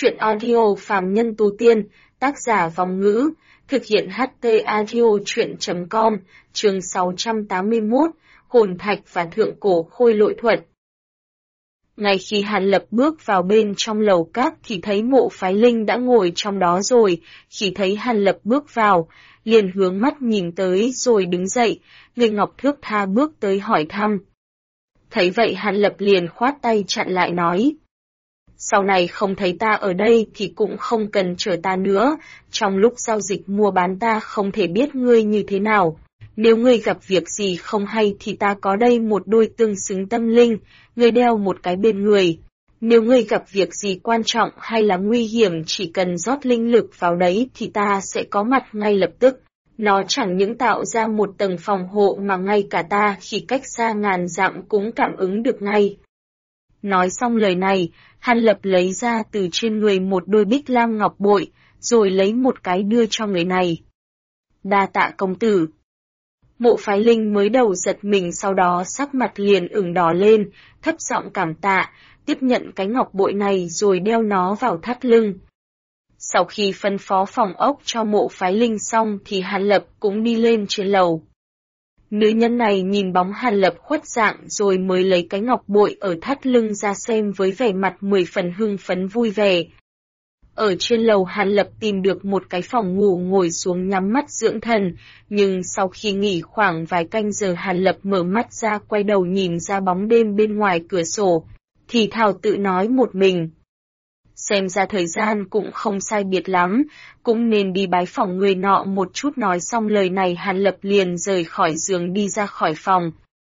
Chuyện audio phàm nhân tu tiên, tác giả Vong Ngữ, thực hiện HT audio chuyện.com, chương 681, Hồn Thạch và Thượng Cổ Khôi Lỗi Thuật. Ngay khi Hàn Lập bước vào bên trong lầu các thì thấy Mộ Phái Linh đã ngồi trong đó rồi, khi thấy Hàn Lập bước vào, liền hướng mắt nhìn tới rồi đứng dậy, người ngọc thước tha bước tới hỏi thăm. Thấy vậy Hàn Lập liền khoát tay chặn lại nói. Sau này không thấy ta ở đây thì cũng không cần chờ ta nữa, trong lúc giao dịch mua bán ta không thể biết ngươi như thế nào. Nếu ngươi gặp việc gì không hay thì ta có đây một đôi tương xứng tâm linh, ngươi đeo một cái bên người. Nếu ngươi gặp việc gì quan trọng hay là nguy hiểm chỉ cần rót linh lực vào đấy thì ta sẽ có mặt ngay lập tức. Nó chẳng những tạo ra một tầng phòng hộ mà ngay cả ta khi cách xa ngàn dặm cũng cảm ứng được ngay. Nói xong lời này, Hàn Lập lấy ra từ trên người một đôi bích lam ngọc bội, rồi lấy một cái đưa cho người này. Đa tạ công tử. Mộ Phái Linh mới đầu giật mình, sau đó sắc mặt liền ửng đỏ lên, thấp giọng cảm tạ, tiếp nhận cái ngọc bội này rồi đeo nó vào thắt lưng. Sau khi phân phó phòng ốc cho Mộ Phái Linh xong thì Hàn Lập cũng đi lên trên lầu. Nữ nhân này nhìn bóng Hàn Lập khuất dạng rồi mới lấy cái ngọc bội ở thắt lưng ra xem với vẻ mặt 10 phần hưng phấn vui vẻ. Ở trên lầu Hàn Lập tìm được một cái phòng ngủ ngồi xuống nhắm mắt dưỡng thần, nhưng sau khi nghỉ khoảng vài canh giờ Hàn Lập mở mắt ra quay đầu nhìn ra bóng đêm bên ngoài cửa sổ, thì thào tự nói một mình. Xem ra thời gian cũng không sai biệt lắm, cũng nên đi bái phỏng người nọ một chút. Nói xong lời này Hàn Lập liền rời khỏi giường đi ra khỏi phòng.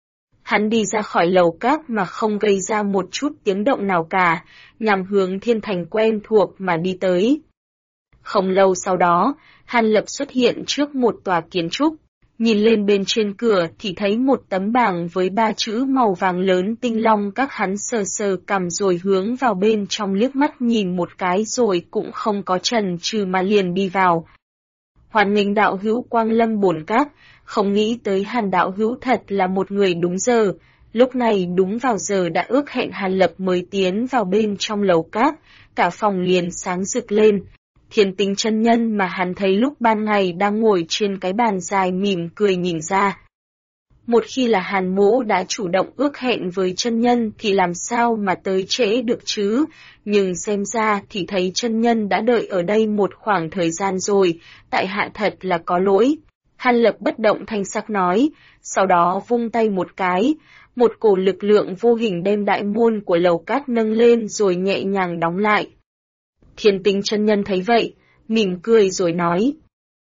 Hắn đi ra khỏi lầu các mà không gây ra một chút tiếng động nào cả, nhằm hướng thiên thành quen thuộc mà đi tới. Không lâu sau đó, Hàn Lập xuất hiện trước một tòa kiến trúc. Nhìn lên bên trên cửa thì thấy một tấm bảng với 3 chữ màu vàng lớn Tinh Long Các. Hắn sờ sờ cằm rồi hướng vào bên trong liếc mắt nhìn một cái rồi cũng không có chần chừ mà liền đi vào. Hoan nghênh đạo hữu quang lâm bổn các, không nghĩ tới Hàn đạo hữu thật là một người đúng giờ. Lúc này đúng vào giờ đã ước hẹn Hàn Lập mới tiến vào bên trong lầu các, cả phòng liền sáng rực lên. Thiên Tinh chân nhân mà hắn thấy lúc ban ngày đang ngồi trên cái bàn dài mỉm cười nhìn ra. Một khi là Hàn Mỗ đã chủ động ước hẹn với chân nhân thì làm sao mà tới trễ được chứ, nhưng xem ra thì thấy chân nhân đã đợi ở đây một khoảng thời gian rồi, tại hạ thật là có lỗi. Hàn Lập bất động thanh sắc nói, sau đó vung tay một cái, một cổ lực lượng vô hình đem đại môn của lầu cát nâng lên rồi nhẹ nhàng đóng lại. Thiên Tinh chân nhân thấy vậy, mỉm cười rồi nói.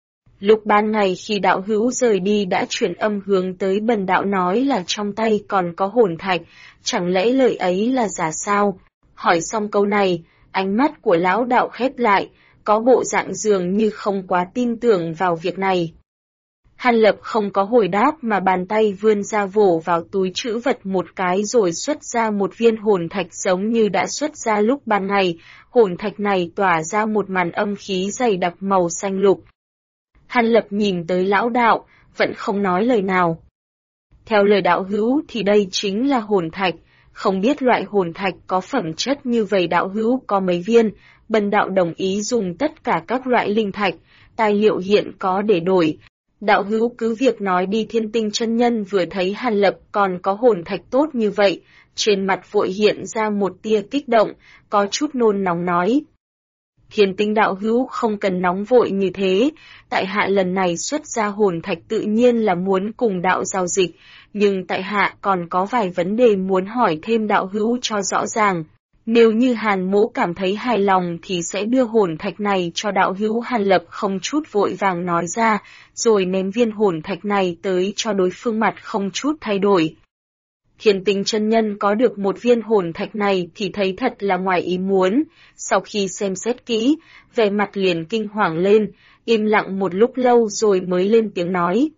Lúc ban ngày khi đạo hữu rời đi đã chuyển âm hướng tới bần đạo nói là trong tay còn có hồn thạch, chẳng lẽ lời ấy là giả sao? Hỏi xong câu này, ánh mắt của lão đạo khép lại, có bộ dạng dường như không quá tin tưởng vào việc này. Hàn Lập không có hồi đáp mà bàn tay vươn ra vỗ vào túi trữ vật một cái rồi xuất ra một viên hồn thạch giống như đã xuất ra lúc ban ngày. Hồn thạch này tỏa ra một màn âm khí dày đặc màu xanh lục. Hàn Lập nhìn tới lão đạo, vẫn không nói lời nào. Theo lời đạo hữu thì đây chính là hồn thạch, không biết loại hồn thạch có phẩm chất như vậy đạo hữu có mấy viên, bần đạo đồng ý dùng tất cả các loại linh thạch, tài liệu hiện có để đổi. Đạo hữu cứ việc nói đi. Thiên Tinh chân nhân vừa thấy Hàn Lập còn có hồn thạch tốt như vậy, trên mặt vội hiện ra một tia kích động, có chút nôn nóng nói. Thiên Tinh đạo hữu không cần nóng vội như thế, tại hạ lần này xuất ra hồn thạch tự nhiên là muốn cùng đạo giao dịch, nhưng tại hạ còn có vài vấn đề muốn hỏi thêm đạo hữu cho rõ ràng. Nếu như Hàn Mỗ cảm thấy hài lòng thì sẽ đưa hồn thạch này cho đạo hữu. Hàn Lập không chút vội vàng nói ra, rồi ném viên hồn thạch này tới cho đối phương, mặt không chút thay đổi. Thiên Tinh chân nhân có được một viên hồn thạch này thì thấy thật là ngoài ý muốn, sau khi xem xét kỹ, vẻ mặt liền kinh hoàng lên, im lặng một lúc lâu rồi mới lên tiếng nói.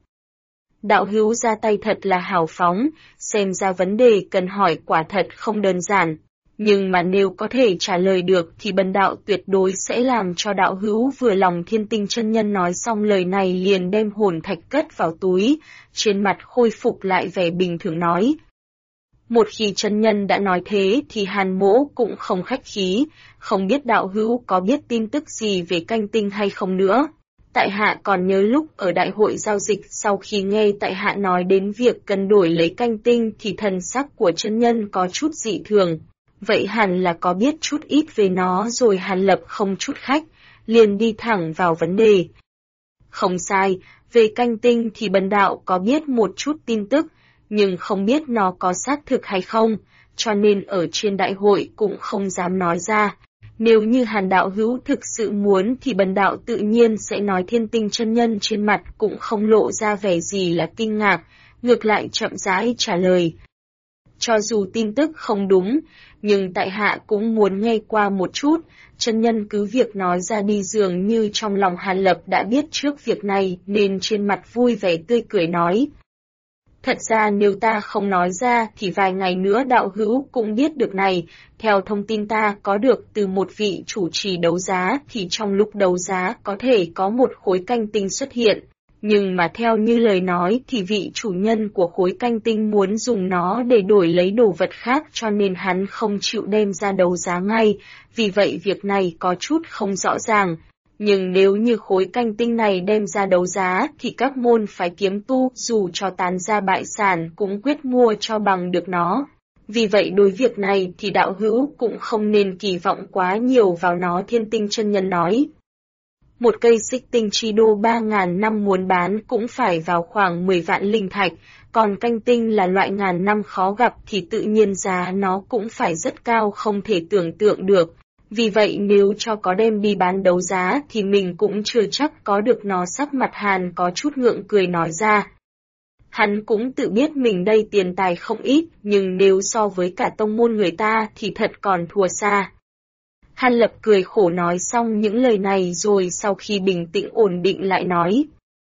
Đạo hữu ra tay thật là hào phóng, xem ra vấn đề cần hỏi quả thật không đơn giản. Nhưng mà nếu có thể trả lời được thì bần đạo tuyệt đối sẽ làm cho đạo hữu vừa lòng. Thiên Tinh chân nhân nói xong lời này liền đem hồn thạch cất vào túi, trên mặt khôi phục lại vẻ bình thường nói. Một khi chân nhân đã nói thế thì Hàn Mỗ cũng không khách khí, không biết đạo hữu có biết tin tức gì về canh tinh hay không nữa. Tại hạ còn nhớ lúc ở đại hội giao dịch sau khi nghe tại hạ nói đến việc cần đổi lấy canh tinh thì thần sắc của chân nhân có chút dị thường. Vậy hẳn là có biết chút ít về nó rồi. Hàn Lập không chút khách, liền đi thẳng vào vấn đề. Không sai, về canh tinh thì bần đạo có biết một chút tin tức, nhưng không biết nó có xác thực hay không, cho nên ở trên đại hội cũng không dám nói ra. Nếu như Hàn đạo hữu thực sự muốn thì bần đạo tự nhiên sẽ nói. Thiên Tinh chân nhân trên mặt cũng không lộ ra vẻ gì là kinh ngạc, ngược lại chậm rãi trả lời. Cho dù tin tức không đúng, nhưng tại hạ cũng muốn nghe qua một chút. Chân nhân cứ việc nói ra đi. Dường như trong lòng Hàn Lập đã biết trước việc này nên trên mặt vui vẻ tươi cười nói. Thật ra nếu ta không nói ra thì vài ngày nữa đạo hữu cũng biết được này. Theo thông tin ta có được từ một vị chủ trì đấu giá thì trong lúc đấu giá có thể có một khối canh tinh xuất hiện. Nhưng mà theo như lời nói thì vị chủ nhân của khối canh tinh muốn dùng nó để đổi lấy đồ vật khác, cho nên hắn không chịu đem ra đấu giá ngay. Vì vậy việc này có chút không rõ ràng. Nhưng nếu như khối canh tinh này đem ra đấu giá thì các môn phái kiếm tu dù cho tán gia bại sản cũng quyết mua cho bằng được nó. Vì vậy đối việc này thì đạo hữu cũng không nên kỳ vọng quá nhiều vào nó. Thiên Tinh chân nhân nói. Một cây xích tinh chi đô 3.000 năm muốn bán cũng phải vào khoảng 10 vạn linh thạch, còn canh tinh là loại ngàn năm khó gặp thì tự nhiên giá nó cũng phải rất cao, không thể tưởng tượng được. Vì vậy nếu cho có đem đi bán đấu giá thì mình cũng chưa chắc có được nó. Sắc mặt Hàn có chút ngượng cười nói ra. Hắn cũng tự biết mình đây tiền tài không ít, nhưng nếu so với cả tông môn người ta thì thật còn thua xa. Hàn Lập cười khổ nói xong những lời này rồi sau khi bình tĩnh ổn định lại nói.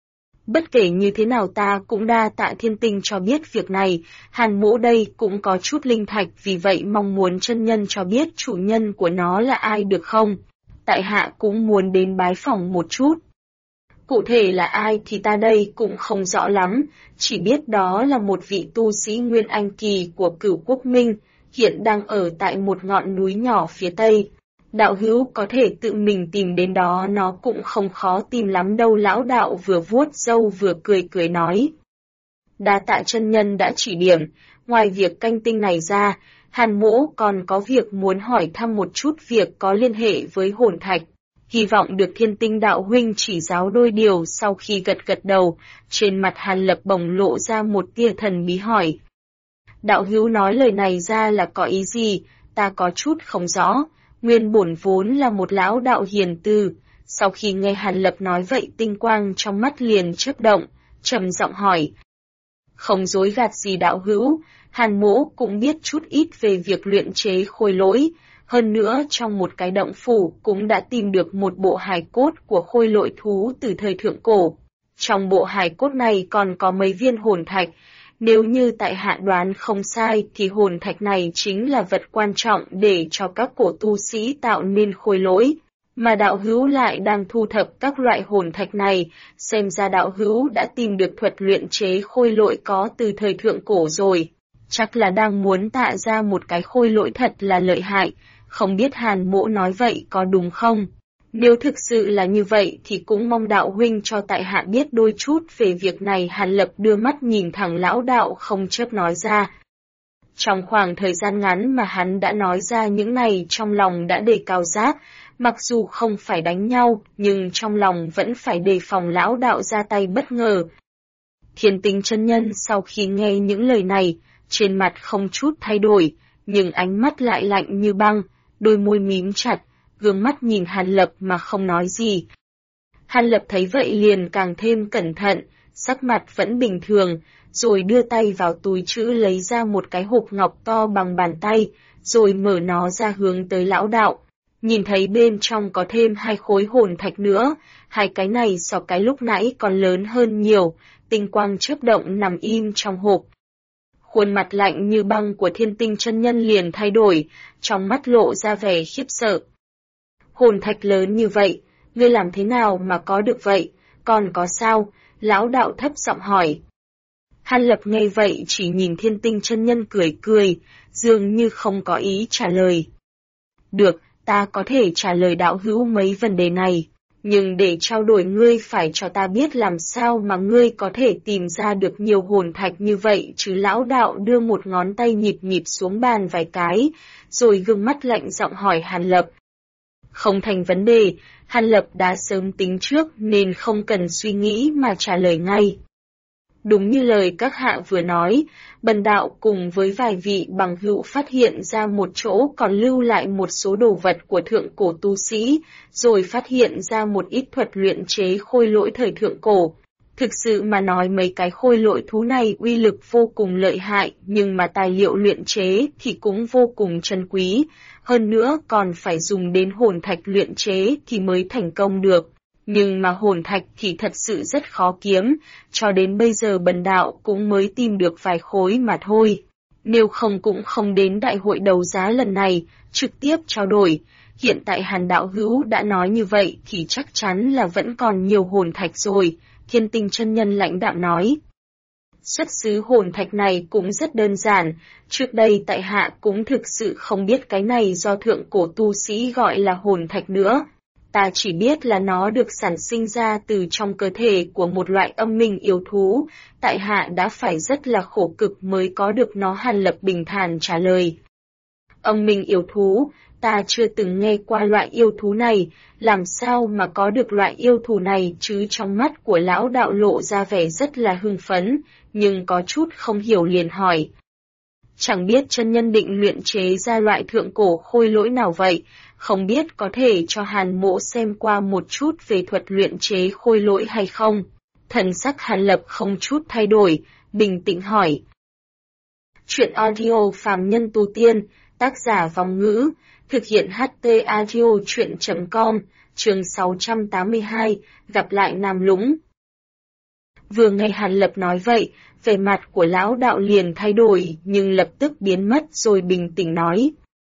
Bất kể như thế nào ta cũng đa tạ Thiên Tinh cho biết việc này. Hàn mỗ đây cũng có chút linh thạch, vì vậy mong muốn chân nhân cho biết chủ nhân của nó là ai được không? Tại hạ cũng muốn đến bái phỏng một chút. Cụ thể là ai thì ta đây cũng không rõ lắm, chỉ biết đó là một vị tu sĩ Nguyên Anh Kỳ của Cửu Quốc Minh, hiện đang ở tại một ngọn núi nhỏ phía tây. Đạo hữu có thể tự mình tìm đến đó, nó cũng không khó tìm lắm đâu. Lão đạo vừa vuốt râu vừa cười nói. Đa tạ chân nhân đã chỉ điểm. Ngoài việc canh tinh này ra, Hàn mỗ còn có việc muốn hỏi thăm một chút việc có liên hệ với hồn thạch. Hy vọng được Thiên Tinh đạo huynh chỉ giáo đôi điều. Sau khi gật đầu, trên mặt Hàn Lập bỗng lộ ra một tia thần bí hỏi. Đạo hữu nói lời này ra là có ý gì? Ta có chút không rõ. Nguyên bổn vốn là một lão đạo hiền từ. Sau khi nghe Hàn Lập nói vậy, tinh quang trong mắt liền chớp động, trầm giọng hỏi. Không dối gạt gì đạo hữu, Hàn mỗ cũng biết chút ít về việc luyện chế khôi lỗi. Hơn nữa trong một cái động phủ cũng đã tìm được một bộ hài cốt của khôi lỗi thú từ thời thượng cổ. Trong bộ hài cốt này còn có mấy viên hồn thạch. Nếu như tại hạ đoán không sai thì hồn thạch này chính là vật quan trọng để cho các cổ tu sĩ tạo nên khôi lỗi. Mà đạo hữu lại đang thu thập các loại hồn thạch này, xem ra đạo hữu đã tìm được thuật luyện chế khôi lỗi có từ thời thượng cổ rồi. Chắc là đang muốn tạo ra một cái khôi lỗi thật là lợi hại, không biết Hàn mỗ nói vậy có đúng không? Nếu thực sự là như vậy thì cũng mong đạo huynh cho tại hạ biết đôi chút về việc này. Hàn Lập đưa mắt nhìn thẳng lão đạo không chớp nói ra. Trong khoảng thời gian ngắn mà hắn đã nói ra những này, trong lòng đã đề cao giác, mặc dù không phải đánh nhau, nhưng trong lòng vẫn phải đề phòng lão đạo ra tay bất ngờ. Thiên Tinh chân nhân sau khi nghe những lời này, trên mặt không chút thay đổi, nhưng ánh mắt lại lạnh như băng, đôi môi mím chặt, gương mắt nhìn Hàn Lập mà không nói gì. Hàn Lập thấy vậy liền càng thêm cẩn thận, sắc mặt vẫn bình thường, rồi đưa tay vào túi trữ lấy ra một cái hộp ngọc to bằng bàn tay, rồi mở nó ra hướng tới lão đạo. Nhìn thấy bên trong có thêm 2 khối hồn thạch nữa, 2 cái này so cái lúc nãy còn lớn hơn nhiều, tinh quang chớp động nằm im trong hộp. Khuôn mặt lạnh như băng của Thiên Tinh chân nhân liền thay đổi, trong mắt lộ ra vẻ khiếp sợ. Hồn thạch lớn như vậy, ngươi làm thế nào mà có được vậy, còn có sao? Lão đạo thấp giọng hỏi. Hàn Lập nghe vậy chỉ nhìn Thiên Tinh chân nhân cười cười, dường như không có ý trả lời. Được, ta có thể trả lời đạo hữu mấy vấn đề này, nhưng để trao đổi ngươi phải cho ta biết làm sao mà ngươi có thể tìm ra được nhiều hồn thạch như vậy chứ. Lão đạo đưa một ngón tay nhịp nhịp xuống bàn vài cái, rồi gương mắt lạnh giọng hỏi Hàn Lập. Không thành vấn đề, Hàn Lập đã sớm tính trước nên không cần suy nghĩ mà trả lời ngay. Đúng như lời các hạ vừa nói, bần đạo cùng với vài vị bằng hữu phát hiện ra một chỗ còn lưu lại một số đồ vật của thượng cổ tu sĩ, rồi phát hiện ra một ít thuật luyện chế khôi lỗi thời thượng cổ. Thực sự mà nói mấy cái khôi lỗi thú này uy lực vô cùng lợi hại, nhưng mà tài liệu luyện chế thì cũng vô cùng trân quý, hơn nữa còn phải dùng đến hồn thạch luyện chế thì mới thành công được. Nhưng mà hồn thạch thì thật sự rất khó kiếm, cho đến bây giờ bần đạo cũng mới tìm được vài khối mà thôi. Nếu không cũng không đến đại hội đấu giá lần này, trực tiếp trao đổi. Hiện tại Hàn đạo hữu đã nói như vậy thì chắc chắn là vẫn còn nhiều hồn thạch rồi, Thiên Tinh chân nhân lãnh đạm nói. Xuất xứ hồn thạch này cũng rất đơn giản, trước đây tại hạ cũng thực sự không biết cái này do thượng cổ tu sĩ gọi là hồn thạch nữa. Ta chỉ biết là nó được sản sinh ra từ trong cơ thể của một loại âm minh yêu thú, tại hạ đã phải rất là khổ cực mới có được nó. Hàn Lập bình thản trả lời. Âm minh yêu thú, ta chưa từng nghe qua loại yêu thú này, làm sao mà có được loại yêu thú này chứ? Trong mắt của lão đạo lộ ra vẻ rất là hưng phấn, nhưng có chút không hiểu liền hỏi. Chẳng biết chân nhân định luyện chế ra loại thượng cổ khôi lỗi nào vậy, không biết có thể cho Hàn mỗ xem qua một chút về thuật luyện chế khôi lỗi hay không? Thần sắc Hàn Lập không chút thay đổi, bình tĩnh hỏi. Chuyện audio phàm nhân tu tiên, tác giả Vong Ngữ, thực hiện HT audio chuyện.com, chương 682, gặp lại Nam Lũng. Vừa nghe Hàn Lập nói vậy, vẻ mặt của lão đạo liền thay đổi nhưng lập tức biến mất rồi bình tĩnh nói.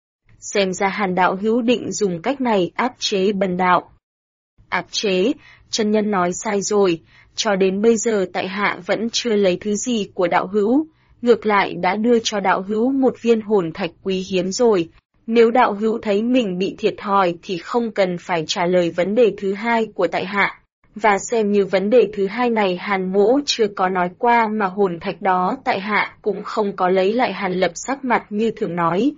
Xem ra Hàn đạo hữu định dùng cách này áp chế bần đạo. Áp chế, chân nhân nói sai rồi, cho đến bây giờ tại hạ vẫn chưa lấy thứ gì của đạo hữu, ngược lại đã đưa cho đạo hữu một viên hồn thạch quý hiếm rồi. Nếu đạo hữu thấy mình bị thiệt thòi thì không cần phải trả lời vấn đề thứ hai của tại hạ. Và xem như vấn đề thứ hai này Hàn mỗ chưa có nói qua mà hồn thạch đó tại hạ cũng không có lấy lại. Hàn Lập sắc mặt như thường nói.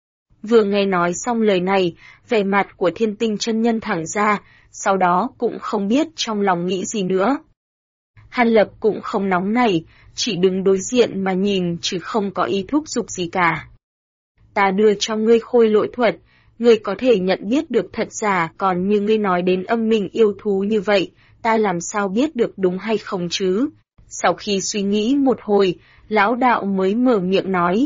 Vừa nghe nói xong lời này, vẻ mặt của Thiên Tinh chân nhân thẳng ra, sau đó cũng không biết trong lòng nghĩ gì nữa. Hàn Lập cũng không nóng nảy, chỉ đứng đối diện mà nhìn chứ không có ý thúc giục gì cả. Ta đưa cho ngươi khôi lỗi thuật, ngươi có thể nhận biết được thật giả, còn như ngươi nói đến âm minh yêu thú như vậy, ta làm sao biết được đúng hay không chứ? Sau khi suy nghĩ một hồi, lão đạo mới mở miệng nói.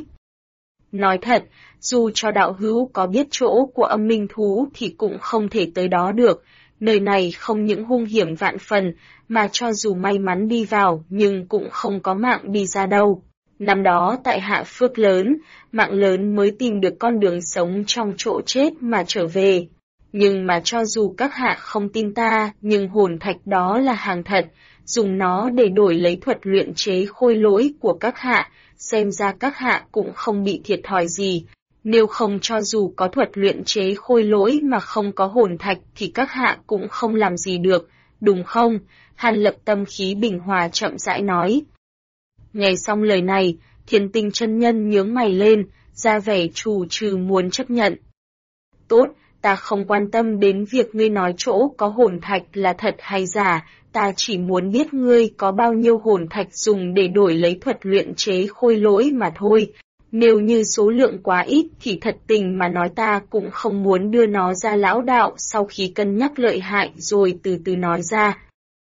Nói thật, dù cho đạo hữu có biết chỗ của âm minh thú thì cũng không thể tới đó được, nơi này không những hung hiểm vạn phần, mà cho dù may mắn đi vào nhưng cũng không có mạng đi ra đâu. Năm đó tại hạ phước lớn, mạng lớn mới tìm được con đường sống trong chỗ chết mà trở về. Nhưng mà cho dù các hạ không tin ta, nhưng hồn thạch đó là hàng thật, dùng nó để đổi lấy thuật luyện chế khôi lỗi của các hạ, xem ra các hạ cũng không bị thiệt thòi gì. Nếu không cho dù có thuật luyện chế khôi lỗi mà không có hồn thạch thì các hạ cũng không làm gì được, đúng không? Hàn Lập tâm khí bình hòa chậm rãi nói. Nghe xong lời này, Thiên Tinh chân nhân nhướng mày lên, ra vẻ trù trừ muốn chấp nhận. Tốt, ta không quan tâm đến việc ngươi nói chỗ có hồn thạch là thật hay giả, ta chỉ muốn biết ngươi có bao nhiêu hồn thạch dùng để đổi lấy thuật luyện chế khôi lỗi mà thôi. Nếu như số lượng quá ít thì thật tình mà nói ta cũng không muốn đưa nó ra. Lão đạo sau khi cân nhắc lợi hại rồi từ từ nói ra.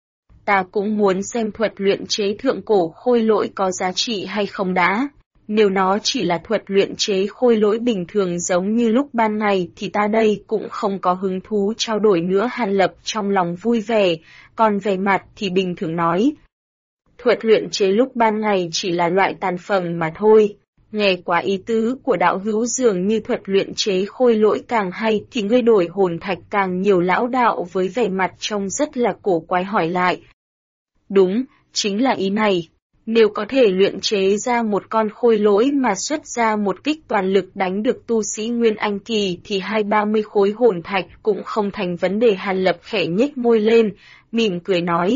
Ta cũng muốn xem thuật luyện chế thượng cổ khôi lỗi có giá trị hay không đã. Nếu nó chỉ là thuật luyện chế khôi lỗi bình thường giống như lúc ban ngày thì ta đây cũng không có hứng thú trao đổi nữa. Hàn Lập trong lòng vui vẻ, còn về mặt thì bình thường nói. Thuật luyện chế lúc ban ngày chỉ là loại tàn phẩm mà thôi. Nghe quá ý tứ của đạo hữu dường như thuật luyện chế khôi lỗi càng hay thì ngươi đổi hồn thạch càng nhiều. Lão đạo với vẻ mặt trông rất là cổ quái hỏi lại. Đúng, chính là ý này. Nếu có thể luyện chế ra một con khôi lỗi mà xuất ra một kích toàn lực đánh được tu sĩ Nguyên Anh Kỳ thì 20-30 khối hồn thạch cũng không thành vấn đề. Hàn Lập khẽ nhếch môi lên, mỉm cười nói.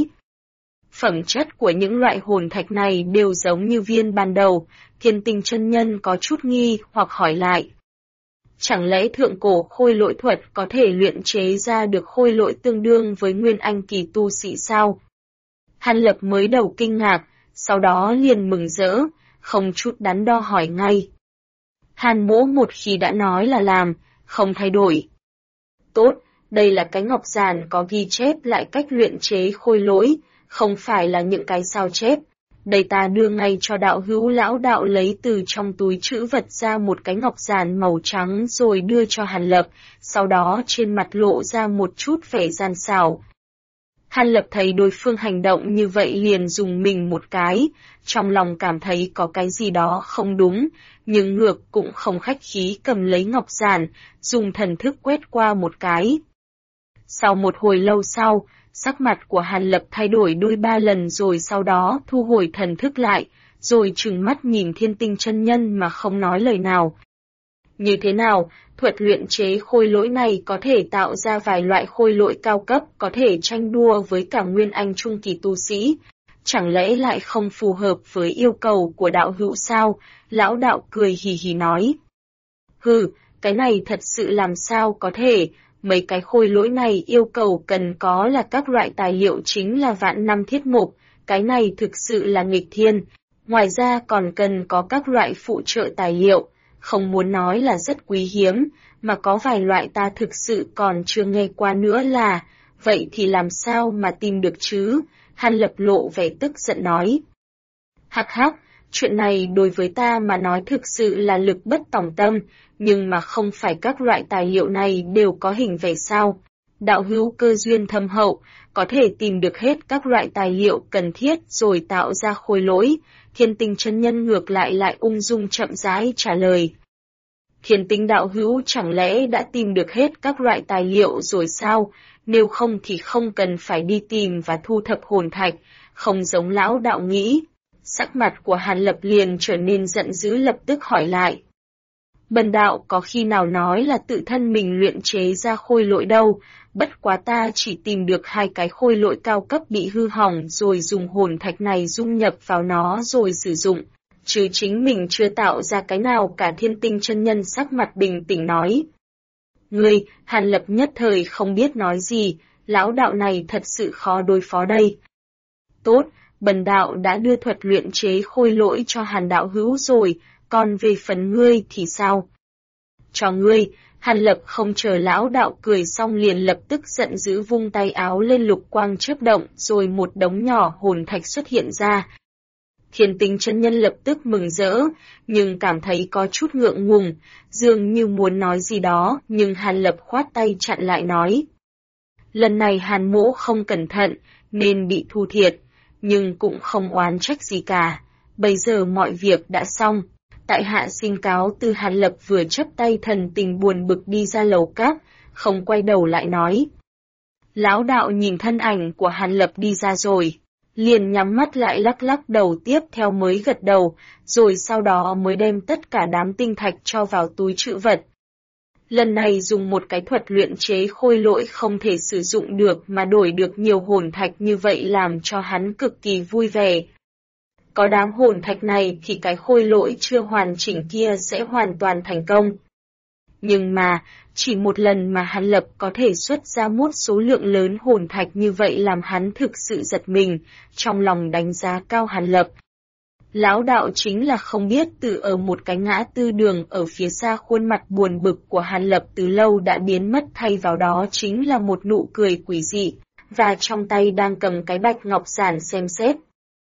Phẩm chất của những loại hồn thạch này đều giống như viên ban đầu. Thiên Tinh chân nhân có chút nghi hoặc hỏi lại. Chẳng lẽ thượng cổ khôi lỗi thuật có thể luyện chế ra được khôi lỗi tương đương với Nguyên Anh Kỳ tu sĩ sao? Hàn Lập mới đầu kinh ngạc, sau đó liền mừng rỡ, không chút đắn đo hỏi ngay. Hàn Mỗ một khi đã nói là làm, không thay đổi. Tốt, đây là cái ngọc giản có ghi chép lại cách luyện chế khôi lỗi, không phải là những cái sao chép. Đây ta đưa ngay cho đạo hữu. Lão đạo lấy từ trong túi trữ vật ra một cái ngọc giản màu trắng rồi đưa cho Hàn Lập, sau đó trên mặt lộ ra một chút vẻ gian xảo. Hàn Lập thấy đối phương hành động như vậy liền dùng mình một cái, trong lòng cảm thấy có cái gì đó không đúng, nhưng ngược cũng không khách khí cầm lấy ngọc giản, dùng thần thức quét qua một cái. Sau một hồi lâu sau, sắc mặt của Hàn Lập thay đổi đôi ba lần rồi sau đó thu hồi thần thức lại, rồi trừng mắt nhìn Thiên Tinh chân nhân mà không nói lời nào. Như thế nào, thuật luyện chế khôi lỗi này có thể tạo ra vài loại khôi lỗi cao cấp có thể tranh đua với cả Nguyên Anh Trung Kỳ tu sĩ. Chẳng lẽ lại không phù hợp với yêu cầu của đạo hữu sao? Lão đạo cười hì hì nói. Hừ, cái này thật sự làm sao có thể, mấy cái khôi lỗi này yêu cầu cần có là các loại tài liệu chính là vạn năm thiết mục, cái này thực sự là nghịch thiên. Ngoài ra còn cần có các loại phụ trợ tài liệu, không muốn nói là rất quý hiếm, mà có vài loại ta thực sự còn chưa nghe qua nữa là, vậy thì làm sao mà tìm được chứ? Hàn Lập lộ vẻ tức giận nói. Hắc hắc, chuyện này đối với ta mà nói thực sự là lực bất tòng tâm, nhưng mà không phải các loại tài liệu này đều có hình vẽ sao. Đạo hữu cơ duyên thâm hậu, có thể tìm được hết các loại tài liệu cần thiết rồi tạo ra khôi lỗi. Thiên Tinh chân nhân ngược lại ung dung chậm rãi trả lời. Thiên Tinh đạo hữu chẳng lẽ đã tìm được hết các loại tài liệu rồi sao? Nếu không thì không cần phải đi tìm và thu thập hồn thạch, không giống lão đạo nghĩ. Sắc mặt của Hàn Lập liền trở nên giận dữ, lập tức hỏi lại. Bần đạo có khi nào nói là tự thân mình luyện chế ra khôi lỗi đâu, bất quá ta chỉ tìm được 2 cái khôi lỗi cao cấp bị hư hỏng rồi dùng hồn thạch này dung nhập vào nó rồi sử dụng, chứ chính mình chưa tạo ra cái nào cả. Thiên Tinh chân nhân sắc mặt bình tĩnh nói. Ngươi, Hàn Lập nhất thời không biết nói gì, lão đạo này thật sự khó đối phó đây. Tốt, bần đạo đã đưa thuật luyện chế khôi lỗi cho Hàn đạo hữu rồi, còn về phần ngươi thì sao? Cho ngươi. Hàn Lập không chờ lão đạo cười xong liền lập tức giận dữ vung tay áo lên, lục quang chớp động rồi một đống nhỏ hồn thạch xuất hiện ra. Thiên Tinh chân nhân lập tức mừng rỡ, nhưng cảm thấy có chút ngượng ngùng, dường như muốn nói gì đó, nhưng Hàn Lập khoát tay chặn lại nói. Lần này Hàn mỗ không cẩn thận, nên bị thu thiệt, nhưng cũng không oán trách gì cả, bây giờ mọi việc đã xong. Tại hạ xin cáo từ. Hàn Lập vừa chắp tay thần tình buồn bực đi ra lầu các, không quay đầu lại nói. Lão đạo nhìn thân ảnh của Hàn Lập đi ra rồi, liền nhắm mắt lại lắc lắc đầu tiếp theo mới gật đầu, rồi sau đó mới đem tất cả đám tinh thạch cho vào túi trữ vật. Lần này dùng một cái thuật luyện chế khôi lỗi không thể sử dụng được mà đổi được nhiều hồn thạch như vậy làm cho hắn cực kỳ vui vẻ. Có đám hồn thạch này thì cái khôi lỗi chưa hoàn chỉnh kia sẽ hoàn toàn thành công. Nhưng mà, chỉ một lần mà Hàn Lập có thể xuất ra một số lượng lớn hồn thạch như vậy làm hắn thực sự giật mình, trong lòng đánh giá cao Hàn Lập. Lão đạo chính là không biết từ ở một cái ngã tư đường ở phía xa khuôn mặt buồn bực của Hàn Lập từ lâu đã biến mất, thay vào đó chính là một nụ cười quỷ dị, và trong tay đang cầm cái bạch ngọc giản xem xét.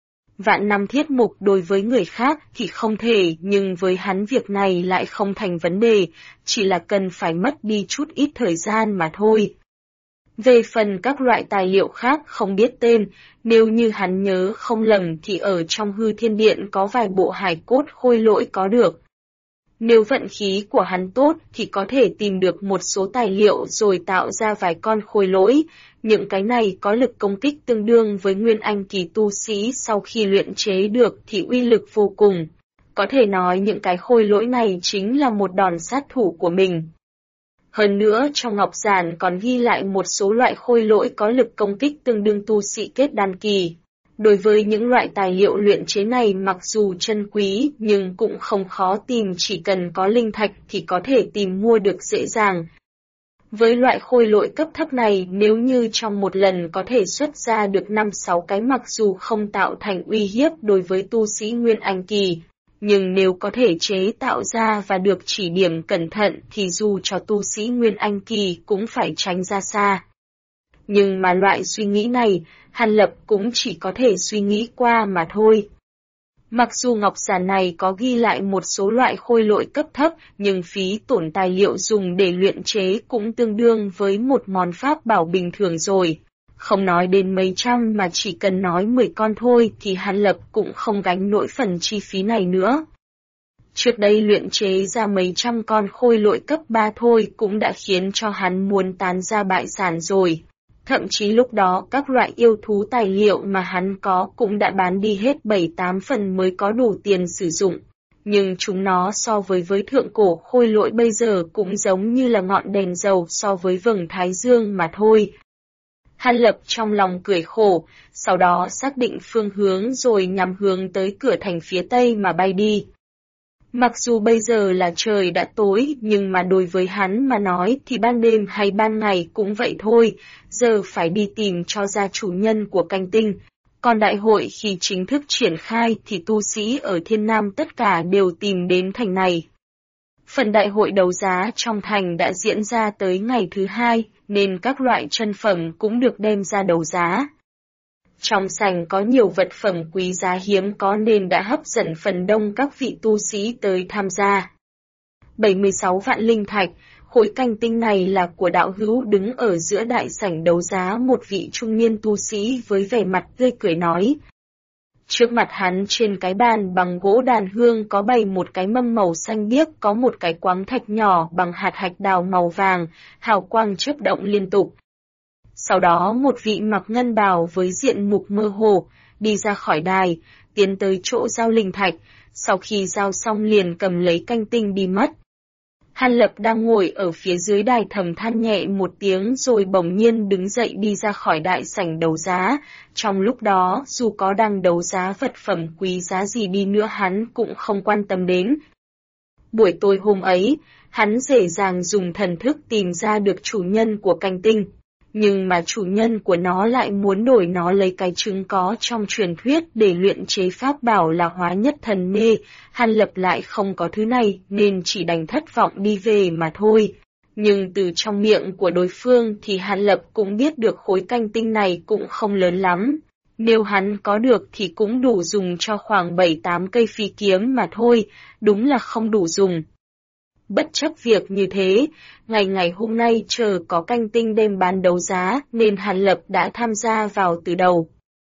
Vạn năm thiết mục đối với người khác thì không thể, nhưng với hắn việc này lại không thành vấn đề, chỉ là cần phải mất đi chút ít thời gian mà thôi. Về phần các loại tài liệu khác không biết tên, nếu như hắn nhớ không lầm thì ở trong hư thiên điện có vài bộ hài cốt khôi lỗi có được. Nếu vận khí của hắn tốt thì có thể tìm được một số tài liệu rồi tạo ra vài con khôi lỗi. Những cái này có lực công kích tương đương với nguyên anh kỳ tu sĩ sau khi luyện chế được thì uy lực vô cùng. Có thể nói những cái khôi lỗi này chính là một đòn sát thủ của mình. Hơn nữa trong ngọc giản còn ghi lại một số loại khôi lỗi có lực công kích tương đương tu sĩ kết đan kỳ. Đối với những loại tài liệu luyện chế này mặc dù chân quý nhưng cũng không khó tìm, chỉ cần có linh thạch thì có thể tìm mua được dễ dàng. Với loại khôi lỗi cấp thấp này nếu như trong một lần có thể xuất ra được 5-6 cái mặc dù không tạo thành uy hiếp đối với tu sĩ nguyên anh kỳ, nhưng nếu có thể chế tạo ra và được chỉ điểm cẩn thận thì dù cho tu sĩ nguyên anh kỳ cũng phải tránh ra xa. Nhưng mà loại suy nghĩ này, Hàn Lập cũng chỉ có thể suy nghĩ qua mà thôi. Mặc dù ngọc giản này có ghi lại một số loại khôi lỗi cấp thấp, nhưng phí tổn tài liệu dùng để luyện chế cũng tương đương với một món pháp bảo bình thường rồi. Không nói đến mấy trăm mà chỉ cần nói 10 con thôi thì Hàn Lập cũng không gánh nổi phần chi phí này nữa. Trước đây luyện chế ra mấy trăm con khôi lỗi cấp 3 thôi cũng đã khiến cho hắn muốn tán ra bại sản rồi. Thậm chí lúc đó các loại yêu thú tài liệu mà hắn có cũng đã bán đi hết 7-8 phần mới có đủ tiền sử dụng. Nhưng chúng nó so với thượng cổ khôi lỗi bây giờ cũng giống như là ngọn đèn dầu so với vầng thái dương mà thôi. Hàn Lập trong lòng cười khổ, sau đó xác định phương hướng rồi nhằm hướng tới cửa thành phía tây mà bay đi. Mặc dù bây giờ là trời đã tối nhưng mà đối với hắn mà nói thì ban đêm hay ban ngày cũng vậy thôi, giờ phải đi tìm cho ra chủ nhân của canh tinh. Còn đại hội khi chính thức triển khai thì tu sĩ ở Thiên Nam tất cả đều tìm đến thành này. Phần đại hội đấu giá trong thành đã diễn ra tới ngày thứ 2, nên các loại chân phẩm cũng được đem ra đấu giá. Trong sảnh có nhiều vật phẩm quý giá hiếm có nên đã hấp dẫn phần đông các vị tu sĩ tới tham gia. 76 vạn linh thạch, khối canh tinh này là của đạo hữu. Đứng ở giữa đại sảnh đấu giá một vị trung niên tu sĩ với vẻ mặt tươi cười nói. Trước mặt hắn trên cái bàn bằng gỗ đàn hương có bày một cái mâm màu xanh biếc, có một cái quáng thạch nhỏ bằng hạt hạch đào màu vàng, hào quang chớp động liên tục. Sau đó một vị mặc ngân bào với diện mục mơ hồ, đi ra khỏi đài, tiến tới chỗ giao linh thạch, sau khi giao xong liền cầm lấy canh tinh đi mất. Hàn Lập đang ngồi ở phía dưới đài thầm than nhẹ một tiếng rồi bỗng nhiên đứng dậy đi ra khỏi đại sảnh đấu giá. Trong lúc đó, dù có đang đấu giá vật phẩm quý giá gì đi nữa hắn cũng không quan tâm đến. Buổi tối hôm ấy, hắn dễ dàng dùng thần thức tìm ra được chủ nhân của canh tinh. Nhưng mà chủ nhân của nó lại muốn đổi nó lấy cái trứng có trong truyền thuyết để luyện chế pháp bảo là hóa nhất thần mê. Hàn Lập lại không có thứ này nên chỉ đành thất vọng đi về mà thôi. Nhưng từ trong miệng của đối phương thì Hàn Lập cũng biết được khối canh tinh này cũng không lớn lắm. Nếu hắn có được thì cũng đủ dùng cho khoảng 7-8 cây phi kiếm mà thôi, đúng là không đủ dùng. Bất chấp việc như thế, ngày hôm nay chờ có canh tinh đem bán đấu giá nên Hàn Lập đã tham gia vào từ đầu.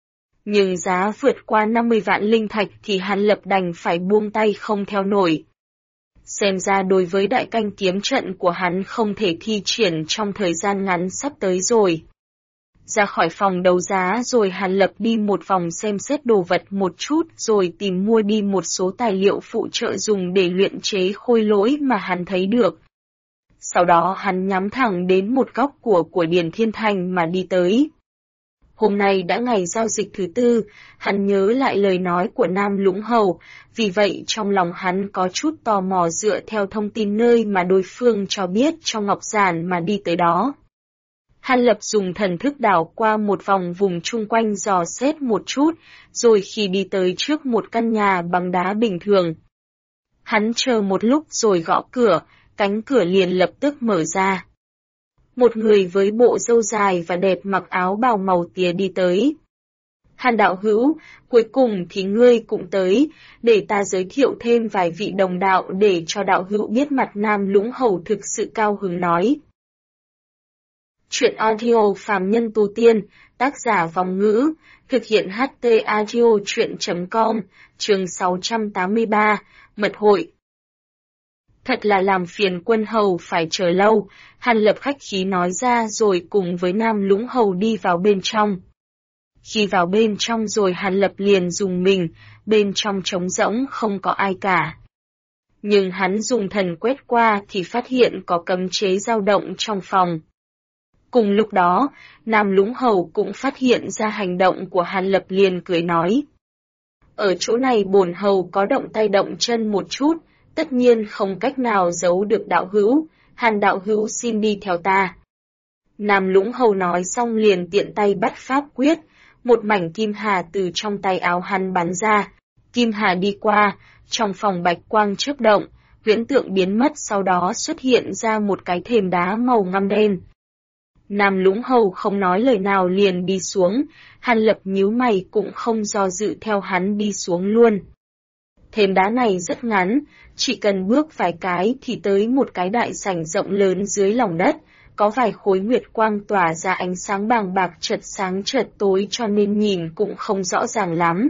Nhưng giá vượt qua 50 vạn linh thạch thì Hàn Lập đành phải buông tay không theo nổi. Xem ra đối với đại canh kiếm trận của hắn không thể thi triển trong thời gian ngắn sắp tới rồi. Ra khỏi phòng đấu giá rồi Hàn Lập đi một vòng xem xét đồ vật một chút rồi tìm mua đi một số tài liệu phụ trợ dùng để luyện chế khôi lỗi mà hắn thấy được. Sau đó hắn nhắm thẳng đến một góc của Điền Thiên Thành mà đi tới. Hôm nay đã ngày giao dịch thứ 4, hắn nhớ lại lời nói của Nam Lũng Hầu, vì vậy trong lòng hắn có chút tò mò dựa theo thông tin nơi mà đối phương cho biết trong ngọc giản mà đi tới đó. Hàn Lập dùng thần thức đảo qua một vòng vùng chung quanh dò xét một chút, rồi khi đi tới trước một căn nhà bằng đá bình thường. Hắn chờ một lúc rồi gõ cửa, cánh cửa liền lập tức mở ra. Một người với bộ râu dài và đẹp mặc áo bào màu tía đi tới. Hàn đạo hữu, cuối cùng thì ngươi cũng tới, để ta giới thiệu thêm vài vị đồng đạo để cho đạo hữu biết mặt. Nam Lũng Hầu thực sự cao hứng nói. Chuyện audio phàm nhân tu tiên, tác giả Vòng Ngữ, thực hiện HT audio chuyện.com, chương 683, Mật hội. Thật là làm phiền quân hầu phải chờ lâu, Hàn Lập khách khí nói ra rồi cùng với Nam Lũng hầu đi vào bên trong. Khi vào bên trong rồi Hàn Lập liền dùng mình, bên trong trống rỗng không có ai cả. Nhưng hắn dùng thần quét qua thì phát hiện có cấm chế dao động trong phòng. Cùng lúc đó, Nam Lũng hầu cũng phát hiện ra hành động của Hàn Lập liền cười nói. Ở chỗ này bổn hầu có động tay động chân một chút, tất nhiên không cách nào giấu được đạo hữu, Hàn đạo hữu xin đi theo ta. Nam Lũng hầu nói xong liền tiện tay bắt pháp quyết, một mảnh kim hà từ trong tay áo hắn bắn ra, kim hà đi qua, trong phòng bạch quang chớp động, huyễn tượng biến mất sau đó xuất hiện ra một cái thềm đá màu ngăm đen. Nam Lũng hầu không nói lời nào liền đi xuống, Hàn Lập nhíu mày cũng không do dự theo hắn đi xuống luôn. Thềm đá này rất ngắn, chỉ cần bước vài cái thì tới một cái đại sảnh rộng lớn dưới lòng đất, có vài khối nguyệt quang tỏa ra ánh sáng bàng bạc chợt sáng chợt tối cho nên nhìn cũng không rõ ràng lắm.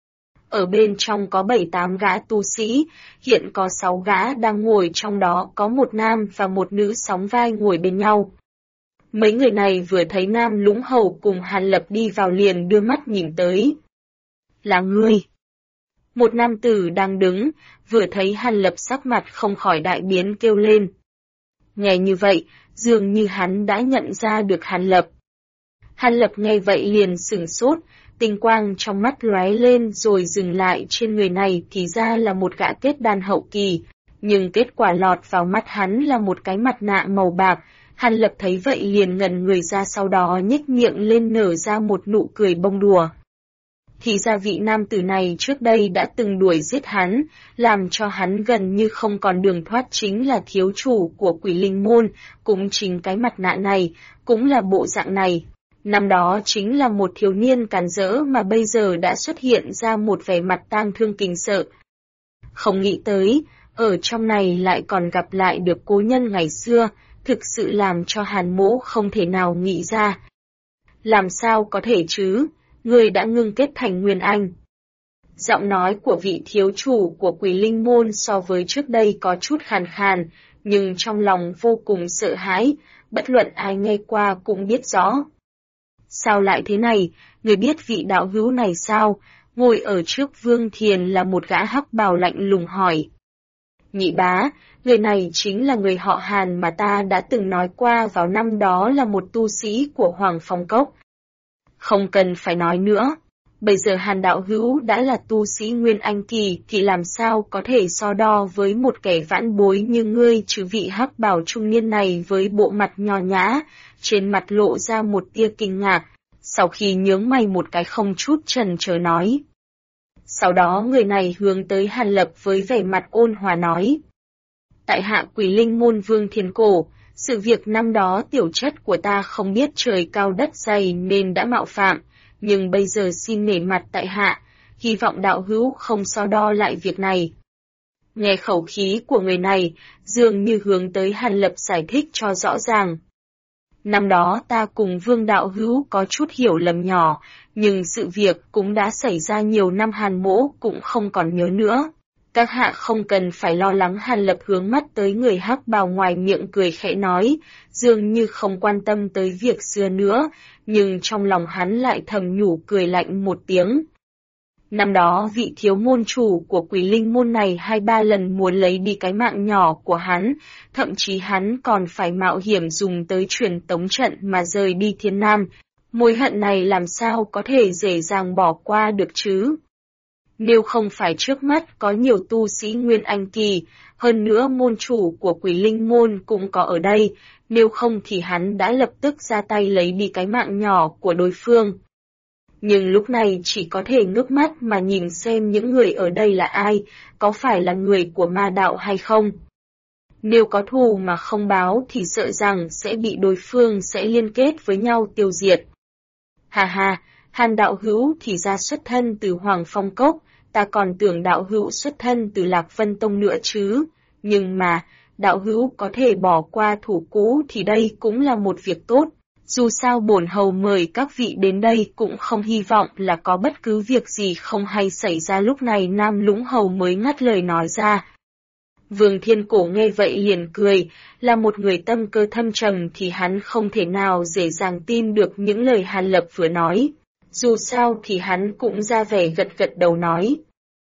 Ở bên trong có 7-8 gã tu sĩ, hiện có 6 gã đang ngồi trong đó có một nam và một nữ sóng vai ngồi bên nhau. Mấy người này vừa thấy Nam Lũng hầu cùng Hàn Lập đi vào liền đưa mắt nhìn tới. Là ngươi. Một nam tử đang đứng, vừa thấy Hàn Lập sắc mặt không khỏi đại biến kêu lên. Nghe như vậy, dường như hắn đã nhận ra được Hàn Lập. Hàn Lập nghe vậy liền sửng sốt, tinh quang trong mắt lóe lên rồi dừng lại trên người này thì ra là một gã kết đan hậu kỳ, nhưng kết quả lọt vào mắt hắn là một cái mặt nạ màu bạc. Hàn Lập thấy vậy liền ngẩn người ra sau đó nhếch miệng lên nở ra một nụ cười bông đùa. Thì ra vị nam tử này trước đây đã từng đuổi giết hắn, làm cho hắn gần như không còn đường thoát chính là thiếu chủ của Quỷ Linh Môn, cũng chính cái mặt nạ này, cũng là bộ dạng này. Năm đó chính là một thiếu niên càn rỡ mà bây giờ đã xuất hiện ra một vẻ mặt tang thương kinh sợ. Không nghĩ tới, ở trong này lại còn gặp lại được cố nhân ngày xưa, thực sự làm cho Hàn Mỗ không thể nào nghĩ ra. Làm sao có thể chứ, người đã ngưng kết thành Nguyên Anh. Giọng nói của vị thiếu chủ của Quỷ Linh Môn so với trước đây có chút khàn khàn, nhưng trong lòng vô cùng sợ hãi, bất luận ai nghe qua cũng biết rõ. Sao lại thế này, người biết vị đạo hữu này sao? Ngồi ở trước Vương Thiền là một gã hắc bào lạnh lùng hỏi. Nhị bá, người này chính là người họ Hàn mà ta đã từng nói qua vào năm đó là một tu sĩ của Hoàng Phong Cốc. Không cần phải nói nữa, bây giờ Hàn đạo hữu đã là tu sĩ Nguyên Anh kỳ thì làm sao có thể so đo với một kẻ vãn bối như ngươi chứ. Vị hắc bào trung niên này với bộ mặt nho nhã, trên mặt lộ ra một tia kinh ngạc, sau khi nhướng mày một cái không chút chần chờ nói. Sau đó người này hướng tới Hàn Lập với vẻ mặt ôn hòa nói. Tại hạ Quỷ Linh Môn Vương Thiên Cổ, sự việc năm đó tiểu chất của ta không biết trời cao đất dày nên đã mạo phạm, nhưng bây giờ xin nể mặt tại hạ, hy vọng đạo hữu không so đo lại việc này. Nghe khẩu khí của người này, dường như hướng tới Hàn Lập giải thích cho rõ ràng. Năm đó ta cùng Vương đạo hữu có chút hiểu lầm nhỏ, nhưng sự việc cũng đã xảy ra nhiều năm, Hàn Mỗ cũng không còn nhớ nữa. Các hạ không cần phải lo lắng. Hàn Lập hướng mắt tới người hắc bào ngoài miệng cười khẽ nói, dường như không quan tâm tới việc xưa nữa, nhưng trong lòng hắn lại thầm nhủ cười lạnh một tiếng. Năm đó vị thiếu môn chủ của Quỷ Linh Môn này 2-3 lần muốn lấy đi cái mạng nhỏ của hắn, thậm chí hắn còn phải mạo hiểm dùng tới truyền tống trận mà rời đi Thiên Nam. Mối hận này làm sao có thể dễ dàng bỏ qua được chứ? Nếu không phải trước mắt có nhiều tu sĩ Nguyên Anh kỳ, hơn nữa môn chủ của Quỷ Linh Môn cũng có ở đây, nếu không thì hắn đã lập tức ra tay lấy đi cái mạng nhỏ của đối phương. Nhưng lúc này chỉ có thể ngước mắt mà nhìn xem những người ở đây là ai, có phải là người của ma đạo hay không. Nếu có thù mà không báo thì sợ rằng sẽ bị đối phương sẽ liên kết với nhau tiêu diệt. Hà hà, Hàn đạo hữu thì ra xuất thân từ Hoàng Phong Cốc, ta còn tưởng đạo hữu xuất thân từ Lạc Vân Tông nữa chứ, nhưng mà, đạo hữu có thể bỏ qua thủ cũ thì đây cũng là một việc tốt. Dù sao bổn hầu mời các vị đến đây cũng không hy vọng là có bất cứ việc gì không hay xảy ra. Lúc này Nam Lũng hầu mới ngắt lời nói ra. Vương Thiên Cổ nghe vậy liền cười, là một người tâm cơ thâm trầm thì hắn không thể nào dễ dàng tin được những lời Hàn Lập vừa nói. Dù sao thì hắn cũng ra vẻ gật gật đầu nói.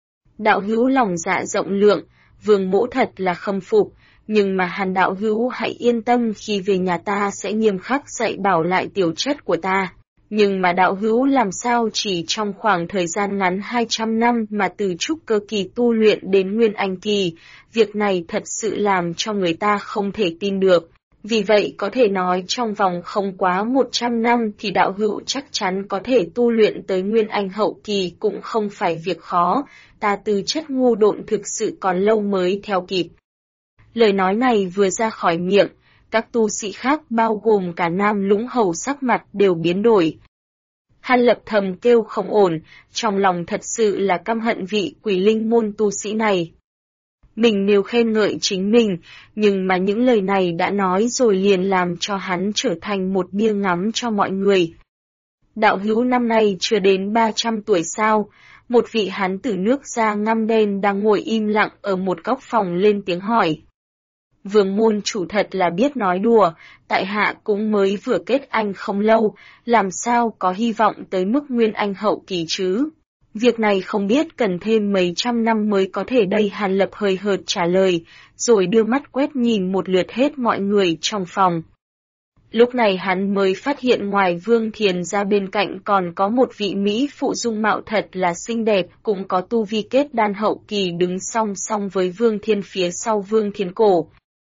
Đạo hữu lòng dạ rộng lượng, Vương mỗ thật là khâm phục, nhưng mà Hàn đạo hữu hãy yên tâm, khi về nhà ta sẽ nghiêm khắc dạy bảo lại tiểu chất của ta. Nhưng mà đạo hữu làm sao chỉ trong khoảng thời gian ngắn 200 năm mà từ trúc cơ kỳ tu luyện đến nguyên anh kỳ, việc này thật sự làm cho người ta không thể tin được. Vì vậy có thể nói trong vòng không quá 100 năm thì đạo hữu chắc chắn có thể tu luyện tới nguyên anh hậu kỳ cũng không phải việc khó, ta tư chất ngu độn thực sự còn lâu mới theo kịp. Lời nói này vừa ra khỏi miệng, các tu sĩ khác bao gồm cả Nam Lũng Hầu sắc mặt đều biến đổi. Hàn Lập thầm kêu không ổn, trong lòng thật sự là căm hận vị Quỷ Linh môn tu sĩ này. Mình nếu khen ngợi chính mình, nhưng mà những lời này đã nói rồi liền làm cho hắn trở thành một bia ngắm cho mọi người. Đạo hữu năm nay chưa đến 300 tuổi sao? Một vị hán tử nước da ngăm đen đang ngồi im lặng ở một góc phòng lên tiếng hỏi. Vương môn chủ thật là biết nói đùa, tại hạ cũng mới vừa kết anh không lâu, làm sao có hy vọng tới mức nguyên anh hậu kỳ chứ? Việc này không biết cần thêm mấy trăm năm mới có thể đây. Hàn Lập hơi hợt trả lời, rồi đưa mắt quét nhìn một lượt hết mọi người trong phòng. Lúc này hắn mới phát hiện ngoài Vương Thiền ra bên cạnh còn có một vị mỹ phụ dung mạo thật là xinh đẹp, cũng có tu vi kết đan hậu kỳ đứng song song với Vương Thiên phía sau Vương Thiên Cổ.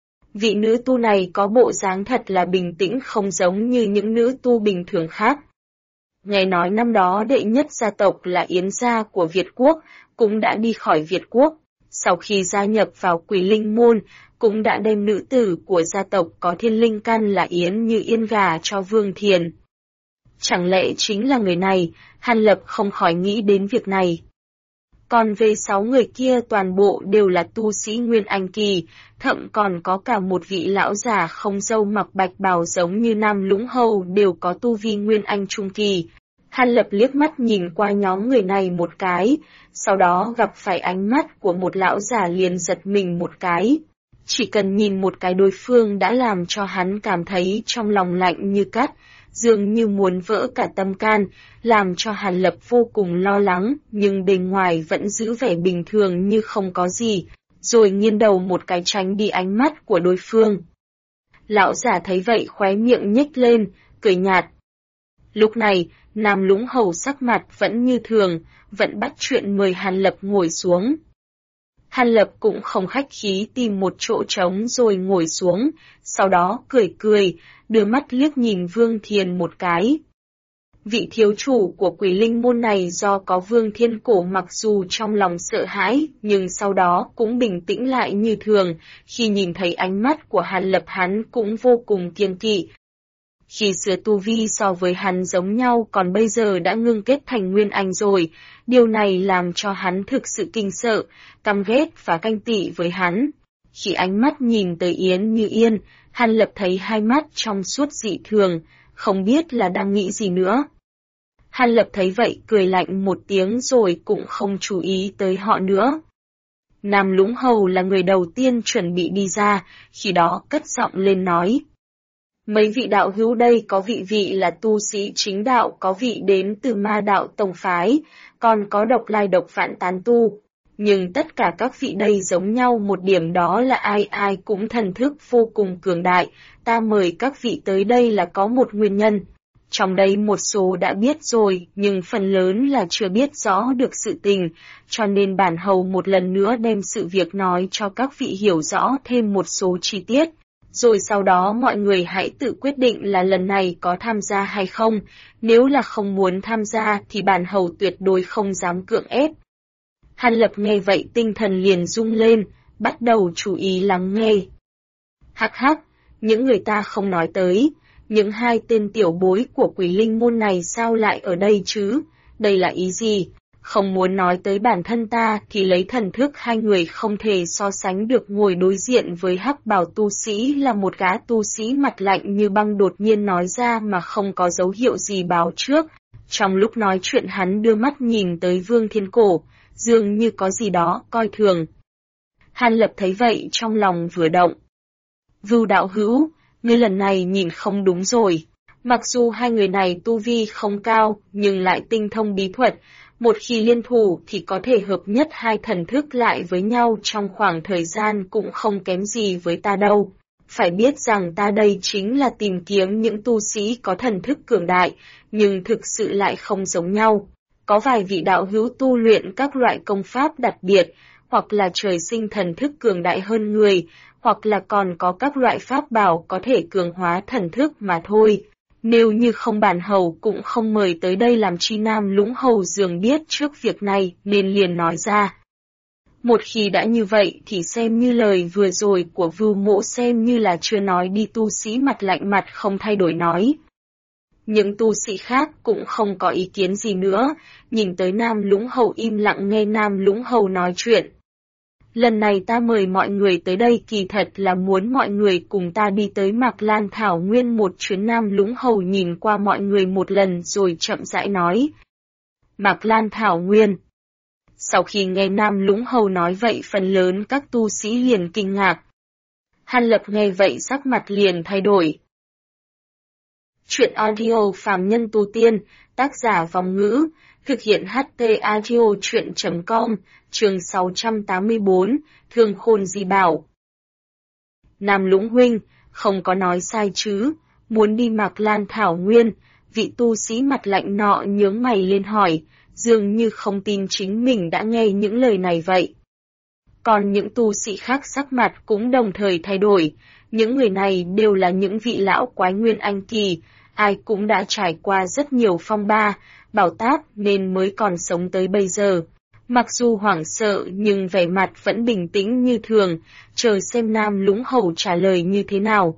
Vị nữ tu này có bộ dáng thật là bình tĩnh, không giống như những nữ tu bình thường khác. Nghe nói năm đó đệ nhất gia tộc là Yến gia của Việt Quốc, cũng đã đi khỏi Việt Quốc. Sau khi gia nhập vào Quỷ Linh môn, cũng đã đem nữ tử của gia tộc có thiên linh căn là Yến Như Yên gả cho Vương Thiền. Chẳng lẽ chính là người này? Hàn Lập không khỏi nghĩ đến việc này. Còn về 6 người kia toàn bộ đều là tu sĩ Nguyên Anh kỳ, thậm còn có cả một vị lão già không râu mặc bạch bào giống như Nam Lũng Hầu đều có tu vi Nguyên Anh trung kỳ. Hàn Lập liếc mắt nhìn qua nhóm người này một cái, sau đó gặp phải ánh mắt của một lão già liền giật mình một cái. Chỉ cần nhìn một cái đối phương đã làm cho hắn cảm thấy trong lòng lạnh như cắt, dường như muốn vỡ cả tâm can, làm cho Hàn Lập vô cùng lo lắng, nhưng bề ngoài vẫn giữ vẻ bình thường như không có gì, rồi nghiêng đầu một cái tránh đi ánh mắt của đối phương. Lão giả thấy vậy khóe miệng nhếch lên, cười nhạt. Lúc này, Nam Lũng Hầu sắc mặt vẫn như thường, vẫn bắt chuyện mời Hàn Lập ngồi xuống. Hàn Lập cũng không khách khí tìm một chỗ trống rồi ngồi xuống, sau đó cười cười, đưa mắt liếc nhìn Vương Thiền một cái. Vị thiếu chủ của Quỷ Linh môn này do có Vương Thiên Cổ mặc dù trong lòng sợ hãi, nhưng sau đó cũng bình tĩnh lại như thường, khi nhìn thấy ánh mắt của Hàn Lập hắn cũng vô cùng kiêng kỵ. Khi xưa tu vi so với hắn giống nhau còn bây giờ đã ngưng kết thành Nguyên Anh rồi, điều này làm cho hắn thực sự kinh sợ, căm ghét và ganh tị với hắn. Khi ánh mắt nhìn tới Yến Như Yên, Hàn Lập thấy hai mắt trong suốt dị thường, không biết là đang nghĩ gì nữa. Hàn Lập thấy vậy cười lạnh một tiếng rồi cũng không chú ý tới họ nữa. Nam Lũng Hầu là người đầu tiên chuẩn bị đi ra, khi đó cất giọng lên nói. Mấy vị đạo hữu đây có vị là tu sĩ chính đạo, có vị đến từ Ma đạo tông phái, còn có độc lai độc vãn tán tu. Nhưng tất cả các vị đây giống nhau một điểm, đó là ai ai cũng thần thức vô cùng cường đại. Ta mời các vị tới đây là có một nguyên nhân. Trong đây một số đã biết rồi, nhưng phần lớn là chưa biết rõ được sự tình, cho nên bản hầu một lần nữa đem sự việc nói cho các vị hiểu rõ thêm một số chi tiết. Rồi sau đó mọi người hãy tự quyết định là lần này có tham gia hay không, nếu là không muốn tham gia thì bản hầu tuyệt đối không dám cưỡng ép. Hàn Lập nghe vậy tinh thần liền rung lên, bắt đầu chú ý lắng nghe. Hắc hắc, những người ta không nói tới, những hai tên tiểu bối của Quỷ Linh môn này sao lại ở đây chứ, đây là ý gì? Không muốn nói tới bản thân ta thì lấy thần thức hai người không thể so sánh được. Ngồi đối diện với hắc bào tu sĩ là một gã tu sĩ mặt lạnh như băng đột nhiên nói ra mà không có dấu hiệu gì báo trước. Trong lúc nói chuyện hắn đưa mắt nhìn tới Vương Thiên Cổ, dường như có gì đó coi thường. Hàn Lập thấy vậy trong lòng vừa động. Vưu đạo hữu, ngươi lần này nhìn không đúng rồi. Mặc dù hai người này tu vi không cao, nhưng lại tinh thông bí thuật, một khi liên thủ thì có thể hợp nhất hai thần thức lại với nhau trong khoảng thời gian cũng không kém gì với ta đâu. Phải biết rằng ta đây chính là tìm kiếm những tu sĩ có thần thức cường đại, nhưng thực sự lại không giống nhau. Có vài vị đạo hữu tu luyện các loại công pháp đặc biệt, hoặc là trời sinh thần thức cường đại hơn người, hoặc là còn có các loại pháp bảo có thể cường hóa thần thức mà thôi. Nếu như không bản hầu cũng không mời tới đây làm chi. Nam Lũng Hầu dường biết trước việc này nên liền nói ra. Một khi đã như vậy thì xem như lời vừa rồi của Vưu Mỗ xem như là chưa nói đi. Tu sĩ mặt lạnh mặt không thay đổi nói. Những tu sĩ khác cũng không có ý kiến gì nữa, nhìn tới Nam Lũng Hầu im lặng nghe Nam Lũng Hầu nói chuyện. Lần này ta mời mọi người tới đây kỳ thật là muốn mọi người cùng ta đi tới Mạc Lan Thảo Nguyên một chuyến. Nam Lũng Hầu nhìn qua mọi người một lần rồi chậm rãi nói. Mạc Lan Thảo Nguyên. Sau khi nghe Nam Lũng Hầu nói vậy phần lớn các tu sĩ liền kinh ngạc. Hàn Lập nghe vậy sắc mặt liền thay đổi. Chuyện audio phàm nhân tu tiên, tác giả Vòng Ngữ, thực hiện HT audio chuyện.com, chương 684, Thương Khôn Di Bảo. Nam Lũng huynh, không có nói sai chứ, muốn đi Mạc Lan Thảo Nguyên, vị tu sĩ mặt lạnh nọ nhướng mày lên hỏi, dường như không tin chính mình đã nghe những lời này vậy. Còn những tu sĩ khác sắc mặt cũng đồng thời thay đổi, những người này đều là những vị lão quái nguyên anh kỳ, ai cũng đã trải qua rất nhiều phong ba, bảo táp nên mới còn sống tới bây giờ. Mặc dù hoảng sợ nhưng vẻ mặt vẫn bình tĩnh như thường, chờ xem Nam Lũng Hầu trả lời như thế nào.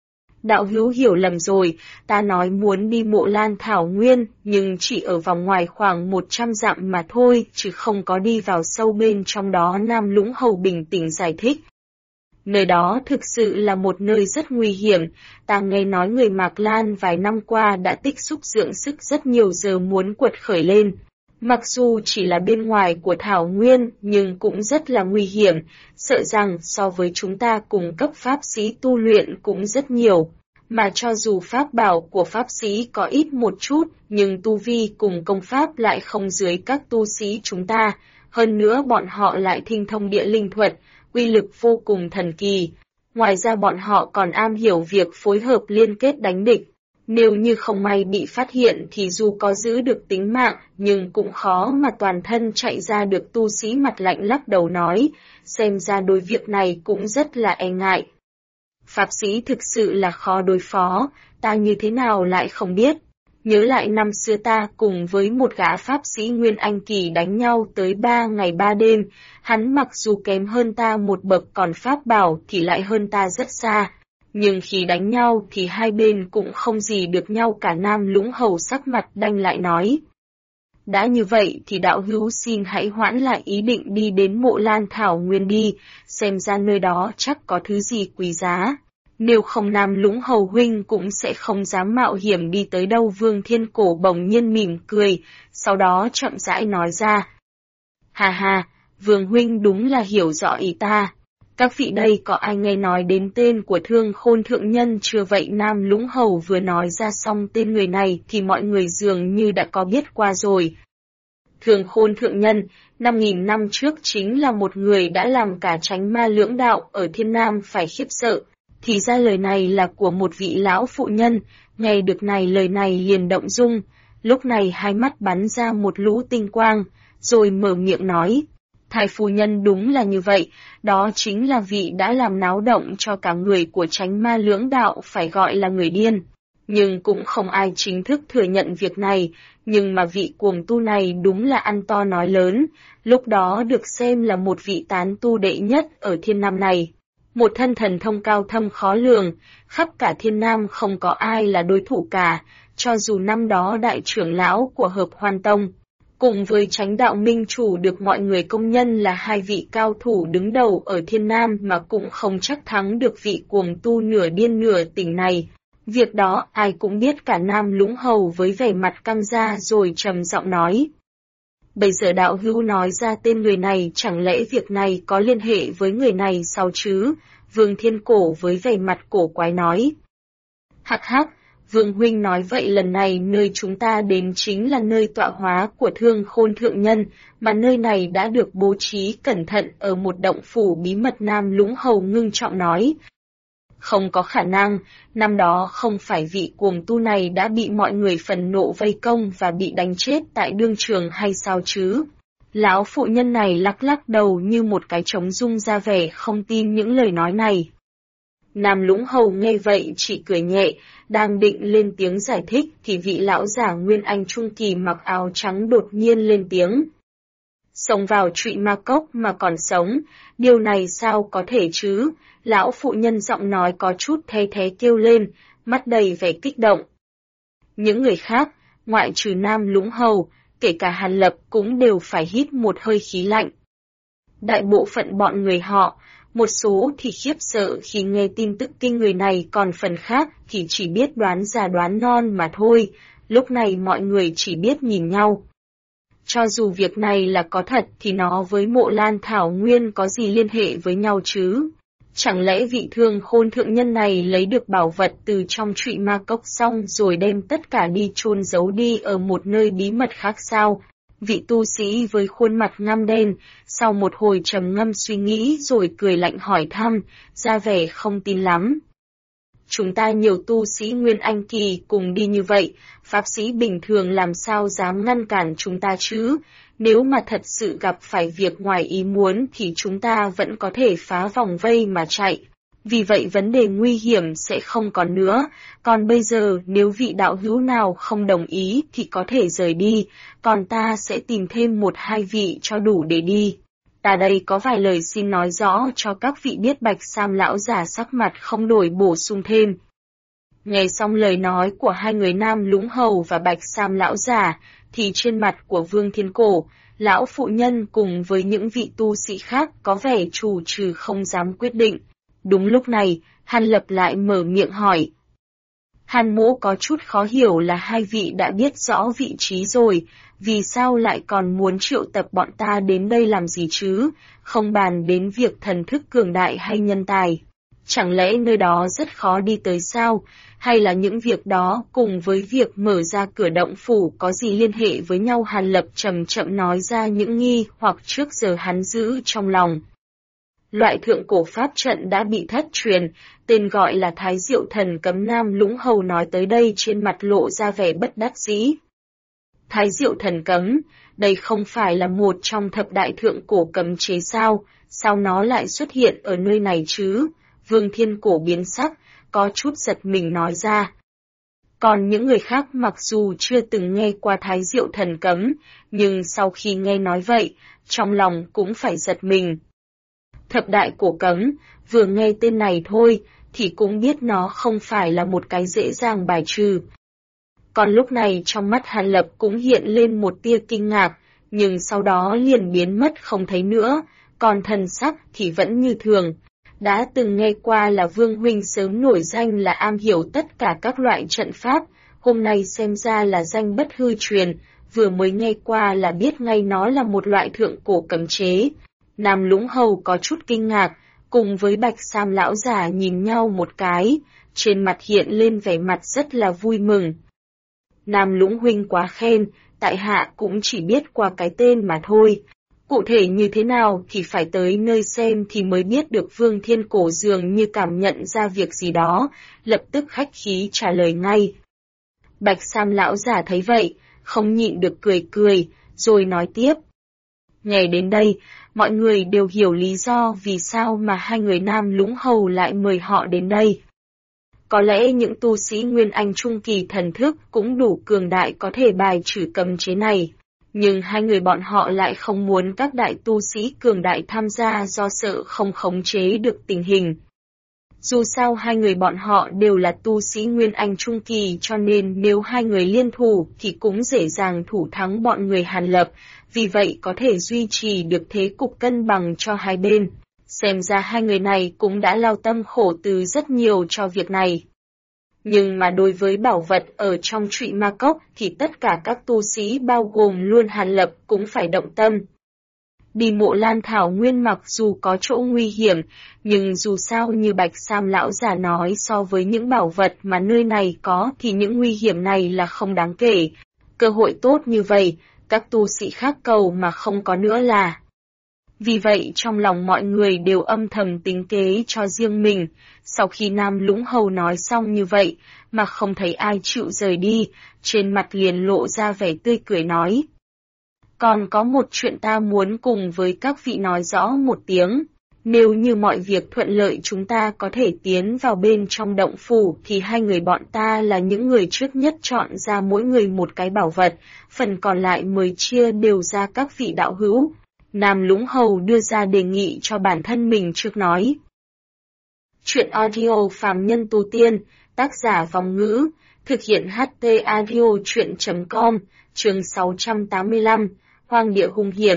Đạo hữu hiểu lầm rồi, ta nói muốn đi Mộ Lan Thảo Nguyên, nhưng chỉ ở vòng ngoài khoảng 100 dặm mà thôi, chứ không có đi vào sâu bên trong đó. Nam Lũng Hầu bình tĩnh giải thích. Nơi đó thực sự là một nơi rất nguy hiểm, ta nghe nói người Mạc Lan vài năm qua đã tích xúc dưỡng sức rất nhiều giờ muốn quật khởi lên. Mặc dù chỉ là bên ngoài của Thảo Nguyên nhưng cũng rất là nguy hiểm, sợ rằng so với chúng ta cùng cấp pháp sĩ tu luyện cũng rất nhiều. Mà cho dù pháp bảo của pháp sĩ có ít một chút nhưng tu vi cùng công pháp lại không dưới các tu sĩ chúng ta, hơn nữa bọn họ lại tinh thông địa linh thuật, uy lực vô cùng thần kỳ. Ngoài ra bọn họ còn am hiểu việc phối hợp liên kết đánh địch. Nếu như không may bị phát hiện thì dù có giữ được tính mạng nhưng cũng khó mà toàn thân chạy ra được. Tu sĩ mặt lạnh lắc đầu nói, xem ra đối việc này cũng rất là e ngại. Pháp sĩ thực sự là khó đối phó, ta như thế nào lại không biết. Nhớ lại năm xưa ta cùng với một gã pháp sĩ Nguyên Anh Kỳ đánh nhau tới 3 ngày 3 đêm, hắn mặc dù kém hơn ta một bậc còn pháp bảo thì lại hơn ta rất xa. Nhưng khi đánh nhau thì hai bên cũng không gì được nhau cả. Nam Lũng Hầu sắc mặt đanh lại nói. Đã như vậy thì đạo hữu xin hãy hoãn lại ý định đi đến Mộ Lan Thảo Nguyên đi, xem ra nơi đó chắc có thứ gì quý giá. Nếu không Nam Lũng Hầu huynh cũng sẽ không dám mạo hiểm đi tới đâu. Vương Thiên Cổ bỗng nhiên mỉm cười, sau đó chậm rãi nói ra. Hà hà, Vương huynh đúng là hiểu rõ ý ta. Các vị đây có ai nghe nói đến tên của Thương Khôn Thượng Nhân chưa vậy? Nam Lũng Hầu vừa nói ra xong tên người này thì mọi người dường như đã có biết qua rồi. Thương Khôn Thượng Nhân, 5.000 năm trước chính là một người đã làm cả Chánh Ma Lưỡng Đạo ở Thiên Nam phải khiếp sợ. Thì ra lời này là của một vị lão phụ nhân, nghe được lời này liền động dung, lúc này hai mắt bắn ra một lũ tinh quang, rồi mở miệng nói. Thái phu nhân đúng là như vậy, đó chính là vị đã làm náo động cho cả người của Chánh Ma Lưỡng Đạo phải gọi là người điên. Nhưng cũng không ai chính thức thừa nhận việc này, nhưng mà vị cuồng tu này đúng là ăn to nói lớn, lúc đó được xem là một vị tán tu đệ nhất ở Thiên Nam này. Một thân thần thông cao thâm khó lường, khắp cả Thiên Nam không có ai là đối thủ cả, cho dù năm đó đại trưởng lão của Hợp Hoan Tông, cùng với Chánh Đạo Minh Chủ được mọi người công nhận là hai vị cao thủ đứng đầu ở Thiên Nam mà cũng không chắc thắng được vị cuồng tu nửa điên nửa tỉnh này. Việc đó ai cũng biết cả. Nam Lũng Hầu với vẻ mặt căng ra rồi trầm giọng nói. Bây giờ đạo hữu nói ra tên người này, chẳng lẽ việc này có liên hệ với người này sao chứ? Vương Thiên Cổ với vẻ mặt cổ quái nói. Hắc hắc, Vương huynh nói vậy lần này nơi chúng ta đến chính là nơi tọa hóa của Thương Khôn thượng nhân, mà nơi này đã được bố trí cẩn thận ở một động phủ bí mật. Nam Lũng Hầu ngưng trọng nói. Không có khả năng, năm đó không phải vị cuồng tu này đã bị mọi người phần nộ vây công và bị đánh chết tại đương trường hay sao chứ? Lão phụ nhân này lắc lắc đầu như một cái trống rung ra vẻ không tin những lời nói này. Nam Lũng Hầu nghe vậy chỉ cười nhẹ, đang định lên tiếng giải thích thì vị lão giả Nguyên Anh Trung Kỳ mặc áo trắng đột nhiên lên tiếng. Xông vào Trụy Ma Cốc mà còn sống, điều này sao có thể chứ? Lão phụ nhân giọng nói có chút the thế kêu lên, mắt đầy vẻ kích động. Những người khác, ngoại trừ Nam Lũng Hầu, kể cả Hàn Lập cũng đều phải hít một hơi khí lạnh. Đại bộ phận bọn người họ, một số thì khiếp sợ khi nghe tin tức kinh người này, còn phần khác thì chỉ biết đoán già đoán non mà thôi. Lúc này mọi người chỉ biết nhìn nhau. Cho dù việc này là có thật thì nó với Mộ Lan Thảo Nguyên có gì liên hệ với nhau chứ? Chẳng lẽ vị Thương Khôn thượng nhân này lấy được bảo vật từ trong Trụy Ma Cốc xong rồi đem tất cả đi chôn giấu đi ở một nơi bí mật khác sao? Vị tu sĩ với khuôn mặt ngăm đen, sau một hồi trầm ngâm suy nghĩ rồi cười lạnh hỏi thăm, ra vẻ không tin lắm. Chúng ta nhiều tu sĩ Nguyên Anh Kỳ cùng đi như vậy, pháp sĩ bình thường làm sao dám ngăn cản chúng ta chứ? Nếu mà thật sự gặp phải việc ngoài ý muốn thì chúng ta vẫn có thể phá vòng vây mà chạy. Vì vậy vấn đề nguy hiểm sẽ không còn nữa, còn bây giờ nếu vị đạo hữu nào không đồng ý thì có thể rời đi, còn ta sẽ tìm thêm 1-2 vị cho đủ để đi. Ta đây có vài lời xin nói rõ cho các vị biết. Bạch Sam lão giả sắc mặt không đổi bổ sung thêm. Nghe xong lời nói của hai người Nam Lũng Hầu và Bạch Sam lão giả, thì trên mặt của Vương Thiên Cổ, lão phụ nhân cùng với những vị tu sĩ khác có vẻ trù trừ không dám quyết định. Đúng lúc này, Hàn Lập lại mở miệng hỏi. Hàn Mỗ có chút khó hiểu là hai vị đã biết rõ vị trí rồi, vì sao lại còn muốn triệu tập bọn ta đến đây làm gì chứ, không bàn đến việc thần thức cường đại hay nhân tài. Chẳng lẽ nơi đó rất khó đi tới sao, hay là những việc đó cùng với việc mở ra cửa động phủ có gì liên hệ với nhau? Hàn Lập chậm chậm nói ra những nghi hoặc trước giờ hắn giữ trong lòng. Loại thượng cổ pháp trận đã bị thất truyền, tên gọi là Thái Diệu Thần Cấm. Nam Lũng Hầu nói tới đây trên mặt lộ ra vẻ bất đắc dĩ. Thái Diệu Thần Cấm, đây không phải là một trong thập đại thượng cổ cấm chế sao, sao nó lại xuất hiện ở nơi này chứ? Vương Thiên Cổ biến sắc, có chút giật mình nói ra. Còn những người khác mặc dù chưa từng nghe qua Thái Diệu Thần Cấm, nhưng sau khi nghe nói vậy, trong lòng cũng phải giật mình. Thập đại cổ cấm, vừa nghe tên này thôi, thì cũng biết nó không phải là một cái dễ dàng bài trừ. Còn lúc này trong mắt Hàn Lập cũng hiện lên một tia kinh ngạc, nhưng sau đó liền biến mất không thấy nữa, còn thần sắc thì vẫn như thường. Đã từng nghe qua là Vương huynh sớm nổi danh là am hiểu tất cả các loại trận pháp, hôm nay xem ra là danh bất hư truyền, vừa mới nghe qua là biết ngay nó là một loại thượng cổ cấm chế. Nam Lũng Hầu có chút kinh ngạc, cùng với Bạch Sam lão giả nhìn nhau một cái, trên mặt hiện lên vẻ mặt rất là vui mừng. Nam Lũng huynh quá khen, tại hạ cũng chỉ biết qua cái tên mà thôi. Cụ thể như thế nào thì phải tới nơi xem thì mới biết được. Vương Thiên Cổ dường như cảm nhận ra việc gì đó, lập tức khách khí trả lời ngay. Bạch Sam lão giả thấy vậy, không nhịn được cười cười, rồi nói tiếp. Nghe đến đây, mọi người đều hiểu lý do vì sao mà hai người Nam Lũng Hầu lại mời họ đến đây. Có lẽ những tu sĩ Nguyên Anh Trung Kỳ thần thức cũng đủ cường đại có thể bài trừ cấm chế này. Nhưng hai người bọn họ lại không muốn các đại tu sĩ cường đại tham gia do sợ không khống chế được tình hình. Dù sao hai người bọn họ đều là tu sĩ Nguyên Anh Trung Kỳ, cho nên nếu hai người liên thủ thì cũng dễ dàng thủ thắng bọn người Hàn Lập, vì vậy có thể duy trì được thế cục cân bằng cho hai bên. Xem ra hai người này cũng đã lao tâm khổ tứ rất nhiều cho việc này. Nhưng mà đối với bảo vật ở trong Trụy Ma Cốc thì tất cả các tu sĩ bao gồm luôn Hàn Lập cũng phải động tâm. Đi mộ Lan Thảo Nguyên mặc dù có chỗ nguy hiểm, nhưng dù sao như Bạch Sam lão già nói so với những bảo vật mà nơi này có thì những nguy hiểm này là không đáng kể. Cơ hội tốt như vậy, các tu sĩ khác cầu mà không có nữa là. Vì vậy trong lòng mọi người đều âm thầm tính kế cho riêng mình. Sau khi Nam Lũng Hầu nói xong như vậy, mà không thấy ai chịu rời đi, trên mặt liền lộ ra vẻ tươi cười nói. Còn có một chuyện ta muốn cùng với các vị nói rõ một tiếng. Nếu như mọi việc thuận lợi chúng ta có thể tiến vào bên trong động phủ thì hai người bọn ta là những người trước nhất chọn ra mỗi người một cái bảo vật, phần còn lại mới chia đều ra các vị đạo hữu. Nam Lũng Hầu đưa ra đề nghị cho bản thân mình trước nói. Chuyện audio phàm nhân tu tiên, tác giả Vòng Ngữ, thực hiện HT audio chuyện.com, chương 685, Hoang địa hung hiểm.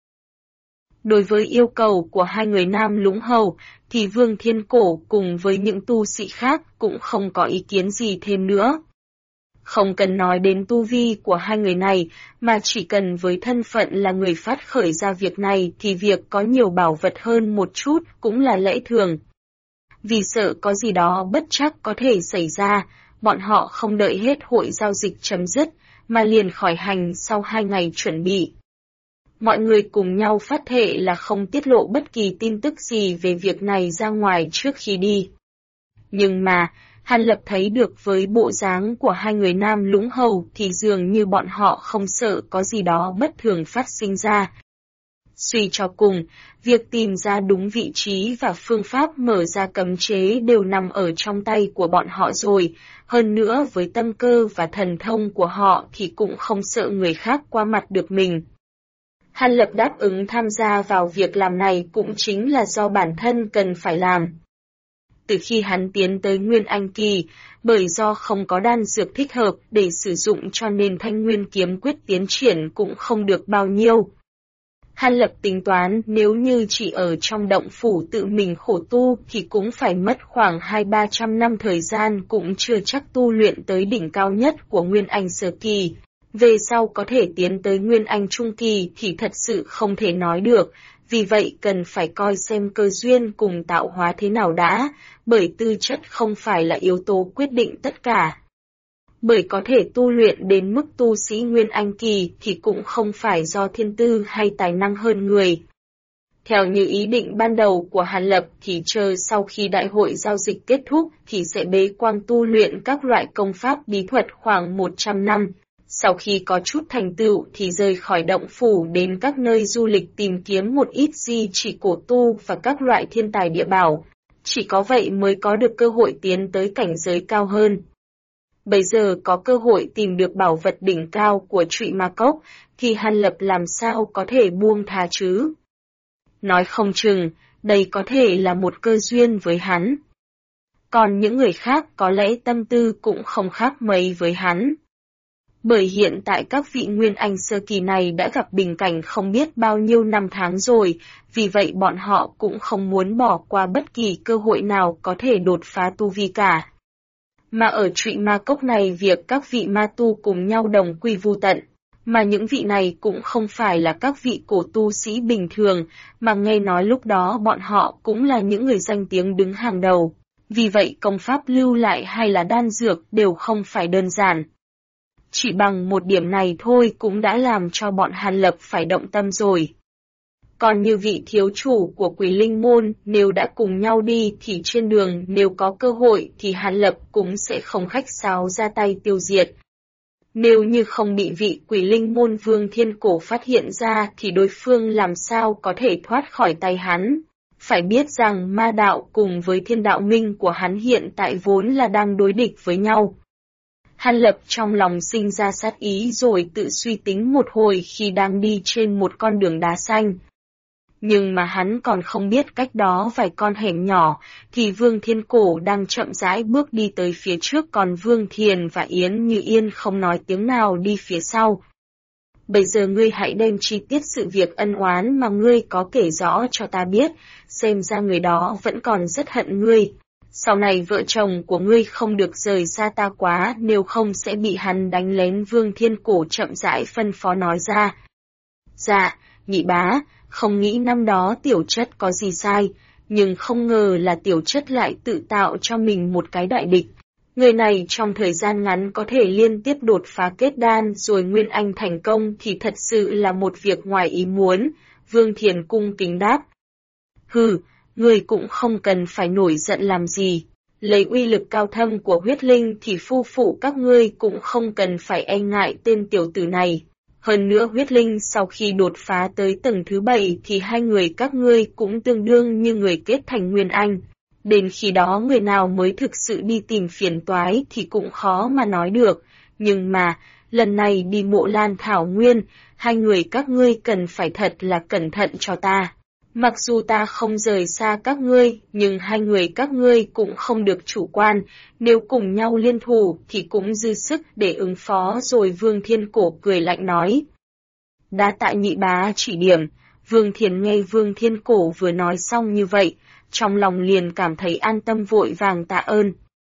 Đối với yêu cầu của hai người Nam Lũng Hầu, thì Vương Thiên Cổ cùng với những tu sĩ khác cũng không có ý kiến gì thêm nữa. Không cần nói đến tu vi của hai người này, mà chỉ cần với thân phận là người phát khởi ra việc này thì việc có nhiều bảo vật hơn một chút cũng là lẽ thường. Vì sợ có gì đó bất trắc có thể xảy ra, bọn họ không đợi hết hội giao dịch chấm dứt, mà liền khỏi hành sau 2 ngày chuẩn bị. Mọi người cùng nhau phát thệ là không tiết lộ bất kỳ tin tức gì về việc này ra ngoài trước khi đi. Nhưng mà, Hàn Lập thấy được với bộ dáng của hai người Nam Lũng Hầu thì dường như bọn họ không sợ có gì đó bất thường phát sinh ra. Suy cho cùng, việc tìm ra đúng vị trí và phương pháp mở ra cấm chế đều nằm ở trong tay của bọn họ rồi, hơn nữa với tâm cơ và thần thông của họ thì cũng không sợ người khác qua mặt được mình. Hàn Lập đáp ứng tham gia vào việc làm này cũng chính là do bản thân cần phải làm. Từ khi hắn tiến tới Nguyên Anh Kỳ, bởi do không có đan dược thích hợp để sử dụng cho nên Thanh Nguyên Kiếm Quyết tiến triển cũng không được bao nhiêu. Hàn Lập tính toán nếu như chỉ ở trong động phủ tự mình khổ tu thì cũng phải mất khoảng 200-300 năm thời gian cũng chưa chắc tu luyện tới đỉnh cao nhất của Nguyên Anh Sơ Kỳ. Về sau có thể tiến tới Nguyên Anh Trung Kỳ thì thật sự không thể nói được, vì vậy cần phải coi xem cơ duyên cùng tạo hóa thế nào đã, bởi tư chất không phải là yếu tố quyết định tất cả. Bởi có thể tu luyện đến mức tu sĩ Nguyên Anh Kỳ thì cũng không phải do thiên tư hay tài năng hơn người. Theo như ý định ban đầu của Hàn Lập thì chờ sau khi đại hội giao dịch kết thúc thì sẽ bế quan tu luyện các loại công pháp bí thuật khoảng 100 năm. Sau khi có chút thành tựu thì rời khỏi động phủ đến các nơi du lịch tìm kiếm một ít di chỉ cổ tu và các loại thiên tài địa bảo. Chỉ có vậy mới có được cơ hội tiến tới cảnh giới cao hơn. Bây giờ có cơ hội tìm được bảo vật đỉnh cao của Trụy Ma Cốc thì Hàn Lập làm sao có thể buông tha chứ? Nói không chừng, đây có thể là một cơ duyên với hắn. Còn những người khác có lẽ tâm tư cũng không khác mấy với hắn. Bởi hiện tại các vị Nguyên Anh Sơ Kỳ này đã gặp bình cảnh không biết bao nhiêu năm tháng rồi, vì vậy bọn họ cũng không muốn bỏ qua bất kỳ cơ hội nào có thể đột phá tu vi cả. Mà ở Trụy Ma Cốc này việc các vị ma tu cùng nhau đồng quy vu tận, mà những vị này cũng không phải là các vị cổ tu sĩ bình thường, mà nghe nói lúc đó bọn họ cũng là những người danh tiếng đứng hàng đầu. Vì vậy công pháp lưu lại hay là đan dược đều không phải đơn giản. Chỉ bằng một điểm này thôi cũng đã làm cho bọn Hàn Lập phải động tâm rồi. Còn như vị thiếu chủ của Quỷ Linh Môn nếu đã cùng nhau đi thì trên đường nếu có cơ hội thì Hàn Lập cũng sẽ không khách sáo ra tay tiêu diệt. Nếu như không bị vị Quỷ Linh Môn Vương Thiên Cổ phát hiện ra thì đối phương làm sao có thể thoát khỏi tay hắn. Phải biết rằng ma đạo cùng với thiên đạo minh của hắn hiện tại vốn là đang đối địch với nhau. Hàn Lập trong lòng sinh ra sát ý rồi tự suy tính một hồi khi đang đi trên một con đường đá xanh. Nhưng mà hắn còn không biết cách đó vài con hẻm nhỏ, thì Vương Thiên Cổ đang chậm rãi bước đi tới phía trước còn Vương Thiền và Yến Như Yên không nói tiếng nào đi phía sau. Bây giờ ngươi hãy đem chi tiết sự việc ân oán mà ngươi có kể rõ cho ta biết, xem ra người đó vẫn còn rất hận ngươi. Sau này vợ chồng của ngươi không được rời xa ta quá, nếu không sẽ bị hắn đánh lén. Vương Thiên Cổ chậm rãi phân phó nói ra. Dạ, nhị bá, không nghĩ năm đó tiểu chất có gì sai, nhưng không ngờ là tiểu chất lại tự tạo cho mình một cái đại địch. Người này trong thời gian ngắn có thể liên tiếp đột phá kết đan rồi nguyên anh thành công thì thật sự là một việc ngoài ý muốn. Vương Thiền cung kính đáp. Hừ, người cũng không cần phải nổi giận làm gì. Lấy uy lực cao thâm của huyết linh thì phu phụ các ngươi cũng không cần phải e ngại tên tiểu tử này. Hơn nữa huyết linh sau khi đột phá tới tầng thứ 7 thì hai người các ngươi cũng tương đương như người kết thành nguyên anh. Đến khi đó người nào mới thực sự đi tìm phiền toái thì cũng khó mà nói được. Nhưng mà, lần này đi Mộ Lan Thảo Nguyên, hai người các ngươi cần phải thật là cẩn thận cho ta. Mặc dù ta không rời xa các ngươi, nhưng hai người các ngươi cũng không được chủ quan, nếu cùng nhau liên thủ thì cũng dư sức để ứng phó. Rồi Vương Thiên Cổ cười lạnh nói. Đa tạ nhị bá chỉ điểm. Vương Thiền nghe Vương Thiên Cổ vừa nói xong như vậy, trong lòng liền cảm thấy an tâm vội vàng tạ ơn.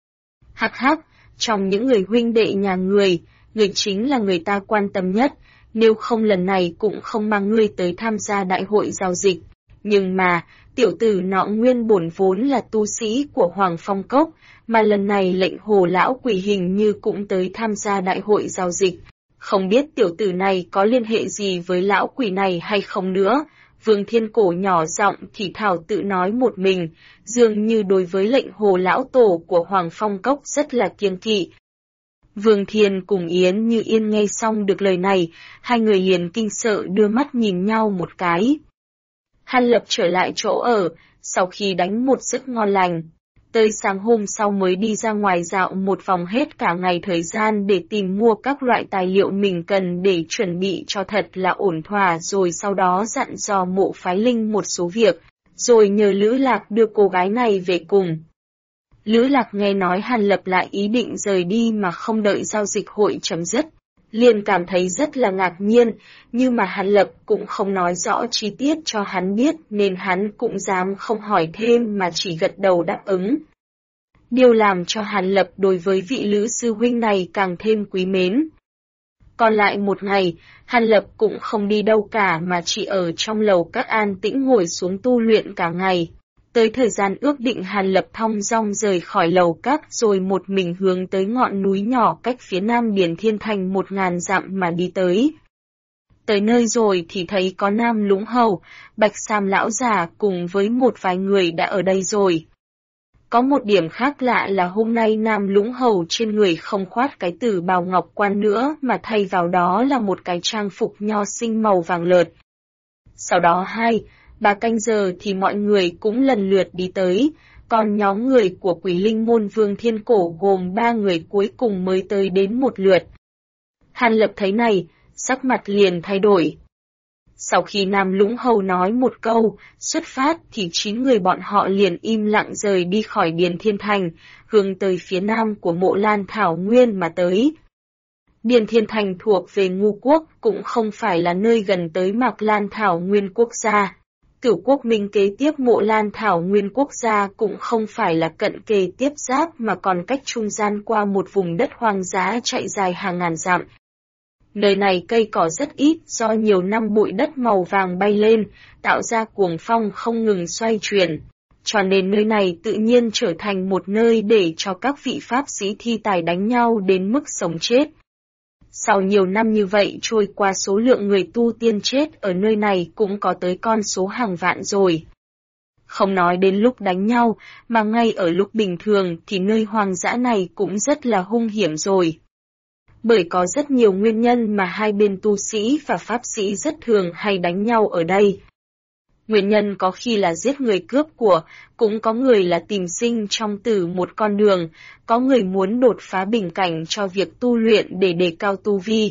Hắc hắc, trong những người huynh đệ nhà người chính là người ta quan tâm nhất, nếu không lần này cũng không mang ngươi tới tham gia đại hội giao dịch. Nhưng mà, tiểu tử nọ nguyên bổn vốn là tu sĩ của Hoàng Phong Cốc, mà lần này lệnh Hồ lão quỷ hình như cũng tới tham gia đại hội giao dịch. Không biết tiểu tử này có liên hệ gì với lão quỷ này hay không nữa. Vương Thiên Cổ nhỏ giọng thì thảo tự nói một mình, dường như đối với lệnh Hồ lão tổ của Hoàng Phong Cốc rất là kiêng kỵ. Vương Thiên cùng Yến Như Yên nghe xong được lời này, hai người liền kinh sợ đưa mắt nhìn nhau một cái. Hàn Lập trở lại chỗ ở, sau khi đánh một giấc ngon lành. Tới sáng hôm sau mới đi ra ngoài dạo một vòng hết cả ngày thời gian để tìm mua các loại tài liệu mình cần để chuẩn bị cho thật là ổn thỏa, rồi sau đó dặn dò Mộ Phái Linh một số việc, rồi nhờ Lữ Lạc đưa cô gái này về cùng. Lữ Lạc nghe nói Hàn Lập lại ý định rời đi mà không đợi giao dịch hội chấm dứt, liền cảm thấy rất là ngạc nhiên, nhưng mà Hàn Lập cũng không nói rõ chi tiết cho hắn biết nên hắn cũng dám không hỏi thêm mà chỉ gật đầu đáp ứng. Điều làm cho Hàn Lập đối với vị Lữ sư huynh này càng thêm quý mến. Còn lại một ngày, Hàn Lập cũng không đi đâu cả mà chỉ ở trong lầu các an tĩnh ngồi xuống tu luyện cả ngày. Tới thời gian ước định Hàn Lập thong dong rời khỏi lầu các rồi một mình hướng tới ngọn núi nhỏ cách phía nam Điền Thiên Thành 1000 dặm mà đi tới. Tới nơi rồi thì thấy có Nam Lũng Hầu, Bạch Sam lão già cùng với một vài người đã ở đây rồi. Có một điểm khác lạ là hôm nay Nam Lũng Hầu trên người không khoác cái tử bào ngọc quan nữa mà thay vào đó là một cái trang phục nho sinh màu vàng lợt. Sau đó 2-3 canh giờ thì mọi người cũng lần lượt đi tới, còn nhóm người của Quỷ Linh môn Vương Thiên Cổ gồm 3 người cuối cùng mới tới đến một lượt. Hàn Lập thấy này, sắc mặt liền thay đổi. Sau khi Nam Lũng Hầu nói một câu, xuất phát thì 9 người bọn họ liền im lặng rời đi khỏi Điền Thiên Thành, hướng tới phía nam của Mộ Lan Thảo Nguyên mà tới. Điền Thiên Thành thuộc về Ngu Quốc, cũng không phải là nơi gần tới Mạc Lan Thảo Nguyên quốc gia. Cửu quốc minh kế tiếp Mộ Lan Thảo Nguyên quốc gia cũng không phải là cận kề tiếp giáp mà còn cách trung gian qua một vùng đất hoang dã chạy dài hàng ngàn dặm. Nơi này cây cỏ rất ít do nhiều năm bụi đất màu vàng bay lên, tạo ra cuồng phong không ngừng xoay chuyển. Cho nên nơi này tự nhiên trở thành một nơi để cho các vị pháp sĩ thi tài đánh nhau đến mức sống chết. Sau nhiều năm như vậy trôi qua số lượng người tu tiên chết ở nơi này cũng có tới con số hàng vạn rồi. Không nói đến lúc đánh nhau, mà ngay ở lúc bình thường thì nơi hoang dã này cũng rất là hung hiểm rồi. Bởi có rất nhiều nguyên nhân mà hai bên tu sĩ và pháp sĩ rất thường hay đánh nhau ở đây. Nguyên nhân có khi là giết người cướp của, cũng có người là tìm sinh trong tử một con đường, có người muốn đột phá bình cảnh cho việc tu luyện để đề cao tu vi.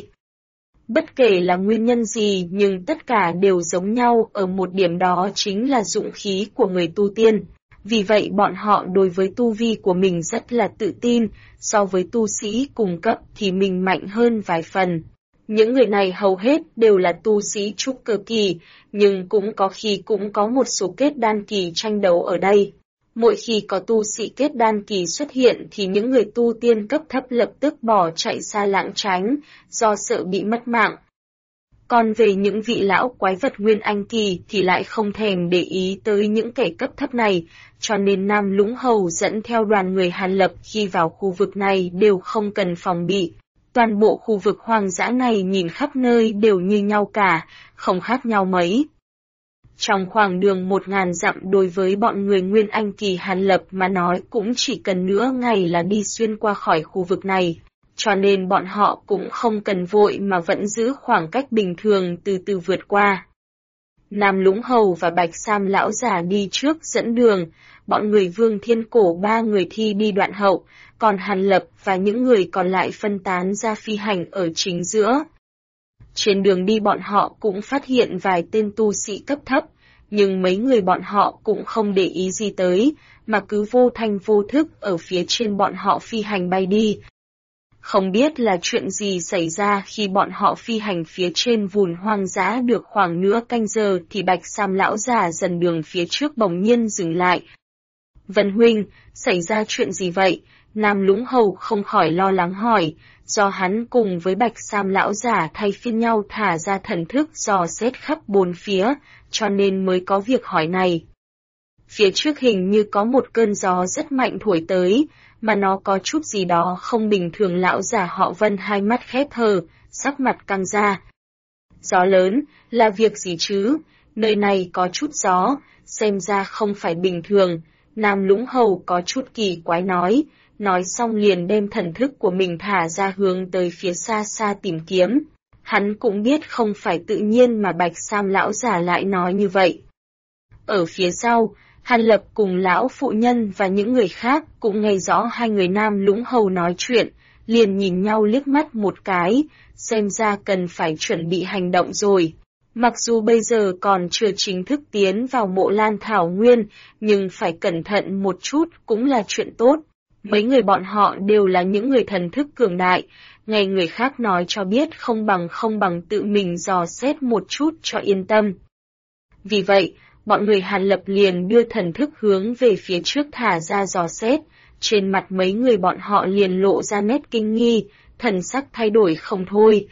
Bất kể là nguyên nhân gì nhưng tất cả đều giống nhau ở một điểm đó chính là dũng khí của người tu tiên. Vì vậy bọn họ đối với tu vi của mình rất là tự tin, so với tu sĩ cùng cấp thì mình mạnh hơn vài phần. Những người này hầu hết đều là tu sĩ trúc cơ kỳ, nhưng cũng có khi cũng có một số kết đan kỳ tranh đấu ở đây. Mỗi khi có tu sĩ kết đan kỳ xuất hiện thì những người tu tiên cấp thấp lập tức bỏ chạy xa lảng tránh, do sợ bị mất mạng. Còn về những vị lão quái vật nguyên anh kỳ thì lại không thèm để ý tới những kẻ cấp thấp này, cho nên Nam Lũng Hầu dẫn theo đoàn người Hàn Lập khi vào khu vực này đều không cần phòng bị. Toàn bộ khu vực hoang dã này nhìn khắp nơi đều như nhau cả, không khác nhau mấy. Trong khoảng đường 1000 dặm đối với bọn người Nguyên Anh kỳ Hàn Lập mà nói cũng chỉ cần nửa ngày là đi xuyên qua khỏi khu vực này, cho nên bọn họ cũng không cần vội mà vẫn giữ khoảng cách bình thường từ từ vượt qua. Nam Lũng Hầu và Bạch Sam lão già đi trước dẫn đường, bọn người Vương Thiên Cổ 3 người thi đi đoạn hậu, còn Hàn Lập và những người còn lại phân tán ra phi hành ở chính giữa. Trên đường đi bọn họ cũng phát hiện vài tên tu sĩ cấp thấp, nhưng mấy người bọn họ cũng không để ý gì tới, mà cứ vô thanh vô thức ở phía trên bọn họ phi hành bay đi. Không biết là chuyện gì xảy ra khi bọn họ phi hành phía trên vùn hoang dã được khoảng nửa canh giờ thì Bạch Sam lão già dần đường phía trước bỗng nhiên dừng lại. Vân huynh, xảy ra chuyện gì vậy? Nam Lũng Hầu không khỏi lo lắng hỏi, do hắn cùng với Bạch Sam lão già thay phiên nhau thả ra thần thức dò xét khắp bốn phía, cho nên mới có việc hỏi này. Phía trước hình như có một cơn gió rất mạnh thổi tới, mà nó có chút gì đó không bình thường. Lão già họ Vân hai mắt khép hờ, sắc mặt căng ra. Gió lớn, là việc gì chứ? Nơi này có chút gió, xem ra không phải bình thường. Nam Lũng Hầu có chút kỳ quái nói xong liền đem thần thức của mình thả ra hướng tới phía xa xa tìm kiếm. Hắn cũng biết không phải tự nhiên mà Bạch Sam lão già lại nói như vậy. Ở phía sau, Hàn Lập cùng lão phụ nhân và những người khác cũng nghe rõ hai người Nam Lũng Hầu nói chuyện, liền nhìn nhau liếc mắt một cái, xem ra cần phải chuẩn bị hành động rồi. Mặc dù bây giờ còn chưa chính thức tiến vào Mộ Lan Thảo Nguyên, nhưng phải cẩn thận một chút cũng là chuyện tốt. Mấy người bọn họ đều là những người thần thức cường đại, nghe người khác nói cho biết không bằng tự mình dò xét một chút cho yên tâm. Vì vậy, bọn người Hàn Lập liền đưa thần thức hướng về phía trước thả ra dò xét, trên mặt mấy người bọn họ liền lộ ra nét kinh nghi, thần sắc thay đổi không thôi.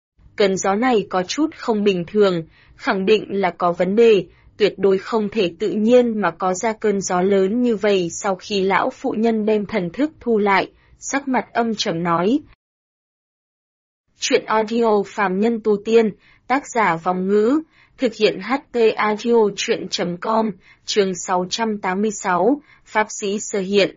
Cơn gió này có chút không bình thường, khẳng định là có vấn đề, tuyệt đối không thể tự nhiên mà có ra cơn gió lớn như vậy. Sau khi lão phụ nhân đem thần thức thu lại, sắc mặt âm trầm nói. Chuyện audio phàm nhân tu tiên, tác giả Vong Ngữ, thực hiện HT audio chuyện.com, chương 686, Pháp Sĩ Sơ Hiện.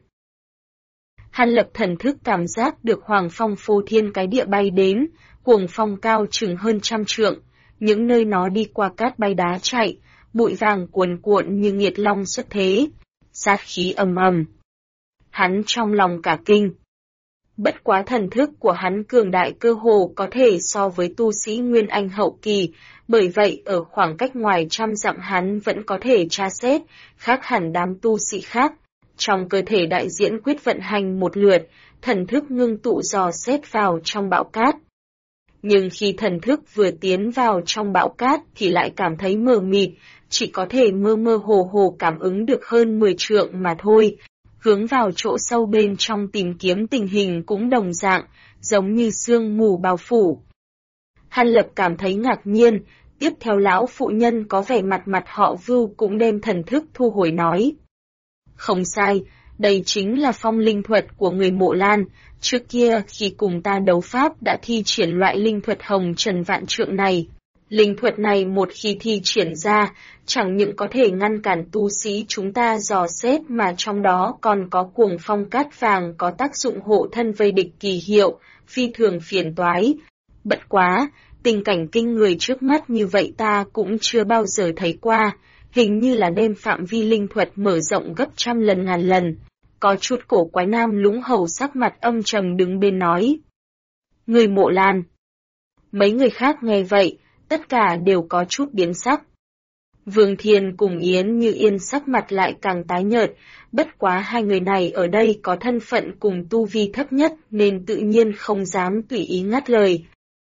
Hàn Lập thần thức cảm giác được hoàng phong phô thiên cái địa bay đến, cuồng phong cao chừng hơn 100 trượng, những nơi nó đi qua cát bay đá chạy, bụi vàng cuồn cuộn như nghiệt long xuất thế, sát khí ầm ầm. Hắn trong lòng cả kinh. Bất quá thần thức của hắn cường đại cơ hồ có thể so với tu sĩ Nguyên Anh hậu kỳ, bởi vậy ở khoảng cách ngoài 100 dặm hắn vẫn có thể tra xét, khác hẳn đám tu sĩ khác. Trong cơ thể đại diễn quyết vận hành một lượt, thần thức ngưng tụ dò xét vào trong bão cát. Nhưng khi thần thức vừa tiến vào trong bão cát thì lại cảm thấy mờ mịt, chỉ có thể mơ mơ hồ hồ cảm ứng được hơn 10 trượng mà thôi. Hướng vào chỗ sâu bên trong tìm kiếm tình hình cũng đồng dạng, giống như sương mù bao phủ. Hàn Lập cảm thấy ngạc nhiên, tiếp theo lão phụ nhân có vẻ mặt họ Vưu cũng đem thần thức thu hồi nói. Không sai, đây chính là phong linh thuật của người Mộ Lan, trước kia khi cùng ta đấu pháp đã thi triển loại linh thuật hồng trần vạn trượng này. Linh thuật này một khi thi triển ra, chẳng những có thể ngăn cản tu sĩ chúng ta dò xét mà trong đó còn có cuồng phong cát vàng có tác dụng hộ thân vây địch kỳ hiệu, phi thường phiền toái. Bất quá, tình cảnh kinh người trước mắt như vậy ta cũng chưa bao giờ thấy qua, hình như là đem phạm vi linh thuật mở rộng gấp 100 lần ngàn lần. Có chút cổ quái. Nam Lũng Hầu sắc mặt âm trầm đứng bên nói. Người Mộ Lan. Mấy người khác nghe vậy, tất cả đều có chút biến sắc. Vương Thiên cùng Yến Như Yên sắc mặt lại càng tái nhợt, bất quá hai người này ở đây có thân phận cùng tu vi thấp nhất nên tự nhiên không dám tùy ý ngắt lời.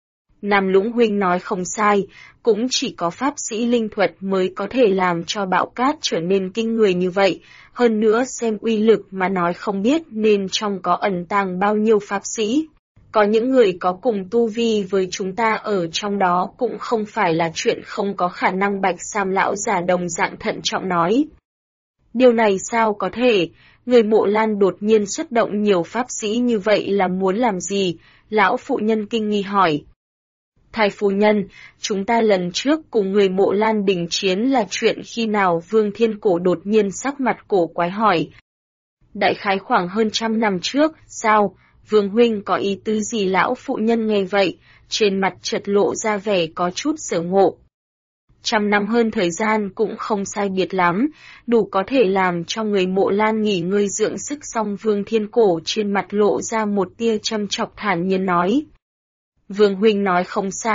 Nam Lũng huynh nói không sai, cũng chỉ có pháp sĩ linh thuật mới có thể làm cho bão cát trở nên kinh người như vậy, hơn nữa xem uy lực mà nói không biết nên trong có ẩn tàng bao nhiêu pháp sĩ. Có những người có cùng tu vi với chúng ta ở trong đó cũng không phải là chuyện không có khả năng. Bạch Sam lão già đồng dạng thận trọng nói. Điều này sao có thể, người Mộ Lan đột nhiên xuất động nhiều pháp sĩ như vậy là muốn làm gì? Lão phụ nhân kinh nghi hỏi. Thái phu nhân, chúng ta lần trước cùng người Mộ Lan đình chiến là chuyện khi nào? Vương Thiên Cổ đột nhiên sắc mặt cổ quái hỏi. Đại khái khoảng hơn 100 năm trước, sao? Vương huynh có ý tứ gì? Lão phụ nhân nghe vậy, trên mặt chợt lộ ra vẻ có chút sở ngộ. 100 năm hơn thời gian cũng không sai biệt lắm, đủ có thể làm cho người Mộ Lan nghỉ ngơi dưỡng sức. Xong Vương Thiên Cổ trên mặt lộ ra một tia châm chọc thản nhiên nói. Vương huynh nói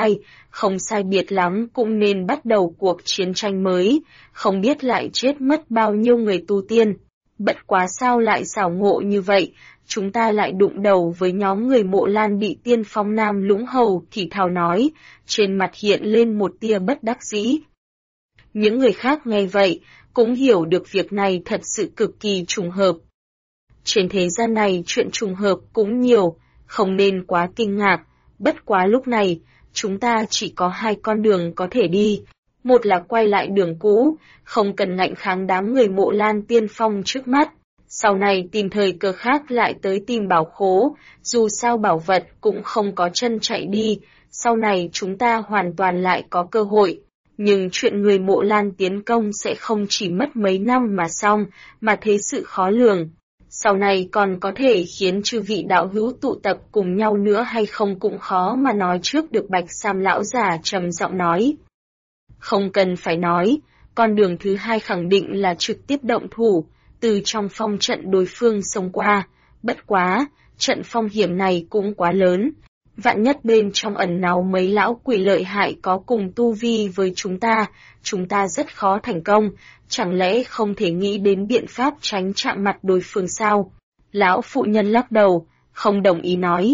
không sai biệt lắm cũng nên bắt đầu cuộc chiến tranh mới, không biết lại chết mất bao nhiêu người tu tiên. Bất quá sao lại xảo ngộ như vậy, chúng ta lại đụng đầu với nhóm người Mộ Lan bị tiên phong. Nam Lũng hầu thì thào nói, trên mặt hiện lên một tia bất đắc dĩ. Những người khác nghe vậy, cũng hiểu được việc này thật sự cực kỳ trùng hợp. Trên thế gian này chuyện trùng hợp cũng nhiều, không nên quá kinh ngạc. Bất quá lúc này, chúng ta chỉ có 2 con đường có thể đi. Một là quay lại đường cũ, không cần ngạnh kháng đám người Mộ Lan tiên phong trước mắt. Sau này tìm thời cơ khác lại tới tìm bảo khố, dù sao bảo vật cũng không có chân chạy đi, sau này chúng ta hoàn toàn lại có cơ hội. Nhưng chuyện người Mộ Lan tiến công sẽ không chỉ mất mấy năm mà xong, mà thế sự khó lường. Sau này còn có thể khiến chư vị đạo hữu tụ tập cùng nhau nữa hay không cũng khó mà nói trước được. Bạch Sam lão già trầm giọng nói. Không cần phải nói, con đường thứ 2 khẳng định là trực tiếp động thủ, từ trong phong trận đối phương xông qua. Bất quá, trận phong hiểm này cũng quá lớn. Vạn nhất bên trong ẩn náu mấy lão quỷ lợi hại có cùng tu vi với chúng ta rất khó thành công, chẳng lẽ không thể nghĩ đến biện pháp tránh chạm mặt đối phương sao? Lão phụ nhân lắc đầu, không đồng ý nói.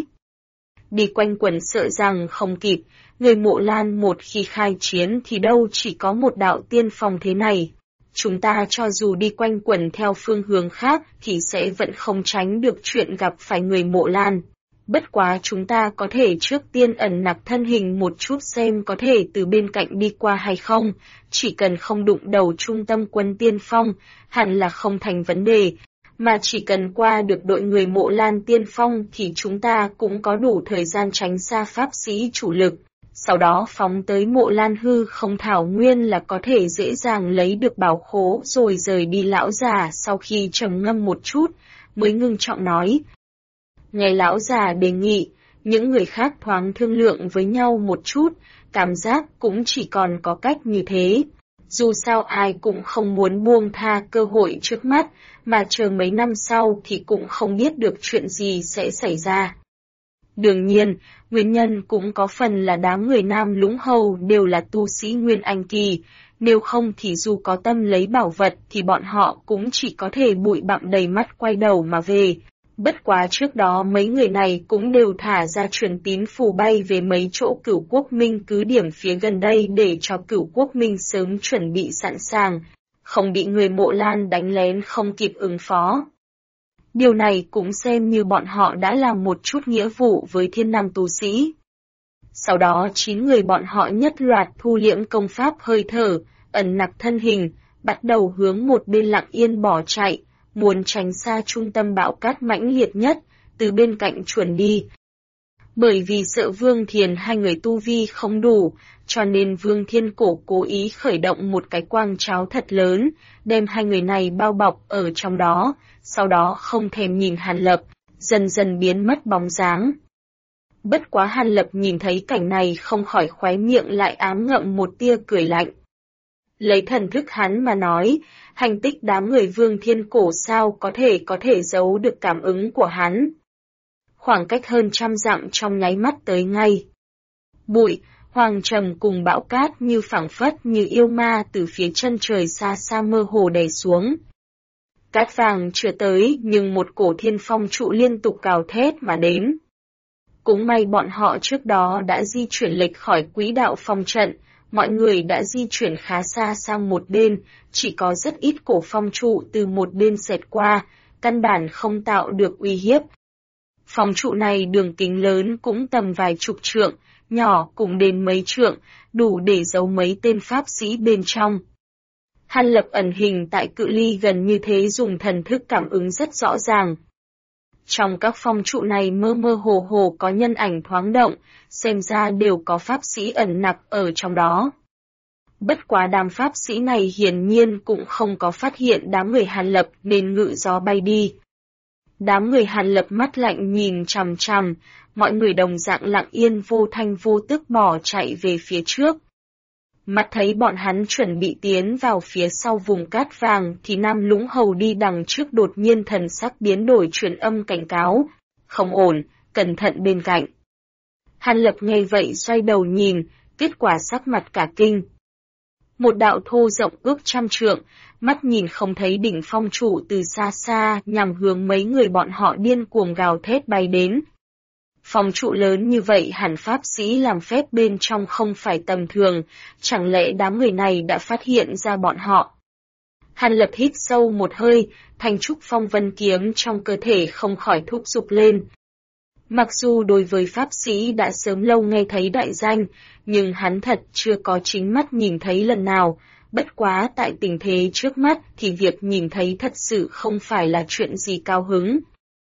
Đi quanh quẩn sợ rằng không kịp, người Mộ Lan một khi khai chiến thì đâu chỉ có một đạo tiên phong thế này. Chúng ta cho dù đi quanh quẩn theo phương hướng khác thì sẽ vẫn không tránh được chuyện gặp phải người Mộ Lan. Bất quá chúng ta có thể trước tiên ẩn nặc thân hình một chút xem có thể từ bên cạnh đi qua hay không, chỉ cần không đụng đầu trung tâm quân tiên phong, hẳn là không thành vấn đề, mà chỉ cần qua được đội người Mộ Lan tiên phong thì chúng ta cũng có đủ thời gian tránh xa pháp sĩ chủ lực, sau đó phóng tới Mộ Lan hư không thảo nguyên là có thể dễ dàng lấy được bảo khố rồi rời đi. Lão già sau khi trầm ngâm một chút, mới ngưng trọng nói. Nghe lão già đề nghị, những người khác thoáng thương lượng với nhau một chút, cảm giác cũng chỉ còn có cách như thế. Dù sao ai cũng không muốn buông tha cơ hội trước mắt, mà chờ mấy năm sau thì cũng không biết được chuyện gì sẽ xảy ra. Đương nhiên, nguyên nhân cũng có phần là đám người Nam Lũng hầu đều là tu sĩ Nguyên Anh kỳ, nếu không thì dù có tâm lấy bảo vật thì bọn họ cũng chỉ có thể bụi bặm đầy mắt quay đầu mà về. Bất quá trước đó mấy người này cũng đều thả ra truyền tín phù bay về mấy chỗ Cửu Quốc Minh cứ điểm phía gần đây để cho Cửu Quốc Minh sớm chuẩn bị sẵn sàng, không bị người Mộ Lan đánh lén không kịp ứng phó. Điều này cũng xem như bọn họ đã làm một chút nghĩa vụ với thiên nam tu sĩ. Sau đó 9 người bọn họ nhất loạt thu liễm công pháp hơi thở, ẩn nặc thân hình, bắt đầu hướng một bên lặng yên bỏ chạy, muốn tránh xa trung tâm bão cát mãnh liệt nhất, từ bên cạnh chuồn đi. Bởi vì sợ Vương Thiền 2 người tu vi không đủ, cho nên Vương Thiên Cổ cố ý khởi động một cái quang cháo thật lớn, đem 2 người này bao bọc ở trong đó, sau đó không thèm nhìn Hàn Lập, dần dần biến mất bóng dáng. Bất quá Hàn Lập nhìn thấy cảnh này không khỏi khóe miệng lại ám ngậm một tia cười lạnh. Lấy thần thức hắn mà nói, hành tích đám người Vương Thiên Cổ sao có thể giấu được cảm ứng của hắn. Khoảng cách hơn 100 dặm trong nháy mắt tới ngay. Bụi, hoàng trầm cùng bão cát như phảng phất như yêu ma từ phía chân trời xa xa mơ hồ đè xuống. Cát vàng chưa tới nhưng một cổ thiên phong trụ liên tục cào thét mà đến. Cũng may bọn họ trước đó đã di chuyển lệch khỏi quỹ đạo phong trận, mọi người đã di chuyển khá xa sang một bên, chỉ có rất ít cổ phong trụ từ một bên xẹt qua, căn bản không tạo được uy hiếp. Phong trụ này đường kính lớn cũng tầm vài chục trượng, nhỏ cũng đến mấy trượng, đủ để giấu mấy tên pháp sĩ bên trong. Hàn Lập ẩn hình tại cự ly gần như thế dùng thần thức cảm ứng rất rõ ràng. Trong các phong trụ này mơ mơ hồ hồ có nhân ảnh thoáng động, xem ra đều có pháp sĩ ẩn nặc ở trong đó. Bất quá đám pháp sĩ này hiển nhiên cũng không có phát hiện đám người Hàn Lập nên ngự gió bay đi. Đám người Hàn Lập mắt lạnh nhìn chằm chằm, mọi người đồng dạng lặng yên vô thanh vô tức bỏ chạy về phía trước. Mắt thấy bọn hắn chuẩn bị tiến vào phía sau vùng cát vàng thì Nam Lũng Hầu đi đằng trước đột nhiên thần sắc biến đổi truyền âm cảnh cáo. Không ổn, cẩn thận bên cạnh. Hàn Lập nghe vậy xoay đầu nhìn, kết quả sắc mặt cả kinh. Một đạo thô rộng ước trăm trượng, mắt nhìn không thấy đỉnh phong trụ từ xa xa nhằm hướng mấy người bọn họ điên cuồng gào thét bay đến. Phong trụ lớn như vậy hẳn pháp sĩ làm phép bên trong không phải tầm thường, chẳng lẽ đám người này đã phát hiện ra bọn họ. Hàn Lập hít sâu một hơi, thanh trúc phong vân kiếm trong cơ thể không khỏi thúc giục lên. Mặc dù đối với pháp sĩ đã sớm lâu nghe thấy đại danh, nhưng hắn thật chưa có chính mắt nhìn thấy lần nào, bất quá tại tình thế trước mắt thì việc nhìn thấy thật sự không phải là chuyện gì cao hứng.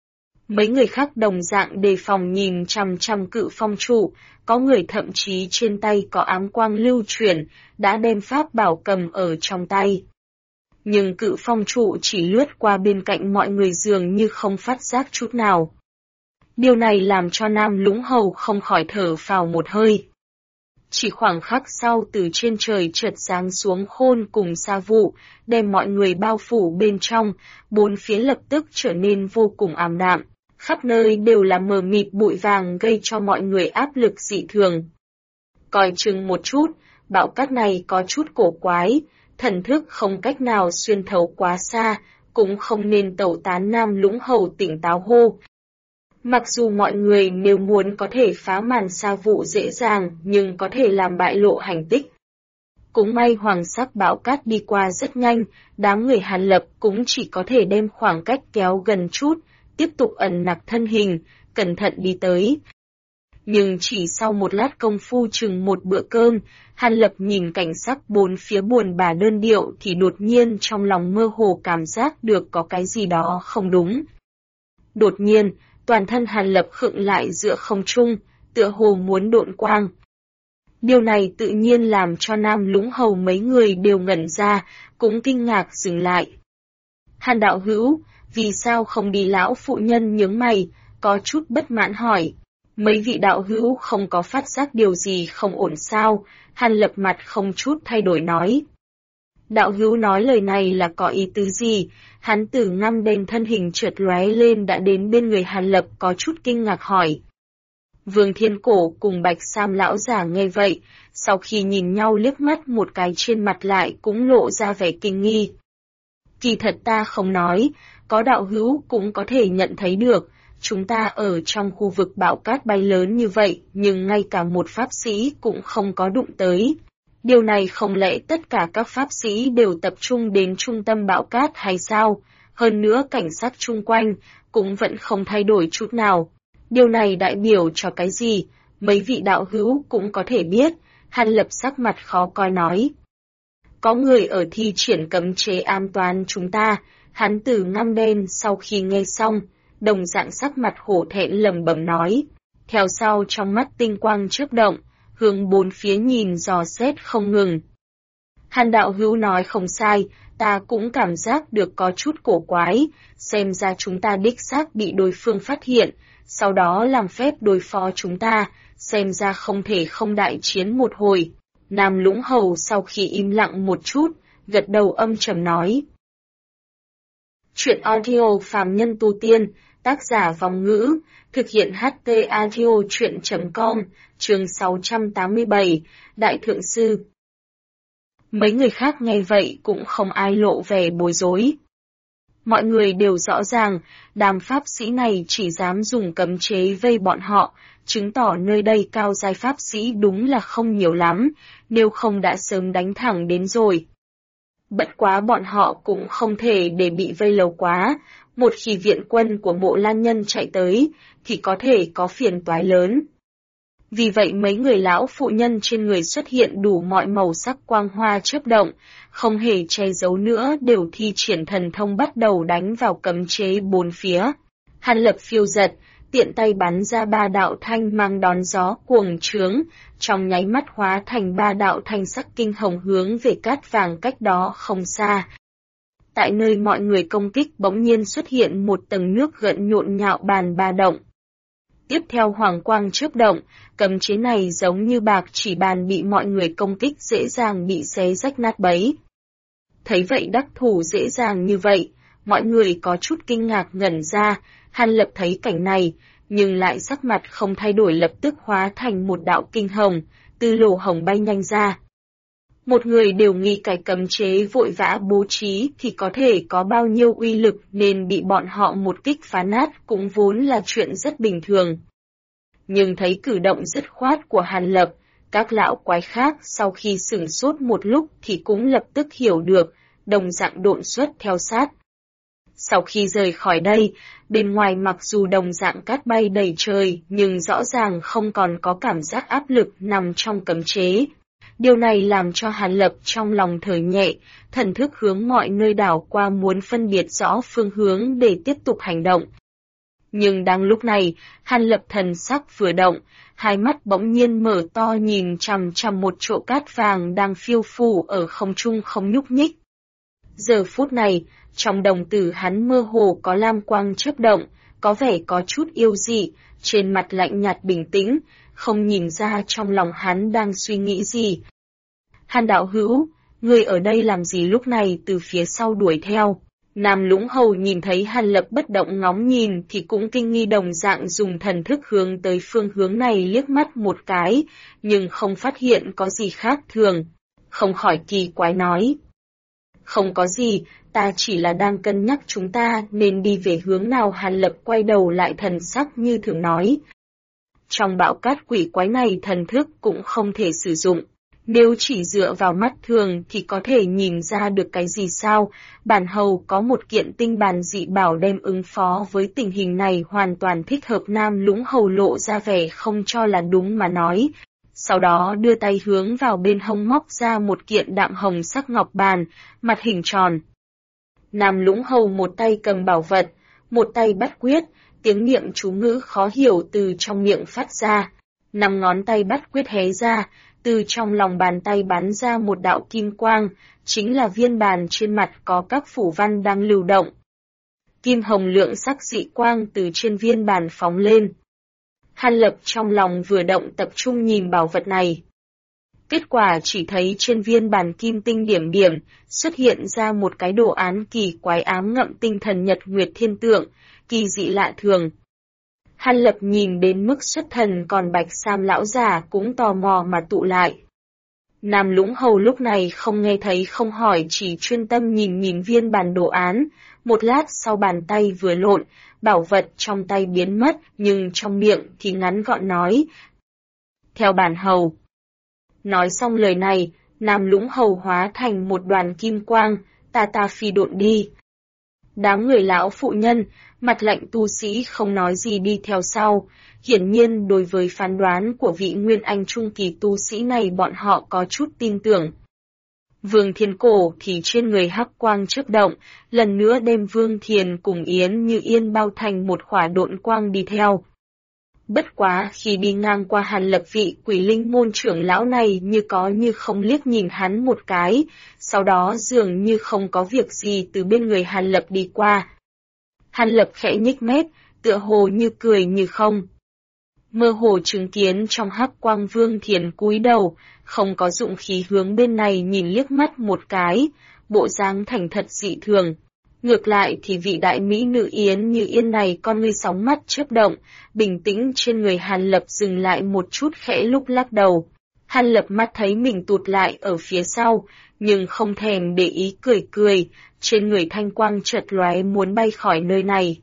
Mấy người khác đồng dạng đề phòng nhìn chằm chằm cự phong trụ, có người thậm chí trên tay có ám quang lưu chuyển, đã đem pháp bảo cầm ở trong tay. Nhưng cự phong trụ chỉ lướt qua bên cạnh mọi người dường như không phát giác chút nào. Điều này làm cho Nam Lũng Hầu không khỏi thở phào một hơi. Chỉ khoảng khắc sau từ trên trời chợt giáng xuống khôn cùng sa vụ, đem mọi người bao phủ bên trong, bốn phía lập tức trở nên vô cùng ảm đạm. Khắp nơi đều là mờ mịt bụi vàng gây cho mọi người áp lực dị thường. Coi chừng một chút, bão cát này có chút cổ quái, thần thức không cách nào xuyên thấu quá xa, cũng không nên tẩu tán. Nam Lũng Hầu tỉnh táo hô. Mặc dù mọi người nếu muốn có thể phá màn sa vụ dễ dàng, nhưng có thể làm bại lộ hành tích. Cũng may hoàng sắc bão cát đi qua rất nhanh, đám người Hàn Lập cũng chỉ có thể đem khoảng cách kéo gần chút, tiếp tục ẩn nặc thân hình, cẩn thận đi tới. Nhưng chỉ sau một lát công phu chừng một bữa cơm, Hàn Lập nhìn cảnh sắc bốn phía buồn bã đơn điệu thì đột nhiên trong lòng mơ hồ cảm giác được có cái gì đó không đúng. Đột nhiên, toàn thân Hàn Lập khựng lại giữa không trung, tựa hồ muốn độn quang. Điều này tự nhiên làm cho Nam Lũng Hầu mấy người đều ngẩn ra, cũng kinh ngạc dừng lại. Hàn đạo hữu, vì sao không đi? Lão phụ nhân nhướng mày, có chút bất mãn hỏi. Mấy vị đạo hữu không có phát giác điều gì không ổn sao? Hàn Lập mặt không chút thay đổi nói. Đạo hữu nói lời này là có ý tứ gì? Hắn từ ngăm đen thân hình chợt lóe lên đã đến bên người Hàn Lập có chút kinh ngạc hỏi. Vương Thiên Cổ cùng Bạch Sam lão giả nghe vậy, sau khi nhìn nhau liếc mắt một cái trên mặt lại cũng lộ ra vẻ kinh nghi. Kỳ thật ta không nói, có đạo hữu cũng có thể nhận thấy được, chúng ta ở trong khu vực bão cát bay lớn như vậy nhưng ngay cả một pháp sĩ cũng không có đụng tới. Điều này không lẽ tất cả các pháp sĩ đều tập trung đến trung tâm bão cát hay sao? Hơn nữa cảnh sát chung quanh cũng vẫn không thay đổi chút nào. Điều này đại biểu cho cái gì? Mấy vị đạo hữu cũng có thể biết. Hàn Lập sắc mặt khó coi nói. Có người ở thi triển cấm chế an toàn chúng ta. Hắn từ ngăm đen sau khi nghe xong, đồng dạng sắc mặt hổ thẹn lẩm bẩm nói. Theo sau trong mắt tinh quang chớp động, hướng bốn phía nhìn dò xét không ngừng. Hàn đạo hữu nói không sai, ta cũng cảm giác được có chút cổ quái, xem ra chúng ta đích xác bị đối phương phát hiện, sau đó làm phép đối phó chúng ta, xem ra không thể không đại chiến một hồi. Nam Lũng Hầu sau khi im lặng một chút, gật đầu âm trầm nói. Chuyện audio phàm nhân tu tiên, tác giả Vòng Ngữ, thực hiện HT audio chuyện.com, chương 687, Đại Thượng Sư. Mấy người khác nghe vậy cũng không ai lộ vẻ bối rối. Mọi người đều rõ ràng, đám pháp sĩ này chỉ dám dùng cấm chế vây bọn họ, chứng tỏ nơi đây cao giai pháp sĩ đúng là không nhiều lắm, nếu không đã sớm đánh thẳng đến rồi. Bất quá bọn họ cũng không thể để bị vây lâu quá, một khi viện quân của Mộ Lan Nhân chạy tới, thì có thể có phiền toái lớn. Vì vậy mấy người lão phụ nhân trên người xuất hiện đủ mọi màu sắc quang hoa chớp động, không hề che giấu nữa đều thi triển thần thông bắt đầu đánh vào cấm chế bốn phía. Hàn Lập phiêu giật, tiện tay bắn ra 3 đạo thanh mang đón gió cuồng trướng, trong nháy mắt hóa thành 3 đạo thanh sắc kinh hồng hướng về cát vàng cách đó không xa. Tại nơi mọi người công kích bỗng nhiên xuất hiện một tầng nước gợn nhộn nhạo bàn ba động. Tiếp theo hoàng quang chớp động, cấm chế này giống như bạc chỉ bàn bị mọi người công kích dễ dàng bị xé rách nát bấy. Thấy vậy đắc thủ dễ dàng như vậy, mọi người có chút kinh ngạc ngẩn ra, Hàn Lập thấy cảnh này, nhưng lại sắc mặt không thay đổi lập tức hóa thành một đạo kinh hồng, từ lỗ hồng bay nhanh ra. Một người đều nghĩ cái cấm chế vội vã bố trí thì có thể có bao nhiêu uy lực nên bị bọn họ một kích phá nát cũng vốn là chuyện rất bình thường. Nhưng thấy cử động dứt khoát của Hàn Lập, các lão quái khác sau khi sửng sốt một lúc thì cũng lập tức hiểu được, đồng dạng độn xuất theo sát. Sau khi rời khỏi đây, bên ngoài mặc dù đồng dạng cát bay đầy trời nhưng rõ ràng không còn có cảm giác áp lực nằm trong cấm chế. Điều này làm cho Hàn Lập trong lòng thở nhẹ, thần thức hướng mọi nơi đảo qua muốn phân biệt rõ phương hướng để tiếp tục hành động. Nhưng đang lúc này, Hàn Lập thần sắc vừa động, hai mắt bỗng nhiên mở to nhìn chằm chằm một chỗ cát vàng đang phiêu phù ở không trung không nhúc nhích. Giờ phút này, trong đồng tử hắn mơ hồ có lam quang chớp động, có vẻ có chút yêu dị, trên mặt lạnh nhạt bình tĩnh, không nhìn ra trong lòng hắn đang suy nghĩ gì. Hàn đạo hữu, ngươi ở đây làm gì lúc này từ phía sau đuổi theo? Nam Lũng Hầu nhìn thấy Hàn Lập bất động ngóng nhìn thì cũng kinh nghi đồng dạng dùng thần thức hướng tới phương hướng này liếc mắt một cái, nhưng không phát hiện có gì khác thường. Không khỏi kỳ quái nói. Không có gì, ta chỉ là đang cân nhắc chúng ta nên đi về hướng nào. Hàn Lập quay đầu lại thần sắc như thường nói. Trong bão cát quỷ quái này thần thức cũng không thể sử dụng. Nếu chỉ dựa vào mắt thường thì có thể nhìn ra được cái gì sao, bản hầu có một kiện tinh bàn dị bảo đem ứng phó với tình hình này hoàn toàn thích hợp. Nam Lũng Hầu lộ ra vẻ không cho là đúng mà nói. Sau đó đưa tay hướng vào bên hông móc ra một kiện đạm hồng sắc ngọc bàn, mặt hình tròn. Nam Lũng Hầu một tay cầm bảo vật, một tay bắt quyết, tiếng niệm chú ngữ khó hiểu từ trong miệng phát ra. 5 ngón tay bắt quyết hé ra, từ trong lòng bàn tay bắn ra một đạo kim quang, chính là viên bàn trên mặt có các phủ văn đang lưu động. Kim hồng lượng sắc dị quang từ trên viên bàn phóng lên. Hàn Lập trong lòng vừa động tập trung nhìn bảo vật này. Kết quả chỉ thấy trên viên bàn kim tinh điểm điểm, xuất hiện ra một cái đồ án kỳ quái ám ngậm tinh thần nhật nguyệt thiên tượng, kỳ dị lạ thường. Hàn Lập nhìn đến mức xuất thần còn Bạch Sam lão già cũng tò mò mà tụ lại. Nam Lũng Hầu lúc này không nghe thấy không hỏi chỉ chuyên tâm nhìn viên bàn đồ án, một lát sau bàn tay vừa lộn, bảo vật trong tay biến mất nhưng trong miệng thì ngắn gọn nói. Theo bản hầu. Nói xong lời này, Nam Lũng Hầu hóa thành một đoàn kim quang, ta phi độn đi. Đám người lão phụ nhân, mặt lạnh tu sĩ không nói gì đi theo sau, hiển nhiên đối với phán đoán của vị Nguyên Anh trung kỳ tu sĩ này bọn họ có chút tin tưởng. Vương Thiên Cổ thì trên người hắc quang chớp động, lần nữa đem Vương Thiền cùng Yến Như Yên bao thành một khỏa độn quang đi theo. Bất quá khi đi ngang qua Hàn Lập vị Quỷ Linh môn trưởng lão này như có như không liếc nhìn hắn một cái, sau đó dường như không có việc gì từ bên người Hàn Lập đi qua. Hàn Lập khẽ nhếch mép, tựa hồ như cười như không. Mơ hồ chứng kiến trong hắc quang Vương Thiền cúi đầu, không có dụng khí hướng bên này nhìn liếc mắt một cái, bộ dáng thành thật dị thường. Ngược lại thì vị đại mỹ nữ Yến Như Yên này con ngươi sóng mắt chớp động, bình tĩnh trên người Hàn Lập dừng lại một chút khẽ lúc lắc đầu. Hàn Lập mắt thấy mình tụt lại ở phía sau, nhưng không thèm để ý cười cười, trên người thanh quang chợt lóe muốn bay khỏi nơi này.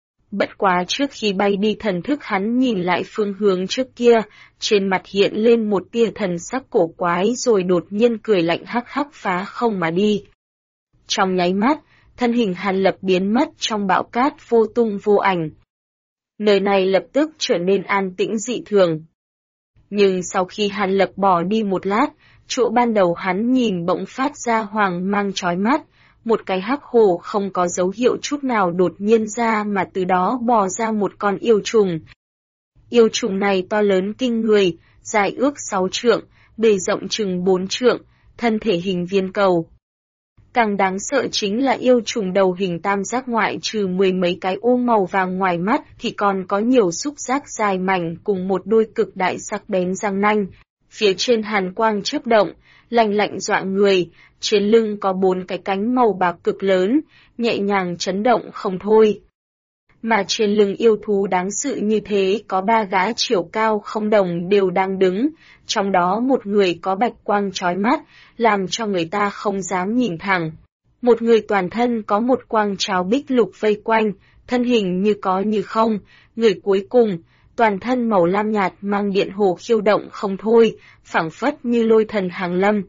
Bất quá trước khi bay đi thần thức hắn nhìn lại phương hướng trước kia, trên mặt hiện lên một tia thần sắc cổ quái rồi đột nhiên cười lạnh hắc hắc phá không mà đi. Trong nháy mắt, thân hình Hàn Lập biến mất trong bão cát vô tung vô ảnh. Nơi này lập tức trở nên an tĩnh dị thường. Nhưng sau khi Hàn Lập bỏ đi một lát, chỗ ban đầu hắn nhìn bỗng phát ra hoàng mang chói mắt, một cái hắc hồ không có dấu hiệu chút nào đột nhiên ra mà từ đó bò ra một con yêu trùng. Yêu trùng này to lớn kinh người, dài ước 6 trượng, bề rộng chừng 4 trượng, thân thể hình viên cầu. Càng đáng sợ chính là yêu trùng đầu hình tam giác ngoại trừ 10 mấy cái ô màu vàng ngoài mắt thì còn có nhiều xúc giác dài mảnh cùng một đôi cực đại sắc bén răng nanh. Phía trên hàn quang chớp động, lạnh lạnh dọa người, trên lưng có 4 cái cánh màu bạc cực lớn, nhẹ nhàng chấn động không thôi. Mà trên lưng yêu thú đáng sợ như thế có 3 gã chiều cao không đồng đều đang đứng, trong đó một người có bạch quang chói mắt, làm cho người ta không dám nhìn thẳng. Một người toàn thân có một quang tráo bích lục vây quanh, thân hình như có như không, người cuối cùng, toàn thân màu lam nhạt mang điện hồ khiêu động không thôi, phảng phất như lôi thần hàng lâm.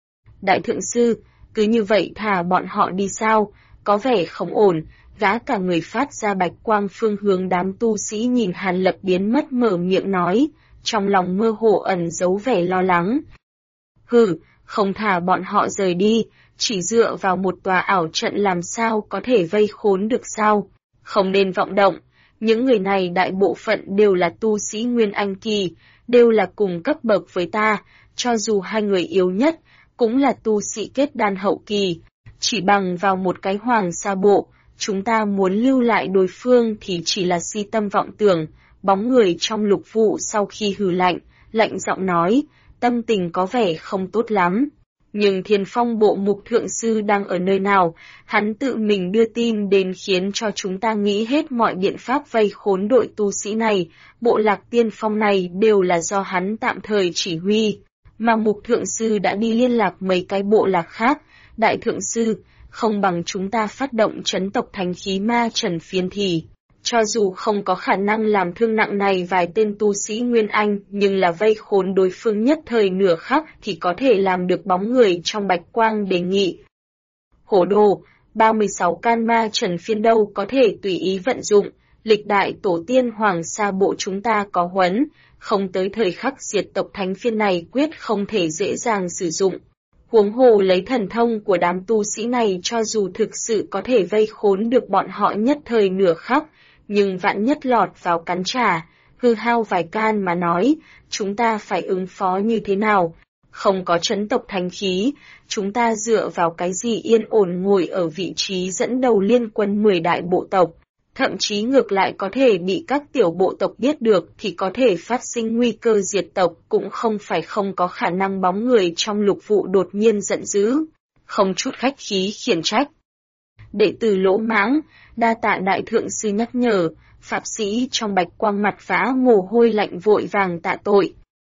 Đại thượng sư, cứ như vậy thả bọn họ đi sao, có vẻ không ổn. Gã cả người phát ra bạch quang phương hướng đám tu sĩ nhìn Hàn Lập biến mất mở miệng nói, trong lòng mơ hồ ẩn giấu vẻ lo lắng. Hừ, không thả bọn họ rời đi, chỉ dựa vào một tòa ảo trận làm sao có thể vây khốn được sao, không nên vọng động. Những người này đại bộ phận đều là tu sĩ Nguyên Anh Kỳ, đều là cùng cấp bậc với ta, cho dù hai người yếu nhất, cũng là tu sĩ kết đan hậu kỳ, chỉ bằng vào một cái hoàng sa bộ. Chúng ta muốn lưu lại đối phương thì chỉ là si tâm vọng tưởng, bóng người trong lục vụ sau khi hừ lạnh, lạnh giọng nói, tâm tình có vẻ không tốt lắm. Nhưng Thiên Phong bộ mục thượng sư đang ở nơi nào, hắn tự mình đưa tin đến khiến cho chúng ta nghĩ hết mọi biện pháp vây khốn đội tu sĩ này, bộ lạc tiên phong này đều là do hắn tạm thời chỉ huy, mà mục thượng sư đã đi liên lạc mấy cái bộ lạc khác, đại thượng sư, không bằng chúng ta phát động trấn tộc thánh khí ma trần phiên thì. Cho dù không có khả năng làm thương nặng này vài tên tu sĩ Nguyên Anh, nhưng là vây khốn đối phương nhất thời nửa khắc thì có thể làm được bóng người trong bạch quang đề nghị. Hổ đồ, 36 can ma trần phiên đâu có thể tùy ý vận dụng, lịch đại tổ tiên hoàng sa bộ chúng ta có huấn, không tới thời khắc diệt tộc thánh phiên này quyết không thể dễ dàng sử dụng. Huống hồ lấy thần thông của đám tu sĩ này cho dù thực sự có thể vây khốn được bọn họ nhất thời nửa khắc, nhưng vạn nhất lọt vào cắn trả, hư hao vài can mà nói, chúng ta phải ứng phó như thế nào? Không có trấn tộc thánh khí, chúng ta dựa vào cái gì yên ổn ngồi ở vị trí dẫn đầu liên quân 10 đại bộ tộc, thậm chí ngược lại có thể bị các tiểu bộ tộc biết được thì có thể phát sinh nguy cơ diệt tộc, cũng không phải không có khả năng bóng người trong lục vụ đột nhiên giận dữ, không chút khách khí khiển trách. Đệ tử lỗ mãng, đa tạ đại thượng sư nhắc nhở, pháp sĩ trong bạch quang mặt vã mồ hôi lạnh vội vàng tạ tội.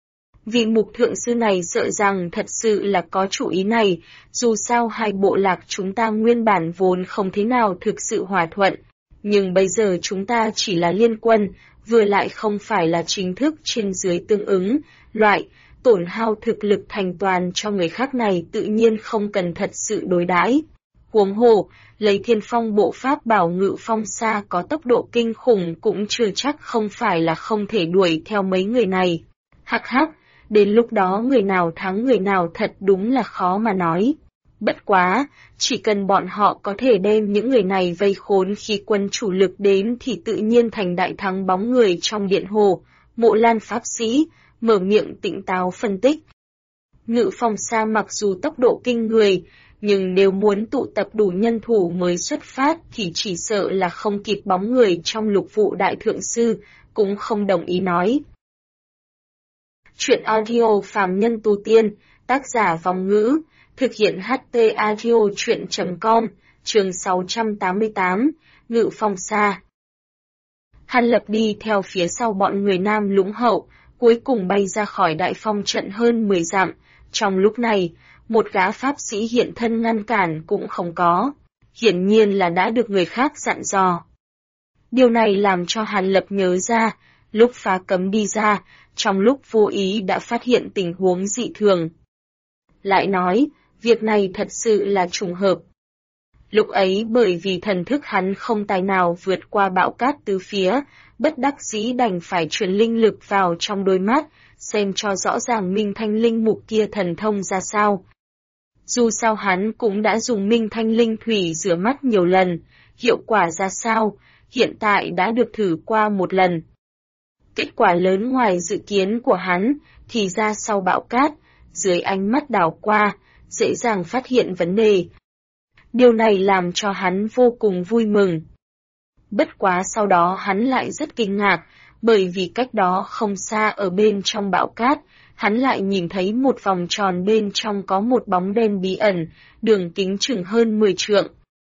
Vì mục thượng sư này sợ rằng thật sự là có chủ ý này, dù sao hai bộ lạc chúng ta nguyên bản vốn không thế nào thực sự hòa thuận, nhưng bây giờ chúng ta chỉ là liên quân, vừa lại không phải là chính thức trên dưới tương ứng, loại tổn hao thực lực thành toàn cho người khác này tự nhiên không cần thật sự đối đãi. Huống hồ, lấy Thiên Phong bộ pháp bảo ngự phong xa có tốc độ kinh khủng cũng chưa chắc không phải là không thể đuổi theo mấy người này. Hắc hắc, đến lúc đó người nào thắng người nào thật đúng là khó mà nói. Bất quá, chỉ cần bọn họ có thể đem những người này vây khốn khi quân chủ lực đến thì tự nhiên thành đại thắng bóng người trong điện hồ. Mộ Lan pháp sĩ, mở miệng tỉnh táo phân tích. Ngự phong xa mặc dù tốc độ kinh người, nhưng nếu muốn tụ tập đủ nhân thủ mới xuất phát thì chỉ sợ là không kịp bóng người trong lục vụ đại thượng sư, cũng không đồng ý nói. Chuyện audio phàm nhân tu tiên, tác giả Vong Ngữ, thực hiện HT audio chuyện.com, chương 688, Ngự phong xa. Hàn Lập đi theo phía sau bọn người Nam Lũng Hậu, cuối cùng bay ra khỏi đại phong trận hơn 10 dặm. Trong lúc này, một gã pháp sĩ hiện thân ngăn cản cũng không có, hiển nhiên là đã được người khác dặn dò. Điều này làm cho Hàn Lập nhớ ra, lúc phá cấm đi ra, trong lúc vô ý đã phát hiện tình huống dị thường. Lại nói, việc này thật sự là trùng hợp. Lúc ấy bởi vì thần thức hắn không tài nào vượt qua bão cát tứ phía, bất đắc dĩ đành phải truyền linh lực vào trong đôi mắt, xem cho rõ ràng Minh Thanh Linh Mục kia thần thông ra sao. Dù sao hắn cũng đã dùng Minh Thanh Linh Thủy rửa mắt nhiều lần, hiệu quả ra sao, hiện tại đã được thử qua một lần. Kết quả lớn ngoài dự kiến của hắn, thì ra sau bão cát, dưới ánh mắt đảo qua, dễ dàng phát hiện vấn đề. Điều này làm cho hắn vô cùng vui mừng. Bất quá sau đó hắn lại rất kinh ngạc, bởi vì cách đó không xa ở bên trong bão cát, hắn lại nhìn thấy một vòng tròn bên trong có một bóng đen bí ẩn, đường kính chừng hơn 10 trượng.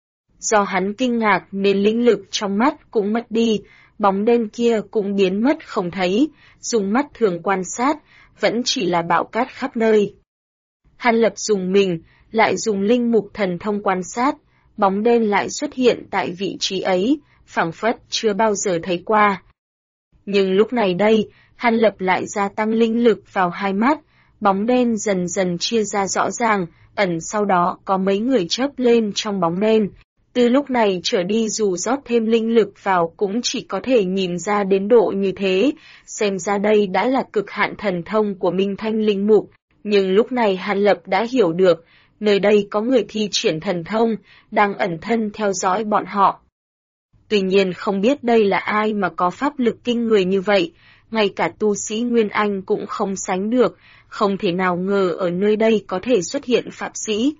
Do hắn kinh ngạc nên linh lực trong mắt cũng mất đi, bóng đen kia cũng biến mất không thấy, dùng mắt thường quan sát, vẫn chỉ là bão cát khắp nơi. Hàn Lập dùng mình, lại dùng linh mục thần thông quan sát, bóng đen lại xuất hiện tại vị trí ấy, phảng phất chưa bao giờ thấy qua. Nhưng lúc này đây, Hàn Lập lại gia tăng linh lực vào hai mắt, bóng đen dần dần chia ra rõ ràng, ẩn sau đó có mấy người chớp lên trong bóng đen. Từ lúc này trở đi dù rót thêm linh lực vào cũng chỉ có thể nhìn ra đến độ như thế, xem ra đây đã là cực hạn thần thông của Minh Thanh Linh Mục, nhưng lúc này Hàn Lập đã hiểu được, nơi đây có người thi triển thần thông, đang ẩn thân theo dõi bọn họ. Tuy nhiên không biết đây là ai mà có pháp lực kinh người như vậy, ngay cả tu sĩ Nguyên Anh cũng không sánh được, không thể nào ngờ ở nơi đây có thể xuất hiện pháp sĩ.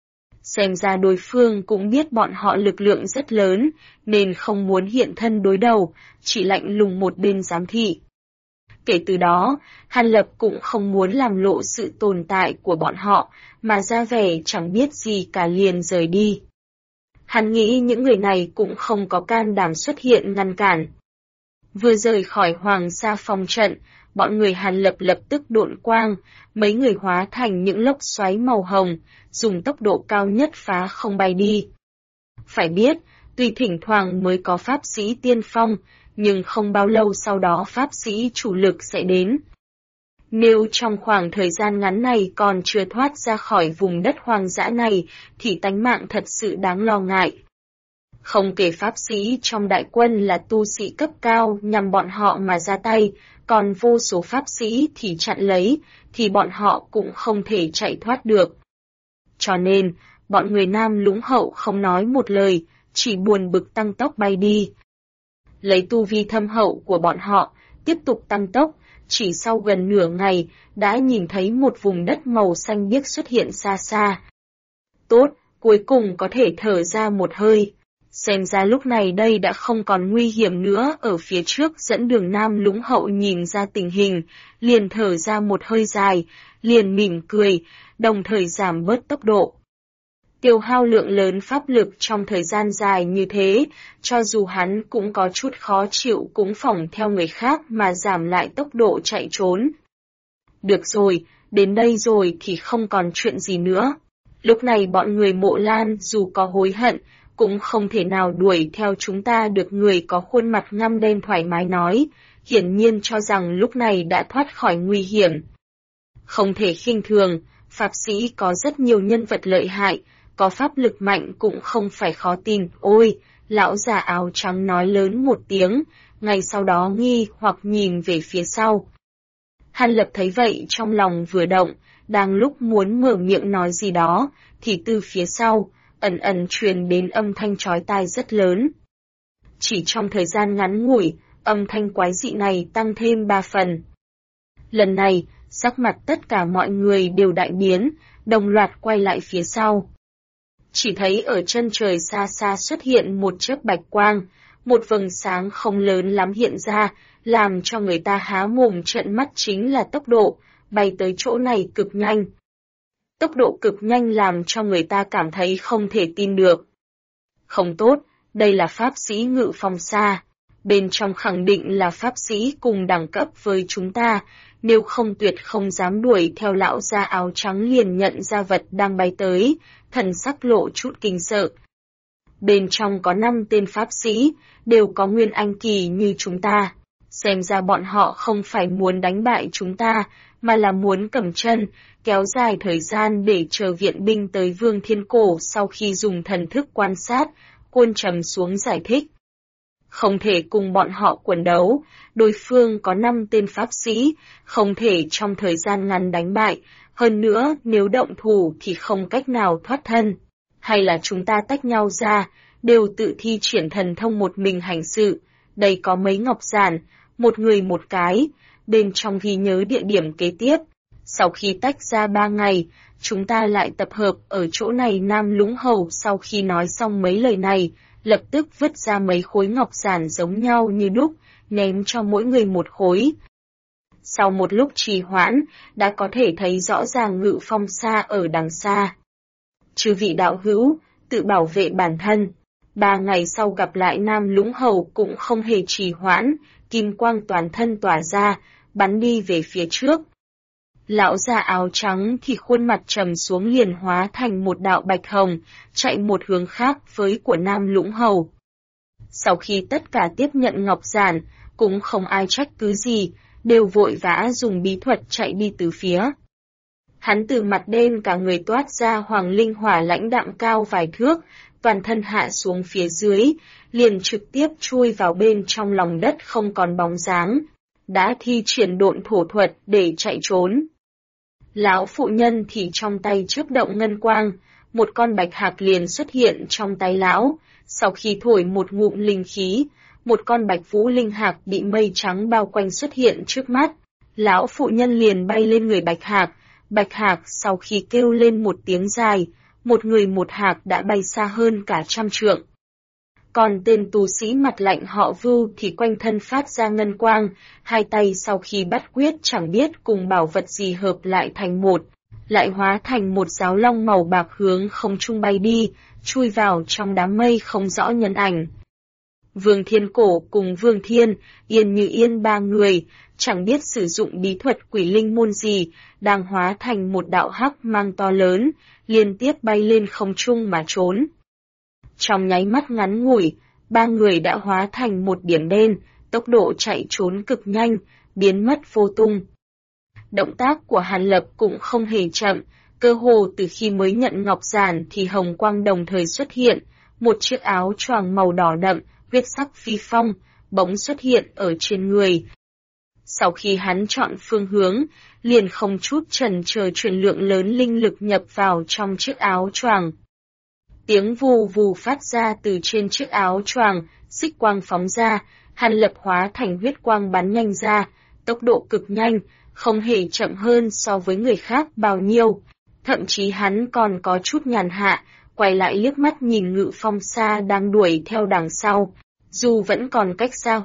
Xem ra đối phương cũng biết bọn họ lực lượng rất lớn, nên không muốn hiện thân đối đầu, chỉ lạnh lùng một bên giám thị. Kể từ đó, Hàn Lập cũng không muốn làm lộ sự tồn tại của bọn họ, mà ra vẻ chẳng biết gì cả liền rời đi. Hắn nghĩ những người này cũng không có can đảm xuất hiện ngăn cản. Vừa rời khỏi Hoàng Sa Phong trận, bọn người Hàn Lập lập tức độn quang, mấy người hóa thành những lốc xoáy màu hồng, dùng tốc độ cao nhất phá không bay đi. Phải biết, tuy thỉnh thoảng mới có pháp sĩ tiên phong, nhưng không bao lâu sau đó pháp sĩ chủ lực sẽ đến. Nếu trong khoảng thời gian ngắn này còn chưa thoát ra khỏi vùng đất hoang dã này, thì tánh mạng thật sự đáng lo ngại. Không kể pháp sĩ trong đại quân là tu sĩ cấp cao nhằm bọn họ mà ra tay, còn vô số pháp sĩ thì chặn lấy, thì bọn họ cũng không thể chạy thoát được. Cho nên, bọn người Nam Lũng Hậu không nói một lời, chỉ buồn bực tăng tốc bay đi. Lấy tu vi thâm hậu của bọn họ, tiếp tục tăng tốc, chỉ sau gần nửa ngày, đã nhìn thấy một vùng đất màu xanh biếc xuất hiện xa xa. Tốt, cuối cùng có thể thở ra một hơi. Xem ra lúc này đây đã không còn nguy hiểm nữa, ở phía trước dẫn đường Nam Lũng Hậu nhìn ra tình hình, liền thở ra một hơi dài, liền mỉm cười, đồng thời giảm bớt tốc độ. Tiêu hao lượng lớn pháp lực trong thời gian dài như thế, cho dù hắn cũng có chút khó chịu cũng phỏng theo người khác mà giảm lại tốc độ chạy trốn. Được rồi, đến đây rồi thì không còn chuyện gì nữa. Lúc này bọn người Mộ Lan dù có hối hận, cũng không thể nào đuổi theo chúng ta được, người có khuôn mặt ngăm đen thoải mái nói, hiển nhiên cho rằng lúc này đã thoát khỏi nguy hiểm. Không thể khinh thường, pháp sĩ có rất nhiều nhân vật lợi hại, có pháp lực mạnh cũng không phải khó tin. Ôi, lão già áo trắng nói lớn một tiếng, ngay sau đó nghi hoặc nhìn về phía sau. Hàn Lập thấy vậy trong lòng vừa động, đang lúc muốn mở miệng nói gì đó, thì từ phía sau, ẩn ẩn truyền đến âm thanh chói tai rất lớn. Chỉ trong thời gian ngắn ngủi, âm thanh quái dị này tăng thêm 3 phần. Lần này, sắc mặt tất cả mọi người đều đại biến, đồng loạt quay lại phía sau. Chỉ thấy ở chân trời xa xa xuất hiện một chớp bạch quang, một vầng sáng không lớn lắm hiện ra, làm cho người ta há mồm trợn mắt, chính là tốc độ, bay tới chỗ này cực nhanh. Tốc độ cực nhanh làm cho người ta cảm thấy không thể tin được. Không tốt, đây là pháp sĩ Ngự Phong Sa. Bên trong khẳng định là pháp sĩ cùng đẳng cấp với chúng ta, nếu không tuyệt không dám đuổi theo lão da áo trắng liền nhận ra vật đang bay tới, thần sắc lộ chút kinh sợ. Bên trong có 5 tên pháp sĩ, đều có nguyên anh kỳ như chúng ta. Xem ra bọn họ không phải muốn đánh bại chúng ta, mà là muốn cầm chân, kéo dài thời gian để chờ viện binh tới Vương Thiên Cổ. Sau khi dùng thần thức quan sát, Côn trầm xuống giải thích. Không thể cùng bọn họ quần đấu, đối phương có 5 tên pháp sĩ, không thể trong thời gian ngắn đánh bại, hơn nữa nếu động thủ thì không cách nào thoát thân. Hay là chúng ta tách nhau ra, đều tự thi triển thần thông một mình hành sự, đây có mấy ngọc giản, một người một cái, bên trong ghi nhớ địa điểm kế tiếp. Sau khi tách ra 3 ngày, chúng ta lại tập hợp ở chỗ này. Nam Lũng Hầu sau khi nói xong mấy lời này, lập tức vứt ra mấy khối ngọc giản giống nhau như đúc, ném cho mỗi người một khối. Sau một lúc trì hoãn, đã có thể thấy rõ ràng Ngự Phong Sa ở đằng xa. Chư vị đạo hữu, tự bảo vệ bản thân. 3 ngày sau gặp lại Nam Lũng Hầu cũng không hề trì hoãn, kim quang toàn thân tỏa ra, bắn đi về phía trước. Lão già áo trắng thì khuôn mặt trầm xuống liền hóa thành một đạo bạch hồng, chạy một hướng khác với của Nam Lũng Hầu. Sau khi tất cả tiếp nhận ngọc giản, cũng không ai trách cứ gì, đều vội vã dùng bí thuật chạy đi từ phía. Hắn từ mặt đen cả người toát ra hoàng linh hỏa lãnh đạm cao vài thước, toàn thân hạ xuống phía dưới, liền trực tiếp chui vào bên trong lòng đất không còn bóng dáng, đã thi triển độn thổ thuật để chạy trốn. Lão phụ nhân thì trong tay chớp động ngân quang, một con bạch hạc liền xuất hiện trong tay lão, sau khi thổi một ngụm linh khí, một con bạch vũ linh hạc bị mây trắng bao quanh xuất hiện trước mắt. Lão phụ nhân liền bay lên người bạch hạc sau khi kêu lên một tiếng dài, một người một hạc đã bay xa hơn cả 100 trượng. Còn tên tu sĩ mặt lạnh họ Vưu thì quanh thân phát ra ngân quang, hai tay sau khi bắt quyết chẳng biết cùng bảo vật gì hợp lại thành một, lại hóa thành một giáo long màu bạc hướng không trung bay đi, chui vào trong đám mây không rõ nhân ảnh. Vương Thiên Cổ cùng Vương Thiên, Yên Như Yên 3 người, chẳng biết sử dụng bí thuật quỷ linh môn gì, đang hóa thành một đạo hắc mang to lớn, liên tiếp bay lên không trung mà trốn. Trong nháy mắt ngắn ngủi, 3 người đã hóa thành một điểm đen, tốc độ chạy trốn cực nhanh, biến mất vô tung. Động tác của Hàn Lập cũng không hề chậm, cơ hồ từ khi mới nhận ngọc giản thì hồng quang đồng thời xuất hiện, một chiếc áo choàng màu đỏ đậm, huyết sắc phi phong, bỗng xuất hiện ở trên người. Sau khi hắn chọn phương hướng, liền không chút chần chờ chuyển lượng lớn linh lực nhập vào trong chiếc áo choàng. Tiếng vù vù phát ra từ trên chiếc áo choàng, xích quang phóng ra, Hàn Lập hóa thành huyết quang bắn nhanh ra, tốc độ cực nhanh, không hề chậm hơn so với người khác bao nhiêu. Thậm chí hắn còn có chút nhàn hạ, quay lại liếc mắt nhìn Ngự Phong Sa đang đuổi theo đằng sau. Dù vẫn còn cách xa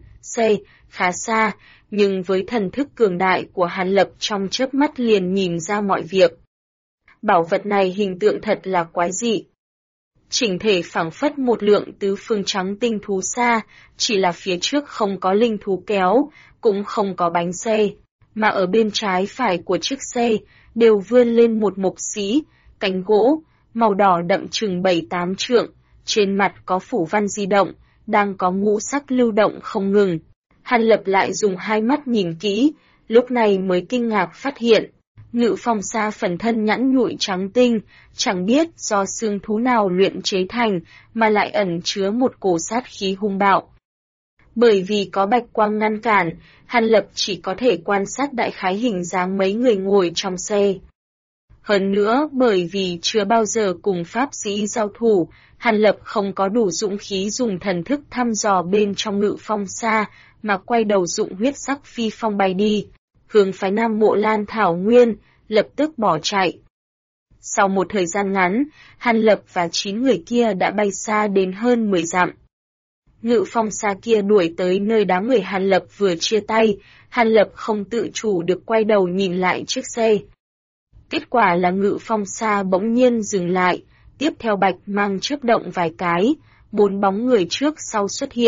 khá xa, nhưng với thần thức cường đại của Hàn Lập trong chớp mắt liền nhìn ra mọi việc. Bảo vật này hình tượng thật là quái dị. Chỉnh thể phảng phất một lượng tứ phương trắng tinh thú xa, chỉ là phía trước không có linh thú kéo, cũng không có bánh xe, mà ở bên trái phải của chiếc xe, đều vươn lên một mộc xí, cánh gỗ, màu đỏ đậm chừng 7-8 trượng, trên mặt có phủ văn di động, đang có ngũ sắc lưu động không ngừng. Hàn Lập lại dùng hai mắt nhìn kỹ, lúc này mới kinh ngạc phát hiện. Ngự Phong Sa phần thân nhẵn nhụi trắng tinh, chẳng biết do xương thú nào luyện chế thành, mà lại ẩn chứa một cổ sát khí hung bạo. Bởi vì có bạch quang ngăn cản, Hàn Lập chỉ có thể quan sát đại khái hình dáng mấy người ngồi trong xe. Hơn nữa, bởi vì chưa bao giờ cùng pháp sĩ giao thủ, Hàn Lập không có đủ dũng khí dùng thần thức thăm dò bên trong Ngự Phong Sa, mà quay đầu dụng huyết sắc phi phong bay đi, hướng phái Nam Mộ Lan Thảo Nguyên, lập tức bỏ chạy. Sau một thời gian ngắn, Hàn Lập và 9 người kia đã bay xa đến hơn 10 dặm. Ngự Phong Sa kia đuổi tới nơi đám người Hàn Lập vừa chia tay, Hàn Lập không tự chủ được quay đầu nhìn lại chiếc xe. Kết quả là Ngự Phong Sa bỗng nhiên dừng lại, tiếp theo bạch mang chớp động vài cái, 4 bóng người trước sau xuất hiện,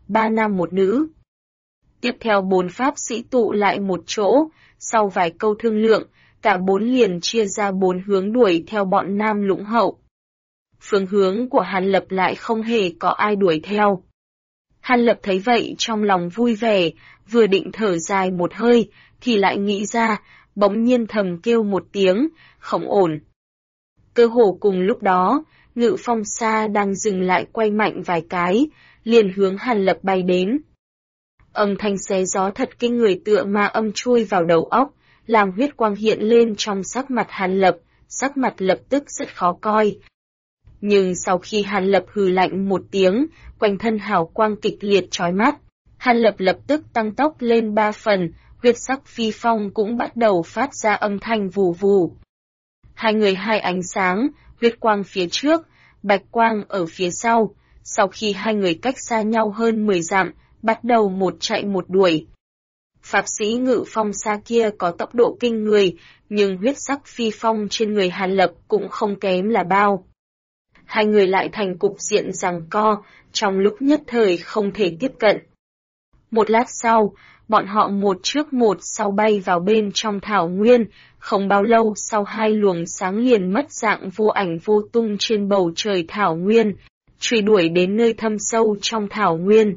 3 nam một nữ. Tiếp theo 4 pháp sĩ tụ lại một chỗ, sau vài câu thương lượng, cả 4 liền chia ra 4 hướng đuổi theo bọn Nam Lũng Hậu. Phương hướng của Hàn Lập lại không hề có ai đuổi theo. Hàn Lập thấy vậy trong lòng vui vẻ, vừa định thở dài một hơi, thì lại nghĩ ra, bỗng nhiên thầm kêu một tiếng, không ổn. Cơ hồ cùng lúc đó, Ngự Phong Sa đang dừng lại quay mạnh vài cái, liền hướng Hàn Lập bay đến. Âm thanh xé gió thật kinh người tựa ma âm chui vào đầu óc, làm huyết quang hiện lên trong sắc mặt Hàn Lập, sắc mặt lập tức rất khó coi. Nhưng sau khi Hàn Lập hừ lạnh một tiếng, quanh thân hào quang kịch liệt chói mắt, Hàn Lập lập tức tăng tốc lên 3 phần, huyết sắc phi phong cũng bắt đầu phát ra âm thanh vù vù. Hai người hai ánh sáng, huyết quang phía trước, bạch quang ở phía sau, sau khi hai người cách xa nhau hơn 10 dặm, bắt đầu một chạy một đuổi. Pháp sĩ Ngự Phong Sa kia có tốc độ kinh người, nhưng huyết sắc phi phong trên người Hàn Lập cũng không kém là bao. Hai người lại thành cục diện giằng co, trong lúc nhất thời không thể tiếp cận. Một lát sau, bọn họ một trước một sau bay vào bên trong thảo nguyên, không bao lâu sau hai luồng sáng liền mất dạng vô ảnh vô tung trên bầu trời thảo nguyên, truy đuổi đến nơi thâm sâu trong thảo nguyên.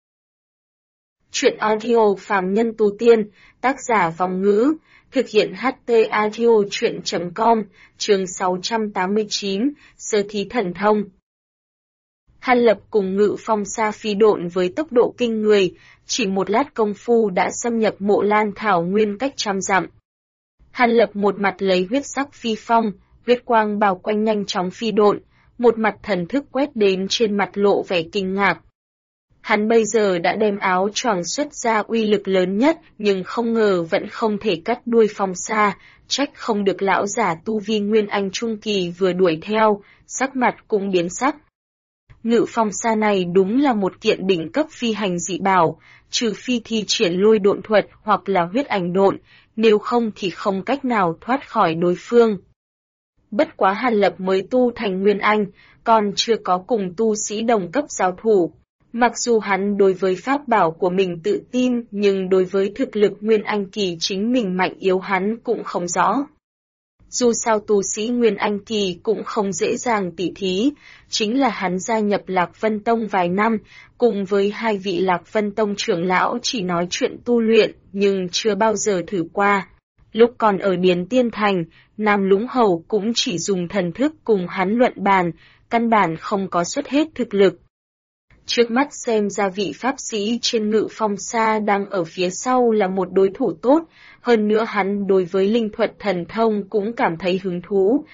Truyện audio Phàm Nhân Tu Tiên, tác giả Vong Ngữ, thực hiện HT audio truyện.com, chương 689, Sơ Thí Thần Thông. Hàn Lập cùng Ngự Phong Sa phi độn với tốc độ kinh người, chỉ một lát công phu đã xâm nhập Mộ Lan thảo nguyên cách trăm dặm. Hàn Lập một mặt lấy huyết sắc phi phong, huyết quang bao quanh nhanh chóng phi độn, một mặt thần thức quét đến trên mặt lộ vẻ kinh ngạc. Hắn bây giờ đã đem áo choàng xuất ra uy lực lớn nhất, nhưng không ngờ vẫn không thể cắt đuôi Phong Sa, trách không được lão giả tu vi Nguyên Anh Trung Kỳ vừa đuổi theo, sắc mặt cũng biến sắc. Ngự Phong Sa này đúng là một kiện đỉnh cấp phi hành dị bảo, trừ phi thi triển lôi độn thuật hoặc là huyết ảnh độn, nếu không thì không cách nào thoát khỏi đối phương. Bất quá Hàn Lập mới tu thành Nguyên Anh, còn chưa có cùng tu sĩ đồng cấp giao thủ. Mặc dù hắn đối với pháp bảo của mình tự tin, nhưng đối với thực lực Nguyên Anh Kỳ chính mình mạnh yếu hắn cũng không rõ. Dù sao tu sĩ Nguyên Anh Kỳ cũng không dễ dàng tỉ thí, chính là hắn gia nhập Lạc Vân Tông vài năm, cùng với hai vị Lạc Vân Tông trưởng lão chỉ nói chuyện tu luyện, nhưng chưa bao giờ thử qua. Lúc còn ở Điền Tiên Thành, Nam Lũng Hầu cũng chỉ dùng thần thức cùng hắn luận bàn, căn bản không có xuất hết thực lực. Trước mắt xem ra vị pháp sĩ trên Ngự Phong Sa đang ở phía sau là một đối thủ tốt, hơn nữa hắn đối với linh thuật thần thông cũng cảm thấy hứng thú.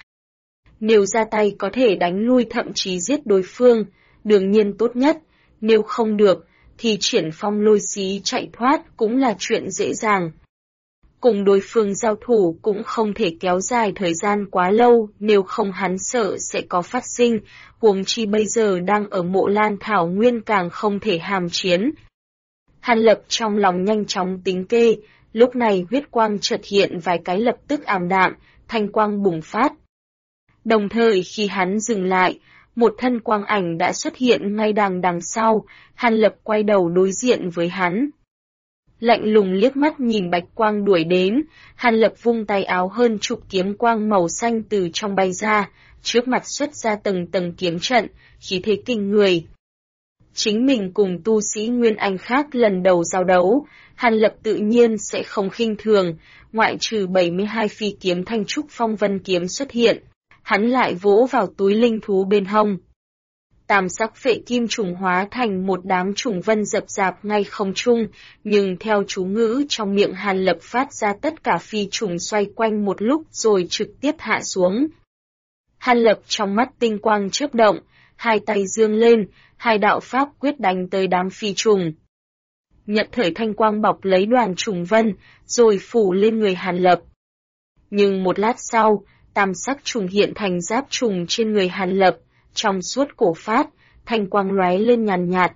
Nếu ra tay có thể đánh lui thậm chí giết đối phương, đương nhiên tốt nhất, nếu không được, thì triển phong lôi xí chạy thoát cũng là chuyện dễ dàng. Cùng đối phương giao thủ cũng không thể kéo dài thời gian quá lâu, nếu không hắn sợ sẽ có phát sinh, huống chi bây giờ đang ở Mộ Lan thảo nguyên càng không thể hàm chiến. Hàn Lập trong lòng nhanh chóng tính kê, lúc này huyết quang chợt hiện vài cái lập tức ảm đạm, thanh quang bùng phát. Đồng thời khi hắn dừng lại, một thân quang ảnh đã xuất hiện ngay đằng sau, Hàn Lập quay đầu đối diện với hắn. Lạnh lùng liếc mắt nhìn bạch quang đuổi đến, Hàn Lập vung tay áo hơn chục kiếm quang màu xanh từ trong bay ra, trước mặt xuất ra tầng tầng kiếm trận, khí thế kinh người. Chính mình cùng tu sĩ Nguyên Anh khác lần đầu giao đấu, Hàn Lập tự nhiên sẽ không khinh thường, ngoại trừ 72 phi kiếm thanh trúc phong vân kiếm xuất hiện, hắn lại vỗ vào túi linh thú bên hông. Tam sắc phệ kim trùng hóa thành một đám trùng vân dập dạp ngay không trung, nhưng theo chú ngữ trong miệng Hàn Lập phát ra tất cả phi trùng xoay quanh một lúc rồi trực tiếp hạ xuống. Hàn Lập trong mắt tinh quang chớp động, hai tay giương lên, hai đạo pháp quyết đánh tới đám phi trùng. Nhận thời thanh quang bọc lấy đoàn trùng vân, rồi phủ lên người Hàn Lập. Nhưng một lát sau, tam sắc trùng hiện thành giáp trùng trên người Hàn Lập, trong suốt cổ phát, thanh quang lóe lên nhàn nhạt.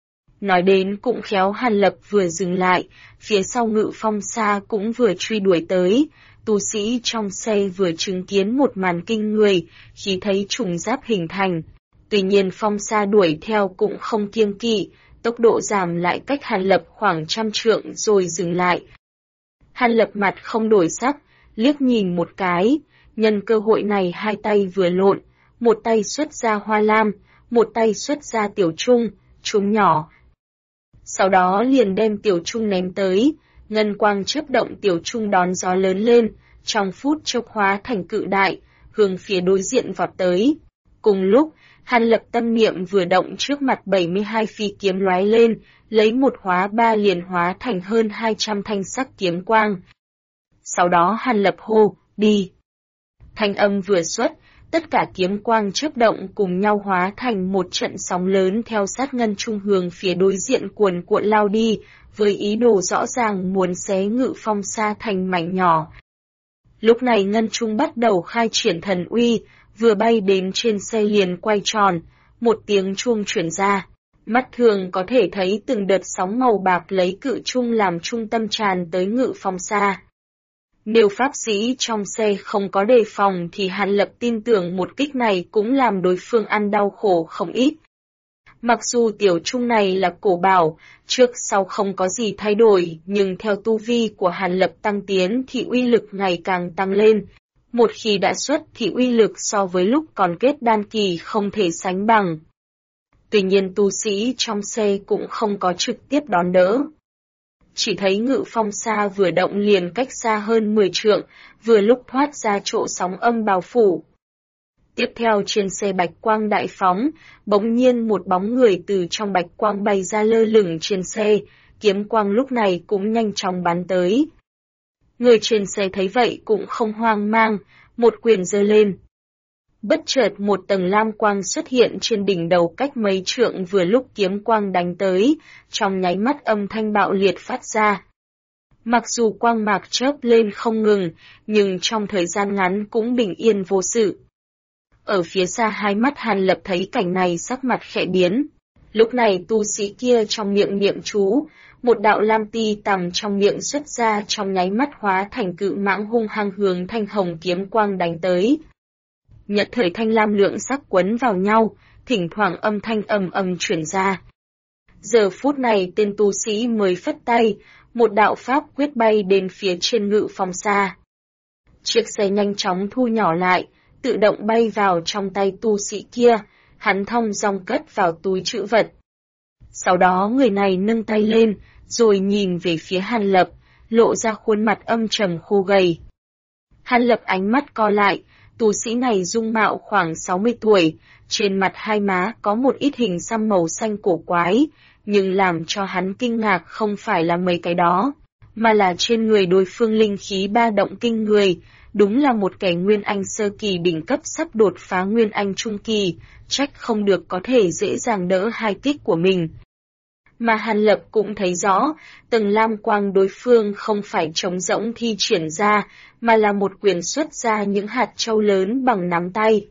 Nói đến cũng khéo, Hàn Lập vừa dừng lại, phía sau Ngự Phong Sa cũng vừa truy đuổi tới, tu sĩ trong xe vừa chứng kiến một màn kinh người, khi thấy trùng giáp hình thành. Tuy nhiên Phong Sa đuổi theo cũng không kiêng kỵ, tốc độ giảm lại cách Hàn Lập khoảng 100 trượng rồi dừng lại. Hàn Lập mặt không đổi sắc, liếc nhìn một cái, nhân cơ hội này hai tay vừa lộn, một tay xuất ra hoa lam, một tay xuất ra tiểu trung, trung nhỏ. Sau đó liền đem tiểu trung ném tới, ngân quang chớp động tiểu trung đón gió lớn lên, trong phút chốc hóa thành cự đại, hướng phía đối diện vọt tới. Cùng lúc, Hàn Lập tâm niệm vừa động trước mặt 72 phi kiếm lóe lên, lấy một hóa ba liền hóa thành hơn 200 thanh sắc kiếm quang. Sau đó Hàn Lập hô, đi. Thanh âm vừa xuất, tất cả kiếm quang chớp động cùng nhau hóa thành một trận sóng lớn theo sát ngân trung hướng phía đối diện cuồn cuộn lao đi, với ý đồ rõ ràng muốn xé Ngự Phong Sa thành mảnh nhỏ. Lúc này ngân trung bắt đầu khai triển thần uy, vừa bay đến trên xe liền quay tròn, một tiếng chuông chuyển ra. Mắt thường có thể thấy từng đợt sóng màu bạc lấy cự trung làm trung tâm tràn tới Ngự Phong Sa. Nếu pháp sĩ trong xe không có đề phòng thì Hàn Lập tin tưởng một kích này cũng làm đối phương ăn đau khổ không ít. Mặc dù tiểu trung này là cổ bảo, trước sau không có gì thay đổi, nhưng theo tu vi của Hàn Lập tăng tiến thì uy lực ngày càng tăng lên. Một khi đã xuất thì uy lực so với lúc còn kết đan kỳ không thể sánh bằng. Tuy nhiên tu sĩ trong xe cũng không có trực tiếp đón đỡ. Chỉ thấy Ngự Phong Sa vừa động liền cách xa hơn 10 trượng, vừa lúc thoát ra chỗ sóng âm bao phủ. Tiếp theo trên xe bạch quang đại phóng, bỗng nhiên một bóng người từ trong bạch quang bay ra lơ lửng trên xe, kiếm quang lúc này cũng nhanh chóng bắn tới. Người trên xe thấy vậy cũng không hoang mang, một quyền giơ lên. Bất chợt một tầng lam quang xuất hiện trên đỉnh đầu cách mấy trượng vừa lúc kiếm quang đánh tới, trong nháy mắt âm thanh bạo liệt phát ra. Mặc dù quang mạc chớp lên không ngừng, nhưng trong thời gian ngắn cũng bình yên vô sự. Ở phía xa hai mắt Hàn Lập thấy cảnh này sắc mặt khẽ biến. Lúc này tu sĩ kia trong miệng niệm chú, một đạo lam ti tằm trong miệng xuất ra trong nháy mắt hóa thành cự mãng hung hăng hướng thanh hồng kiếm quang đánh tới. Nhất thời thanh lam lượng sắc quấn vào nhau, thỉnh thoảng âm thanh ầm ầm chuyển ra. Giờ phút này tên tu sĩ mới phất tay, một đạo pháp quyết bay đến phía trên Ngự Phong Sa. Chiếc xe nhanh chóng thu nhỏ lại, tự động bay vào trong tay tu sĩ kia, hắn thong dong cất vào túi trữ vật. Sau đó người này nâng tay lên, rồi nhìn về phía Hàn Lập, lộ ra khuôn mặt âm trầm khô gầy. Hàn Lập ánh mắt co lại, tu sĩ này dung mạo khoảng 60 tuổi, trên mặt hai má có một ít hình xăm màu xanh cổ quái, nhưng làm cho hắn kinh ngạc không phải là mấy cái đó, mà là trên người đối phương linh khí ba động kinh người, đúng là một kẻ Nguyên Anh sơ kỳ đỉnh cấp sắp đột phá Nguyên Anh trung kỳ, trách không được có thể dễ dàng đỡ hai kích của mình. Mà Hàn Lập cũng thấy rõ, tầng lam quang đối phương không phải trống rỗng thi triển ra, mà là một quyền xuất ra những hạt châu lớn bằng nắm tay.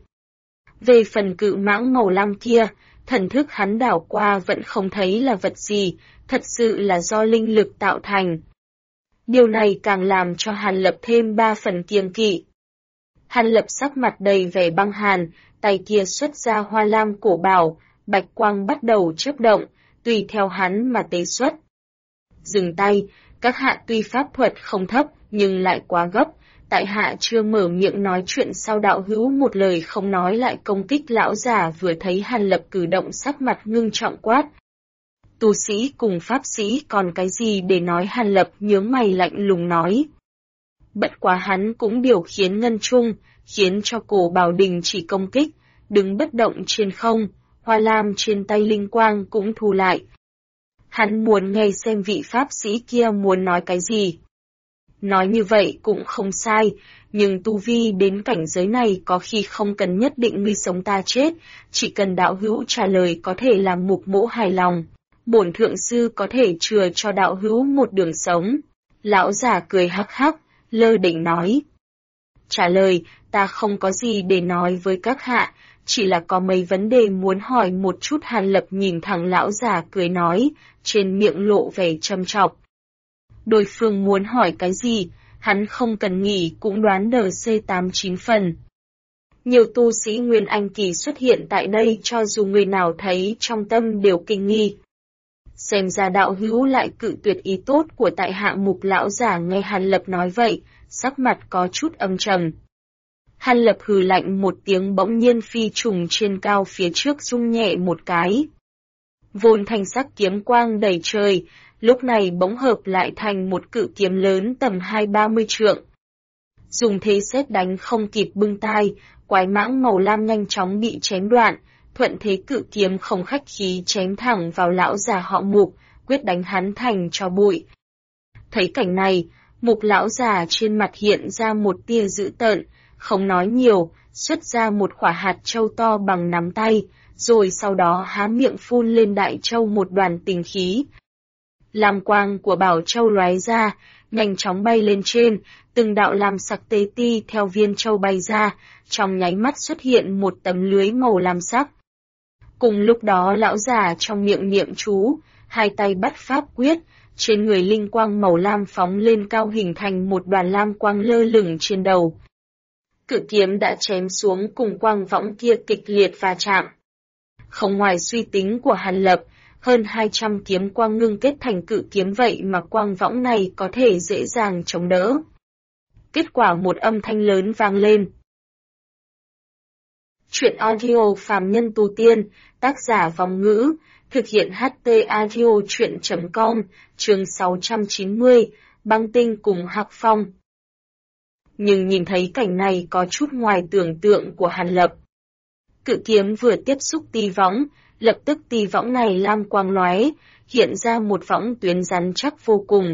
Về phần cự mãng màu lam kia, thần thức hắn đảo qua vẫn không thấy là vật gì, thật sự là do linh lực tạo thành. Điều này càng làm cho Hàn Lập thêm 3 phần kiêng kỵ. Hàn Lập sắc mặt đầy vẻ băng hàn, tay kia xuất ra hoa lam cổ bảo, bạch quang bắt đầu chớp động, tùy theo hắn mà tế xuất. Dừng tay, các hạ tuy pháp thuật không thấp nhưng lại quá gấp, tại hạ chưa mở miệng nói chuyện sau đạo hữu một lời không nói lại công kích lão già vừa thấy Hàn Lập cử động sắc mặt ngưng trọng quát. Tu sĩ cùng pháp sĩ còn cái gì để nói? Hàn Lập nhướng mày lạnh lùng nói. Bất quá hắn cũng điều khiến ngân trung, khiến cho cổ bảo đình chỉ công kích, đứng bất động trên không, hoa lam trên tay linh quang cũng thu lại. Hắn muốn nghe xem vị pháp sĩ kia muốn nói cái gì. Nói như vậy cũng không sai, nhưng tu vi đến cảnh giới này có khi không cần nhất định ngươi sống ta chết, chỉ cần đạo hữu trả lời có thể làm mục mỗ hài lòng. Bổn thượng sư có thể chừa cho đạo hữu một đường sống. Lão già cười hắc hắc, lơ đễnh nói. Trả lời, ta không có gì để nói với các hạ, chỉ là có mấy vấn đề muốn hỏi một chút. Hàn Lập nhìn thẳng lão già cười nói, trên miệng lộ vẻ châm chọc. Đối phương muốn hỏi cái gì, hắn không cần nghĩ cũng đoán đờ C89 phần. Nhiều tu sĩ Nguyên Anh kỳ xuất hiện tại đây cho dù người nào thấy trong tâm đều kinh nghi. Xem ra đạo hữu lại cự tuyệt ý tốt của tại hạ Mục lão giả. Nghe Hàn Lập nói vậy, sắc mặt có chút âm trầm. Hàn Lập hừ lạnh một tiếng, bỗng nhiên phi trùng trên cao phía trước rung nhẹ một cái. Vốn thanh sắc kiếm quang đầy trời, lúc này bỗng hợp lại thành một cự kiếm lớn tầm 20-30 trượng. Dùng thế sét đánh không kịp bưng tai, quái mãng màu lam nhanh chóng bị chém đoạn, thuận thế cự kiếm không khách khí chém thẳng vào lão già họ Mục, quyết đánh hắn thành tro bụi. Thấy cảnh này, Mục lão già trên mặt hiện ra một tia dữ tợn, không nói nhiều, xuất ra một quả hạt châu to bằng nắm tay, rồi sau đó há miệng phun lên đại châu một đoàn tình khí. Lam quang của bảo châu lóe ra, nhanh chóng bay lên trên, từng đạo lam sắc tế ti theo viên châu bay ra, trong nháy mắt xuất hiện một tấm lưới màu lam sắc. Cùng lúc đó lão già trong miệng niệm chú, hai tay bắt pháp quyết, trên người linh quang màu lam phóng lên cao hình thành một đoàn lam quang lơ lửng trên đầu. Cự kiếm đã chém xuống cùng quang võng kia kịch liệt va chạm. Không ngoài suy tính của Hàn Lập, hơn 200 kiếm quang ngưng kết thành cự kiếm vậy mà quang võng này có thể dễ dàng chống đỡ. Kết quả một âm thanh lớn vang lên. Chuyện audio phàm nhân tu tiên, tác giả Vong Ngữ, thực hiện HT audio chuyện.com, chương 690, băng tinh cùng Hắc Phong. Nhưng nhìn thấy cảnh này có chút ngoài tưởng tượng của Hàn Lập. Cự kiếm vừa tiếp xúc ti võng, lập tức ti võng này lam quang lóe, hiện ra một võng tuyến rắn chắc vô cùng.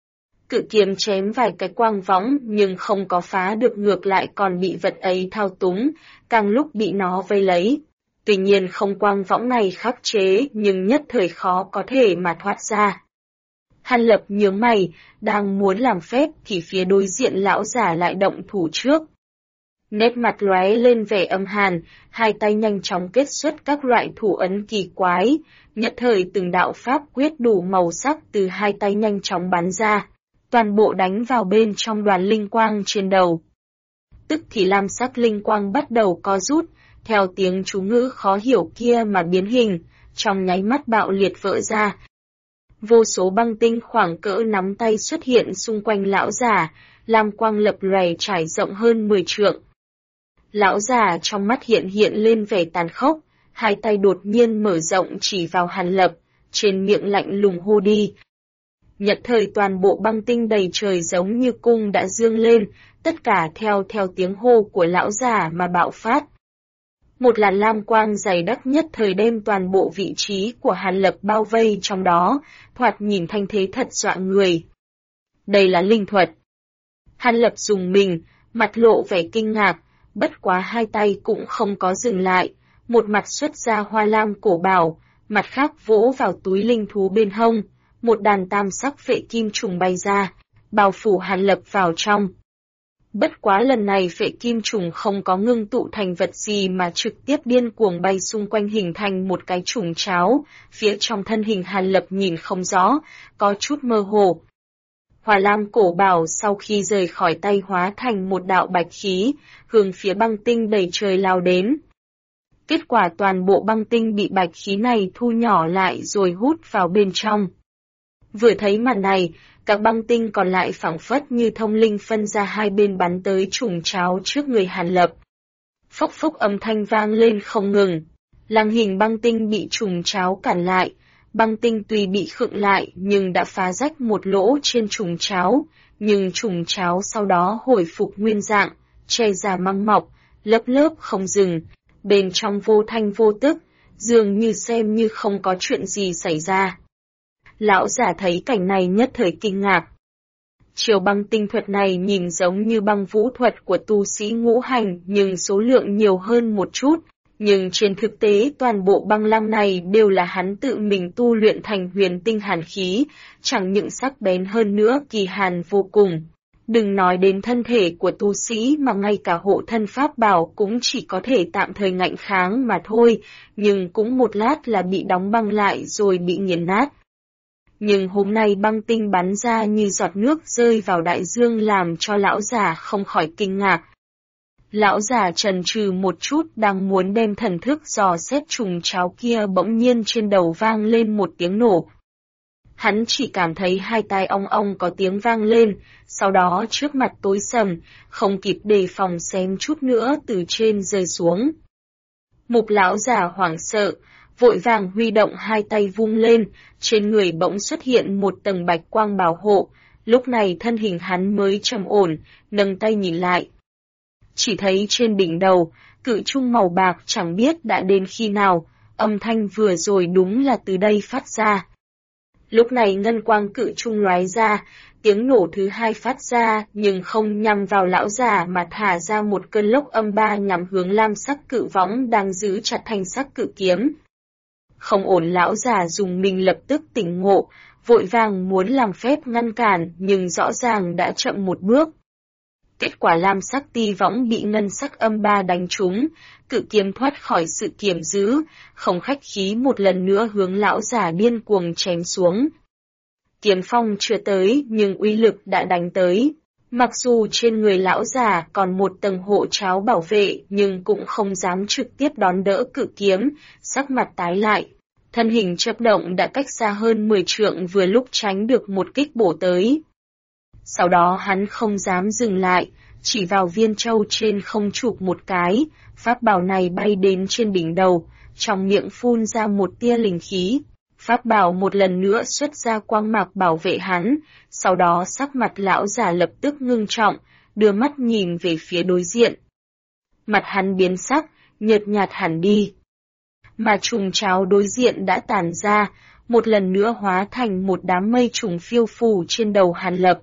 Cự kiếm chém vài cái quang võng nhưng không có phá được, ngược lại còn bị vật ấy thao túng, càng lúc bị nó vây lấy. Tuy nhiên không quang võng này khắc chế nhưng nhất thời khó có thể mà thoát ra. Hàn Lập nhướng mày, đang muốn làm phép thì phía đối diện lão giả lại động thủ trước. Nét mặt lóe lên vẻ âm hàn, hai tay nhanh chóng kết xuất các loại thủ ấn kỳ quái, nhất thời từng đạo pháp quyết đủ màu sắc từ hai tay nhanh chóng bắn ra, toàn bộ đánh vào bên trong đoàn linh quang trên đầu. Tức thì lam sắc linh quang bắt đầu co rút, theo tiếng chú ngữ khó hiểu kia mà biến hình, trong nháy mắt bạo liệt vỡ ra. Vô số băng tinh khoảng cỡ nắm tay xuất hiện xung quanh lão già, lam quang lập lòe trải rộng hơn 10 trượng. Lão già trong mắt hiện lên vẻ tàn khốc, hai tay đột nhiên mở rộng chỉ vào Hàn Lập, trên miệng lạnh lùng hô đi. Nhất thời toàn bộ băng tinh đầy trời giống như cung đã dương lên, tất cả theo tiếng hô của lão già mà bạo phát. Một làn lam quang dày đặc nhất thời đem toàn bộ vị trí của Hàn Lập bao vây trong đó, thoạt nhìn thanh thế thật dọa người. Đây là linh thuật. Hàn Lập dùng mình, mặt lộ vẻ kinh ngạc, bất quá hai tay cũng không có dừng lại, một mặt xuất ra hoa lam cổ bảo, mặt khác vỗ vào túi linh thú bên hông, một đàn tam sắc phệ kim trùng bay ra, bao phủ Hàn Lập vào trong. Bất quá lần này phệ kim trùng không có ngưng tụ thành vật gì mà trực tiếp điên cuồng bay xung quanh hình thành một cái trùng cháo, phía trong thân hình Hàn Lập nhìn không rõ, có chút mơ hồ. Hỏa lam cổ bảo sau khi rời khỏi tay hóa thành một đạo bạch khí, hướng phía băng tinh đầy trời lao đến. Kết quả toàn bộ băng tinh bị bạch khí này thu nhỏ lại rồi hút vào bên trong. Vừa thấy màn này, các băng tinh còn lại phảng phất như thông linh phân ra hai bên bắn tới trùng cháo trước người Hàn Lập. Phốc phốc âm thanh vang lên không ngừng. Lăng hình băng tinh bị trùng cháo cản lại. Băng tinh tuy bị khựng lại nhưng đã phá rách một lỗ trên trùng cháo, nhưng trùng cháo sau đó hồi phục nguyên dạng, che ra măng mọc, lớp lớp không dừng, bên trong vô thanh vô tức, dường như xem như không có chuyện gì xảy ra. Lão giả thấy cảnh này nhất thời kinh ngạc. Chiều băng tinh thuật này nhìn giống như băng vũ thuật của tu sĩ ngũ hành nhưng số lượng nhiều hơn một chút, nhưng trên thực tế toàn bộ băng lam này đều là hắn tự mình tu luyện thành huyền tinh hàn khí, chẳng những sắc bén hơn nữa kỳ hàn vô cùng. Đừng nói đến thân thể của tu sĩ mà ngay cả hộ thân pháp bảo cũng chỉ có thể tạm thời ngạnh kháng mà thôi, nhưng cũng một lát là bị đóng băng lại rồi bị nghiền nát. Nhưng hôm nay băng tinh bắn ra như giọt nước rơi vào đại dương làm cho lão già không khỏi kinh ngạc. Lão già chần chừ một chút đang muốn đem thần thức dò xét trùng cháo kia, bỗng nhiên trên đầu vang lên một tiếng nổ. Hắn chỉ cảm thấy hai tai ong ong có tiếng vang lên, sau đó trước mặt tối sầm, không kịp đề phòng xém chút nữa từ trên rơi xuống. Mục lão già hoảng sợ, vội vàng huy động hai tay vung lên, trên người bỗng xuất hiện một tầng bạch quang bảo hộ, lúc này thân hình hắn mới trầm ổn, nâng tay nhìn lại. Chỉ thấy trên đỉnh đầu, cự trung màu bạc chẳng biết đã đến khi nào, âm thanh vừa rồi đúng là từ đây phát ra. Lúc này ngân quang cự trung lóe ra, tiếng nổ thứ hai phát ra nhưng không nhằm vào lão già mà thả ra một cơn lốc âm ba nhằm hướng lam sắc cự võng đang giữ chặt thanh sắc cự kiếm. Không ổn, lão già dùng mình lập tức tỉnh ngộ, vội vàng muốn làm phép ngăn cản nhưng rõ ràng đã chậm một bước. Kết quả lam sắc ti võng bị ngân sắc âm ba đánh trúng, cự kiếm thoát khỏi sự kiềm giữ, không khách khí một lần nữa hướng lão già điên cuồng chém xuống. Kiếm phong chưa tới nhưng uy lực đã đánh tới. Mặc dù trên người lão già còn một tầng hộ tráo bảo vệ nhưng cũng không dám trực tiếp đón đỡ cự kiếm, sắc mặt tái lại. Thân hình chớp động đã cách xa hơn 10 trượng vừa lúc tránh được một kích bổ tới. Sau đó hắn không dám dừng lại, chỉ vào viên châu trên không chụp một cái, pháp bảo này bay đến trên đỉnh đầu, trong miệng phun ra một tia linh khí. Pháp bảo một lần nữa xuất ra quang mạc bảo vệ hắn, sau đó sắc mặt lão già lập tức ngưng trọng, đưa mắt nhìn về phía đối diện. Mặt hắn biến sắc, nhợt nhạt hẳn đi. Mà trùng cháo đối diện đã tản ra, một lần nữa hóa thành một đám mây trùng phiêu phù trên đầu Hàn Lập.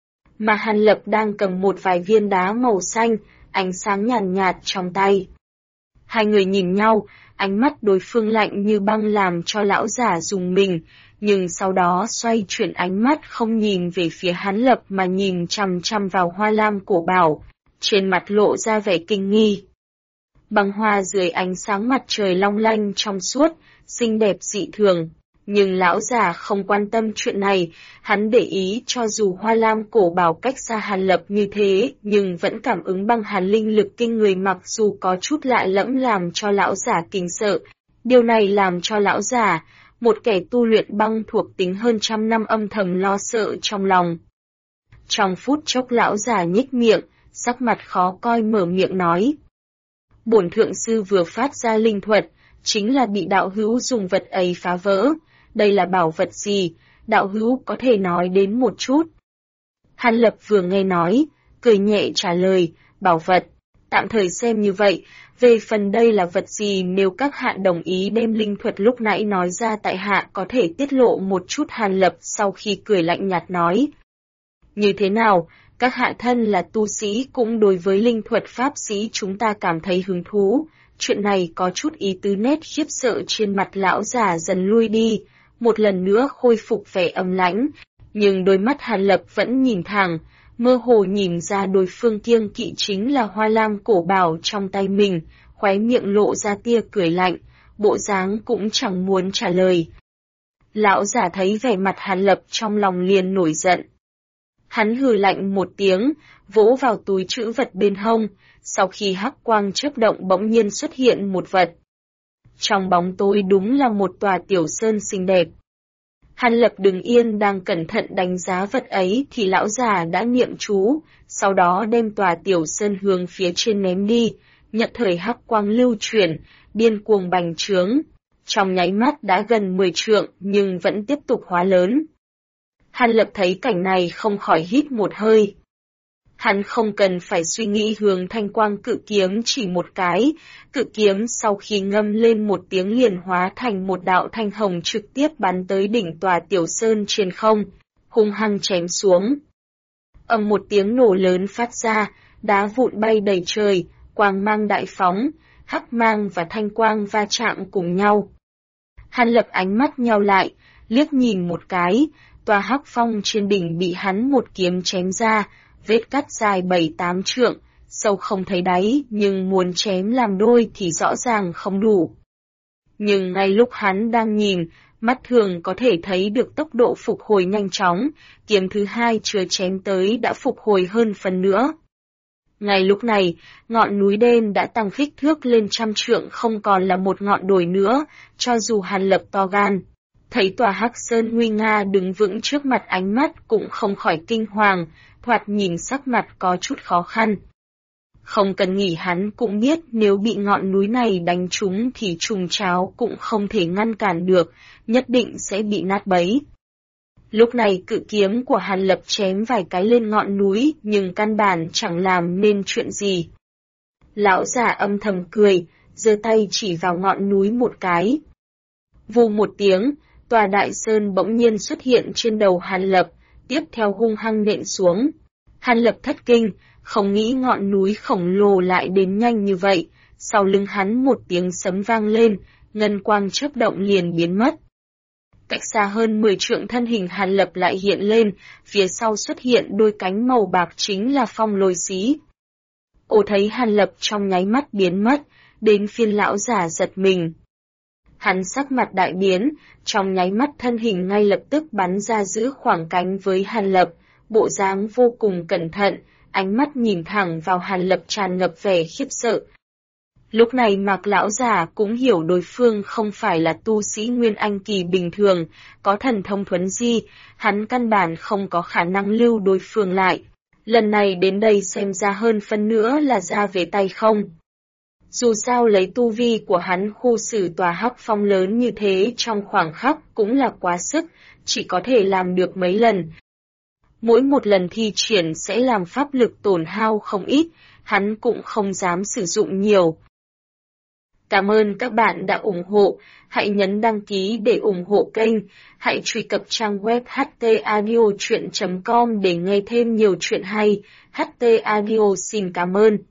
Mà Hàn Lập đang cầm một vài viên đá màu xanh, ánh sáng nhàn nhạt trong tay. Hai người nhìn nhau, ánh mắt đối phương lạnh như băng làm cho lão già rùng mình, nhưng sau đó xoay chuyển ánh mắt không nhìn về phía Hàn Lập mà nhìn chằm chằm vào hoa lam cổ bảo, trên mặt lộ ra vẻ kinh nghi. Băng hoa dưới ánh sáng mặt trời long lanh trong suốt, xinh đẹp dị thường. Nhưng lão già không quan tâm chuyện này, hắn để ý cho dù hoa lam cổ bảo cách xa Hàn Lập như thế, nhưng vẫn cảm ứng băng hàn linh lực kinh người mặc dù có chút lạ lẫm làm cho lão già kinh sợ. Điều này làm cho lão già, một kẻ tu luyện băng thuộc tính hơn trăm năm âm thầm lo sợ trong lòng. Trong phút chốc lão già nhếch miệng, sắc mặt khó coi mở miệng nói. Bổn thượng sư vừa phát ra linh thuật, chính là bị đạo hữu dùng vật ấy phá vỡ. Đây là bảo vật gì, đạo hữu có thể nói đến một chút. Hàn Lập vừa nghe nói, cười nhẹ trả lời, bảo vật, tạm thời xem như vậy, về phần đây là vật gì nếu các hạ đồng ý đem linh thuật lúc nãy nói ra tại hạ có thể tiết lộ một chút. Hàn Lập sau khi cười lạnh nhạt nói. Như thế nào, các hạ thân là tu sĩ cũng đối với linh thuật pháp sĩ chúng ta cảm thấy hứng thú, chuyện này có chút ý tứ. Nét khiếp sợ trên mặt lão già dần lui đi, một lần nữa khôi phục vẻ âm lãnh, nhưng đôi mắt Hàn Lập vẫn nhìn thẳng, mơ hồ nhìn ra đối phương kiêng kỵ chính là hoa lam cổ bảo trong tay mình, khóe miệng lộ ra tia cười lạnh, bộ dáng cũng chẳng muốn trả lời. Lão già thấy vẻ mặt Hàn Lập trong lòng liền nổi giận. Hắn hừ lạnh một tiếng, vỗ vào túi trữ vật bên hông, sau khi hắc quang chớp động bỗng nhiên xuất hiện một vật. Trong bóng tối đúng là một tòa tiểu sơn xinh đẹp. Hàn Lập đứng yên đang cẩn thận đánh giá vật ấy thì lão già đã niệm chú, sau đó đem tòa tiểu sơn hướng phía trên ném đi, nhận thời hắc quang lưu chuyển, điên cuồng bành trướng. Trong nháy mắt đã gần 10 trượng nhưng vẫn tiếp tục hóa lớn. Hàn Lập thấy cảnh này không khỏi hít một hơi. Hắn không cần phải suy nghĩ hướng thanh quang cự kiếm chỉ một cái, cự kiếm sau khi ngâm lên một tiếng liền hóa thành một đạo thanh hồng trực tiếp bắn tới đỉnh tòa tiểu sơn trên không, hung hăng chém xuống. Ầm một tiếng nổ lớn phát ra, đá vụn bay đầy trời, quang mang đại phóng, hắc mang và thanh quang va chạm cùng nhau. Hàn Lập ánh mắt nheo lại, liếc nhìn một cái, tòa hắc phong trên đỉnh bị hắn một kiếm chém ra, vết cắt dài 7-8 trượng, sâu không thấy đáy nhưng muốn chém làm đôi thì rõ ràng không đủ. Nhưng ngay lúc hắn đang nhìn, mắt thường có thể thấy được tốc độ phục hồi nhanh chóng, kiếm thứ hai chưa chém tới đã phục hồi hơn phần nữa. Ngay lúc này, ngọn núi đen đã tăng kích thước lên trăm trượng không còn là một ngọn đồi nữa, cho dù Hàn Lập to gan. Thấy tòa Hắc Sơn nguy nga đứng vững trước mặt, ánh mắt cũng không khỏi kinh hoàng, thoạt nhìn sắc mặt có chút khó khăn. Không cần nghĩ hắn cũng biết nếu bị ngọn núi này đánh trúng thì trùng cháo cũng không thể ngăn cản được, nhất định sẽ bị nát bấy. Lúc này cự kiếm của Hàn Lập chém vài cái lên ngọn núi nhưng căn bản chẳng làm nên chuyện gì. Lão già âm thầm cười, giơ tay chỉ vào ngọn núi một cái. Vù một tiếng, tòa đại sơn bỗng nhiên xuất hiện trên đầu Hàn Lập, tiếp theo hung hăng nện xuống. Hàn Lập thất kinh, không nghĩ ngọn núi khổng lồ lại đến nhanh như vậy, sau lưng hắn một tiếng sấm vang lên, ngân quang chớp động liền biến mất. Cách xa hơn 10 trượng thân hình Hàn Lập lại hiện lên, phía sau xuất hiện đôi cánh màu bạc chính là Phong Lôi Xí. Cô thấy Hàn Lập trong nháy mắt biến mất, đến phiên lão giả giật mình. Hắn sắc mặt đại biến, trong nháy mắt thân hình ngay lập tức bắn ra giữ khoảng cánh với Hàn Lập, bộ dáng vô cùng cẩn thận, ánh mắt nhìn thẳng vào Hàn Lập tràn ngập vẻ khiếp sợ. Lúc này Mạc lão già cũng hiểu đối phương không phải là tu sĩ Nguyên Anh kỳ bình thường, có thần thông thuấn di, hắn căn bản không có khả năng lưu đối phương lại. Lần này đến đây xem ra hơn phân nữa là ra về tay không. Dù sao lấy tu vi của hắn khu xử tòa Hắc Phong lớn như thế trong khoảng khắc cũng là quá sức, chỉ có thể làm được mấy lần. Mỗi một lần thi triển sẽ làm pháp lực tổn hao không ít, hắn cũng không dám sử dụng nhiều. Cảm ơn các bạn đã ủng hộ, hãy nhấn đăng ký để ủng hộ kênh, hãy truy cập trang web htaudio.com để nghe thêm nhiều chuyện hay. HT Audio xin cảm ơn.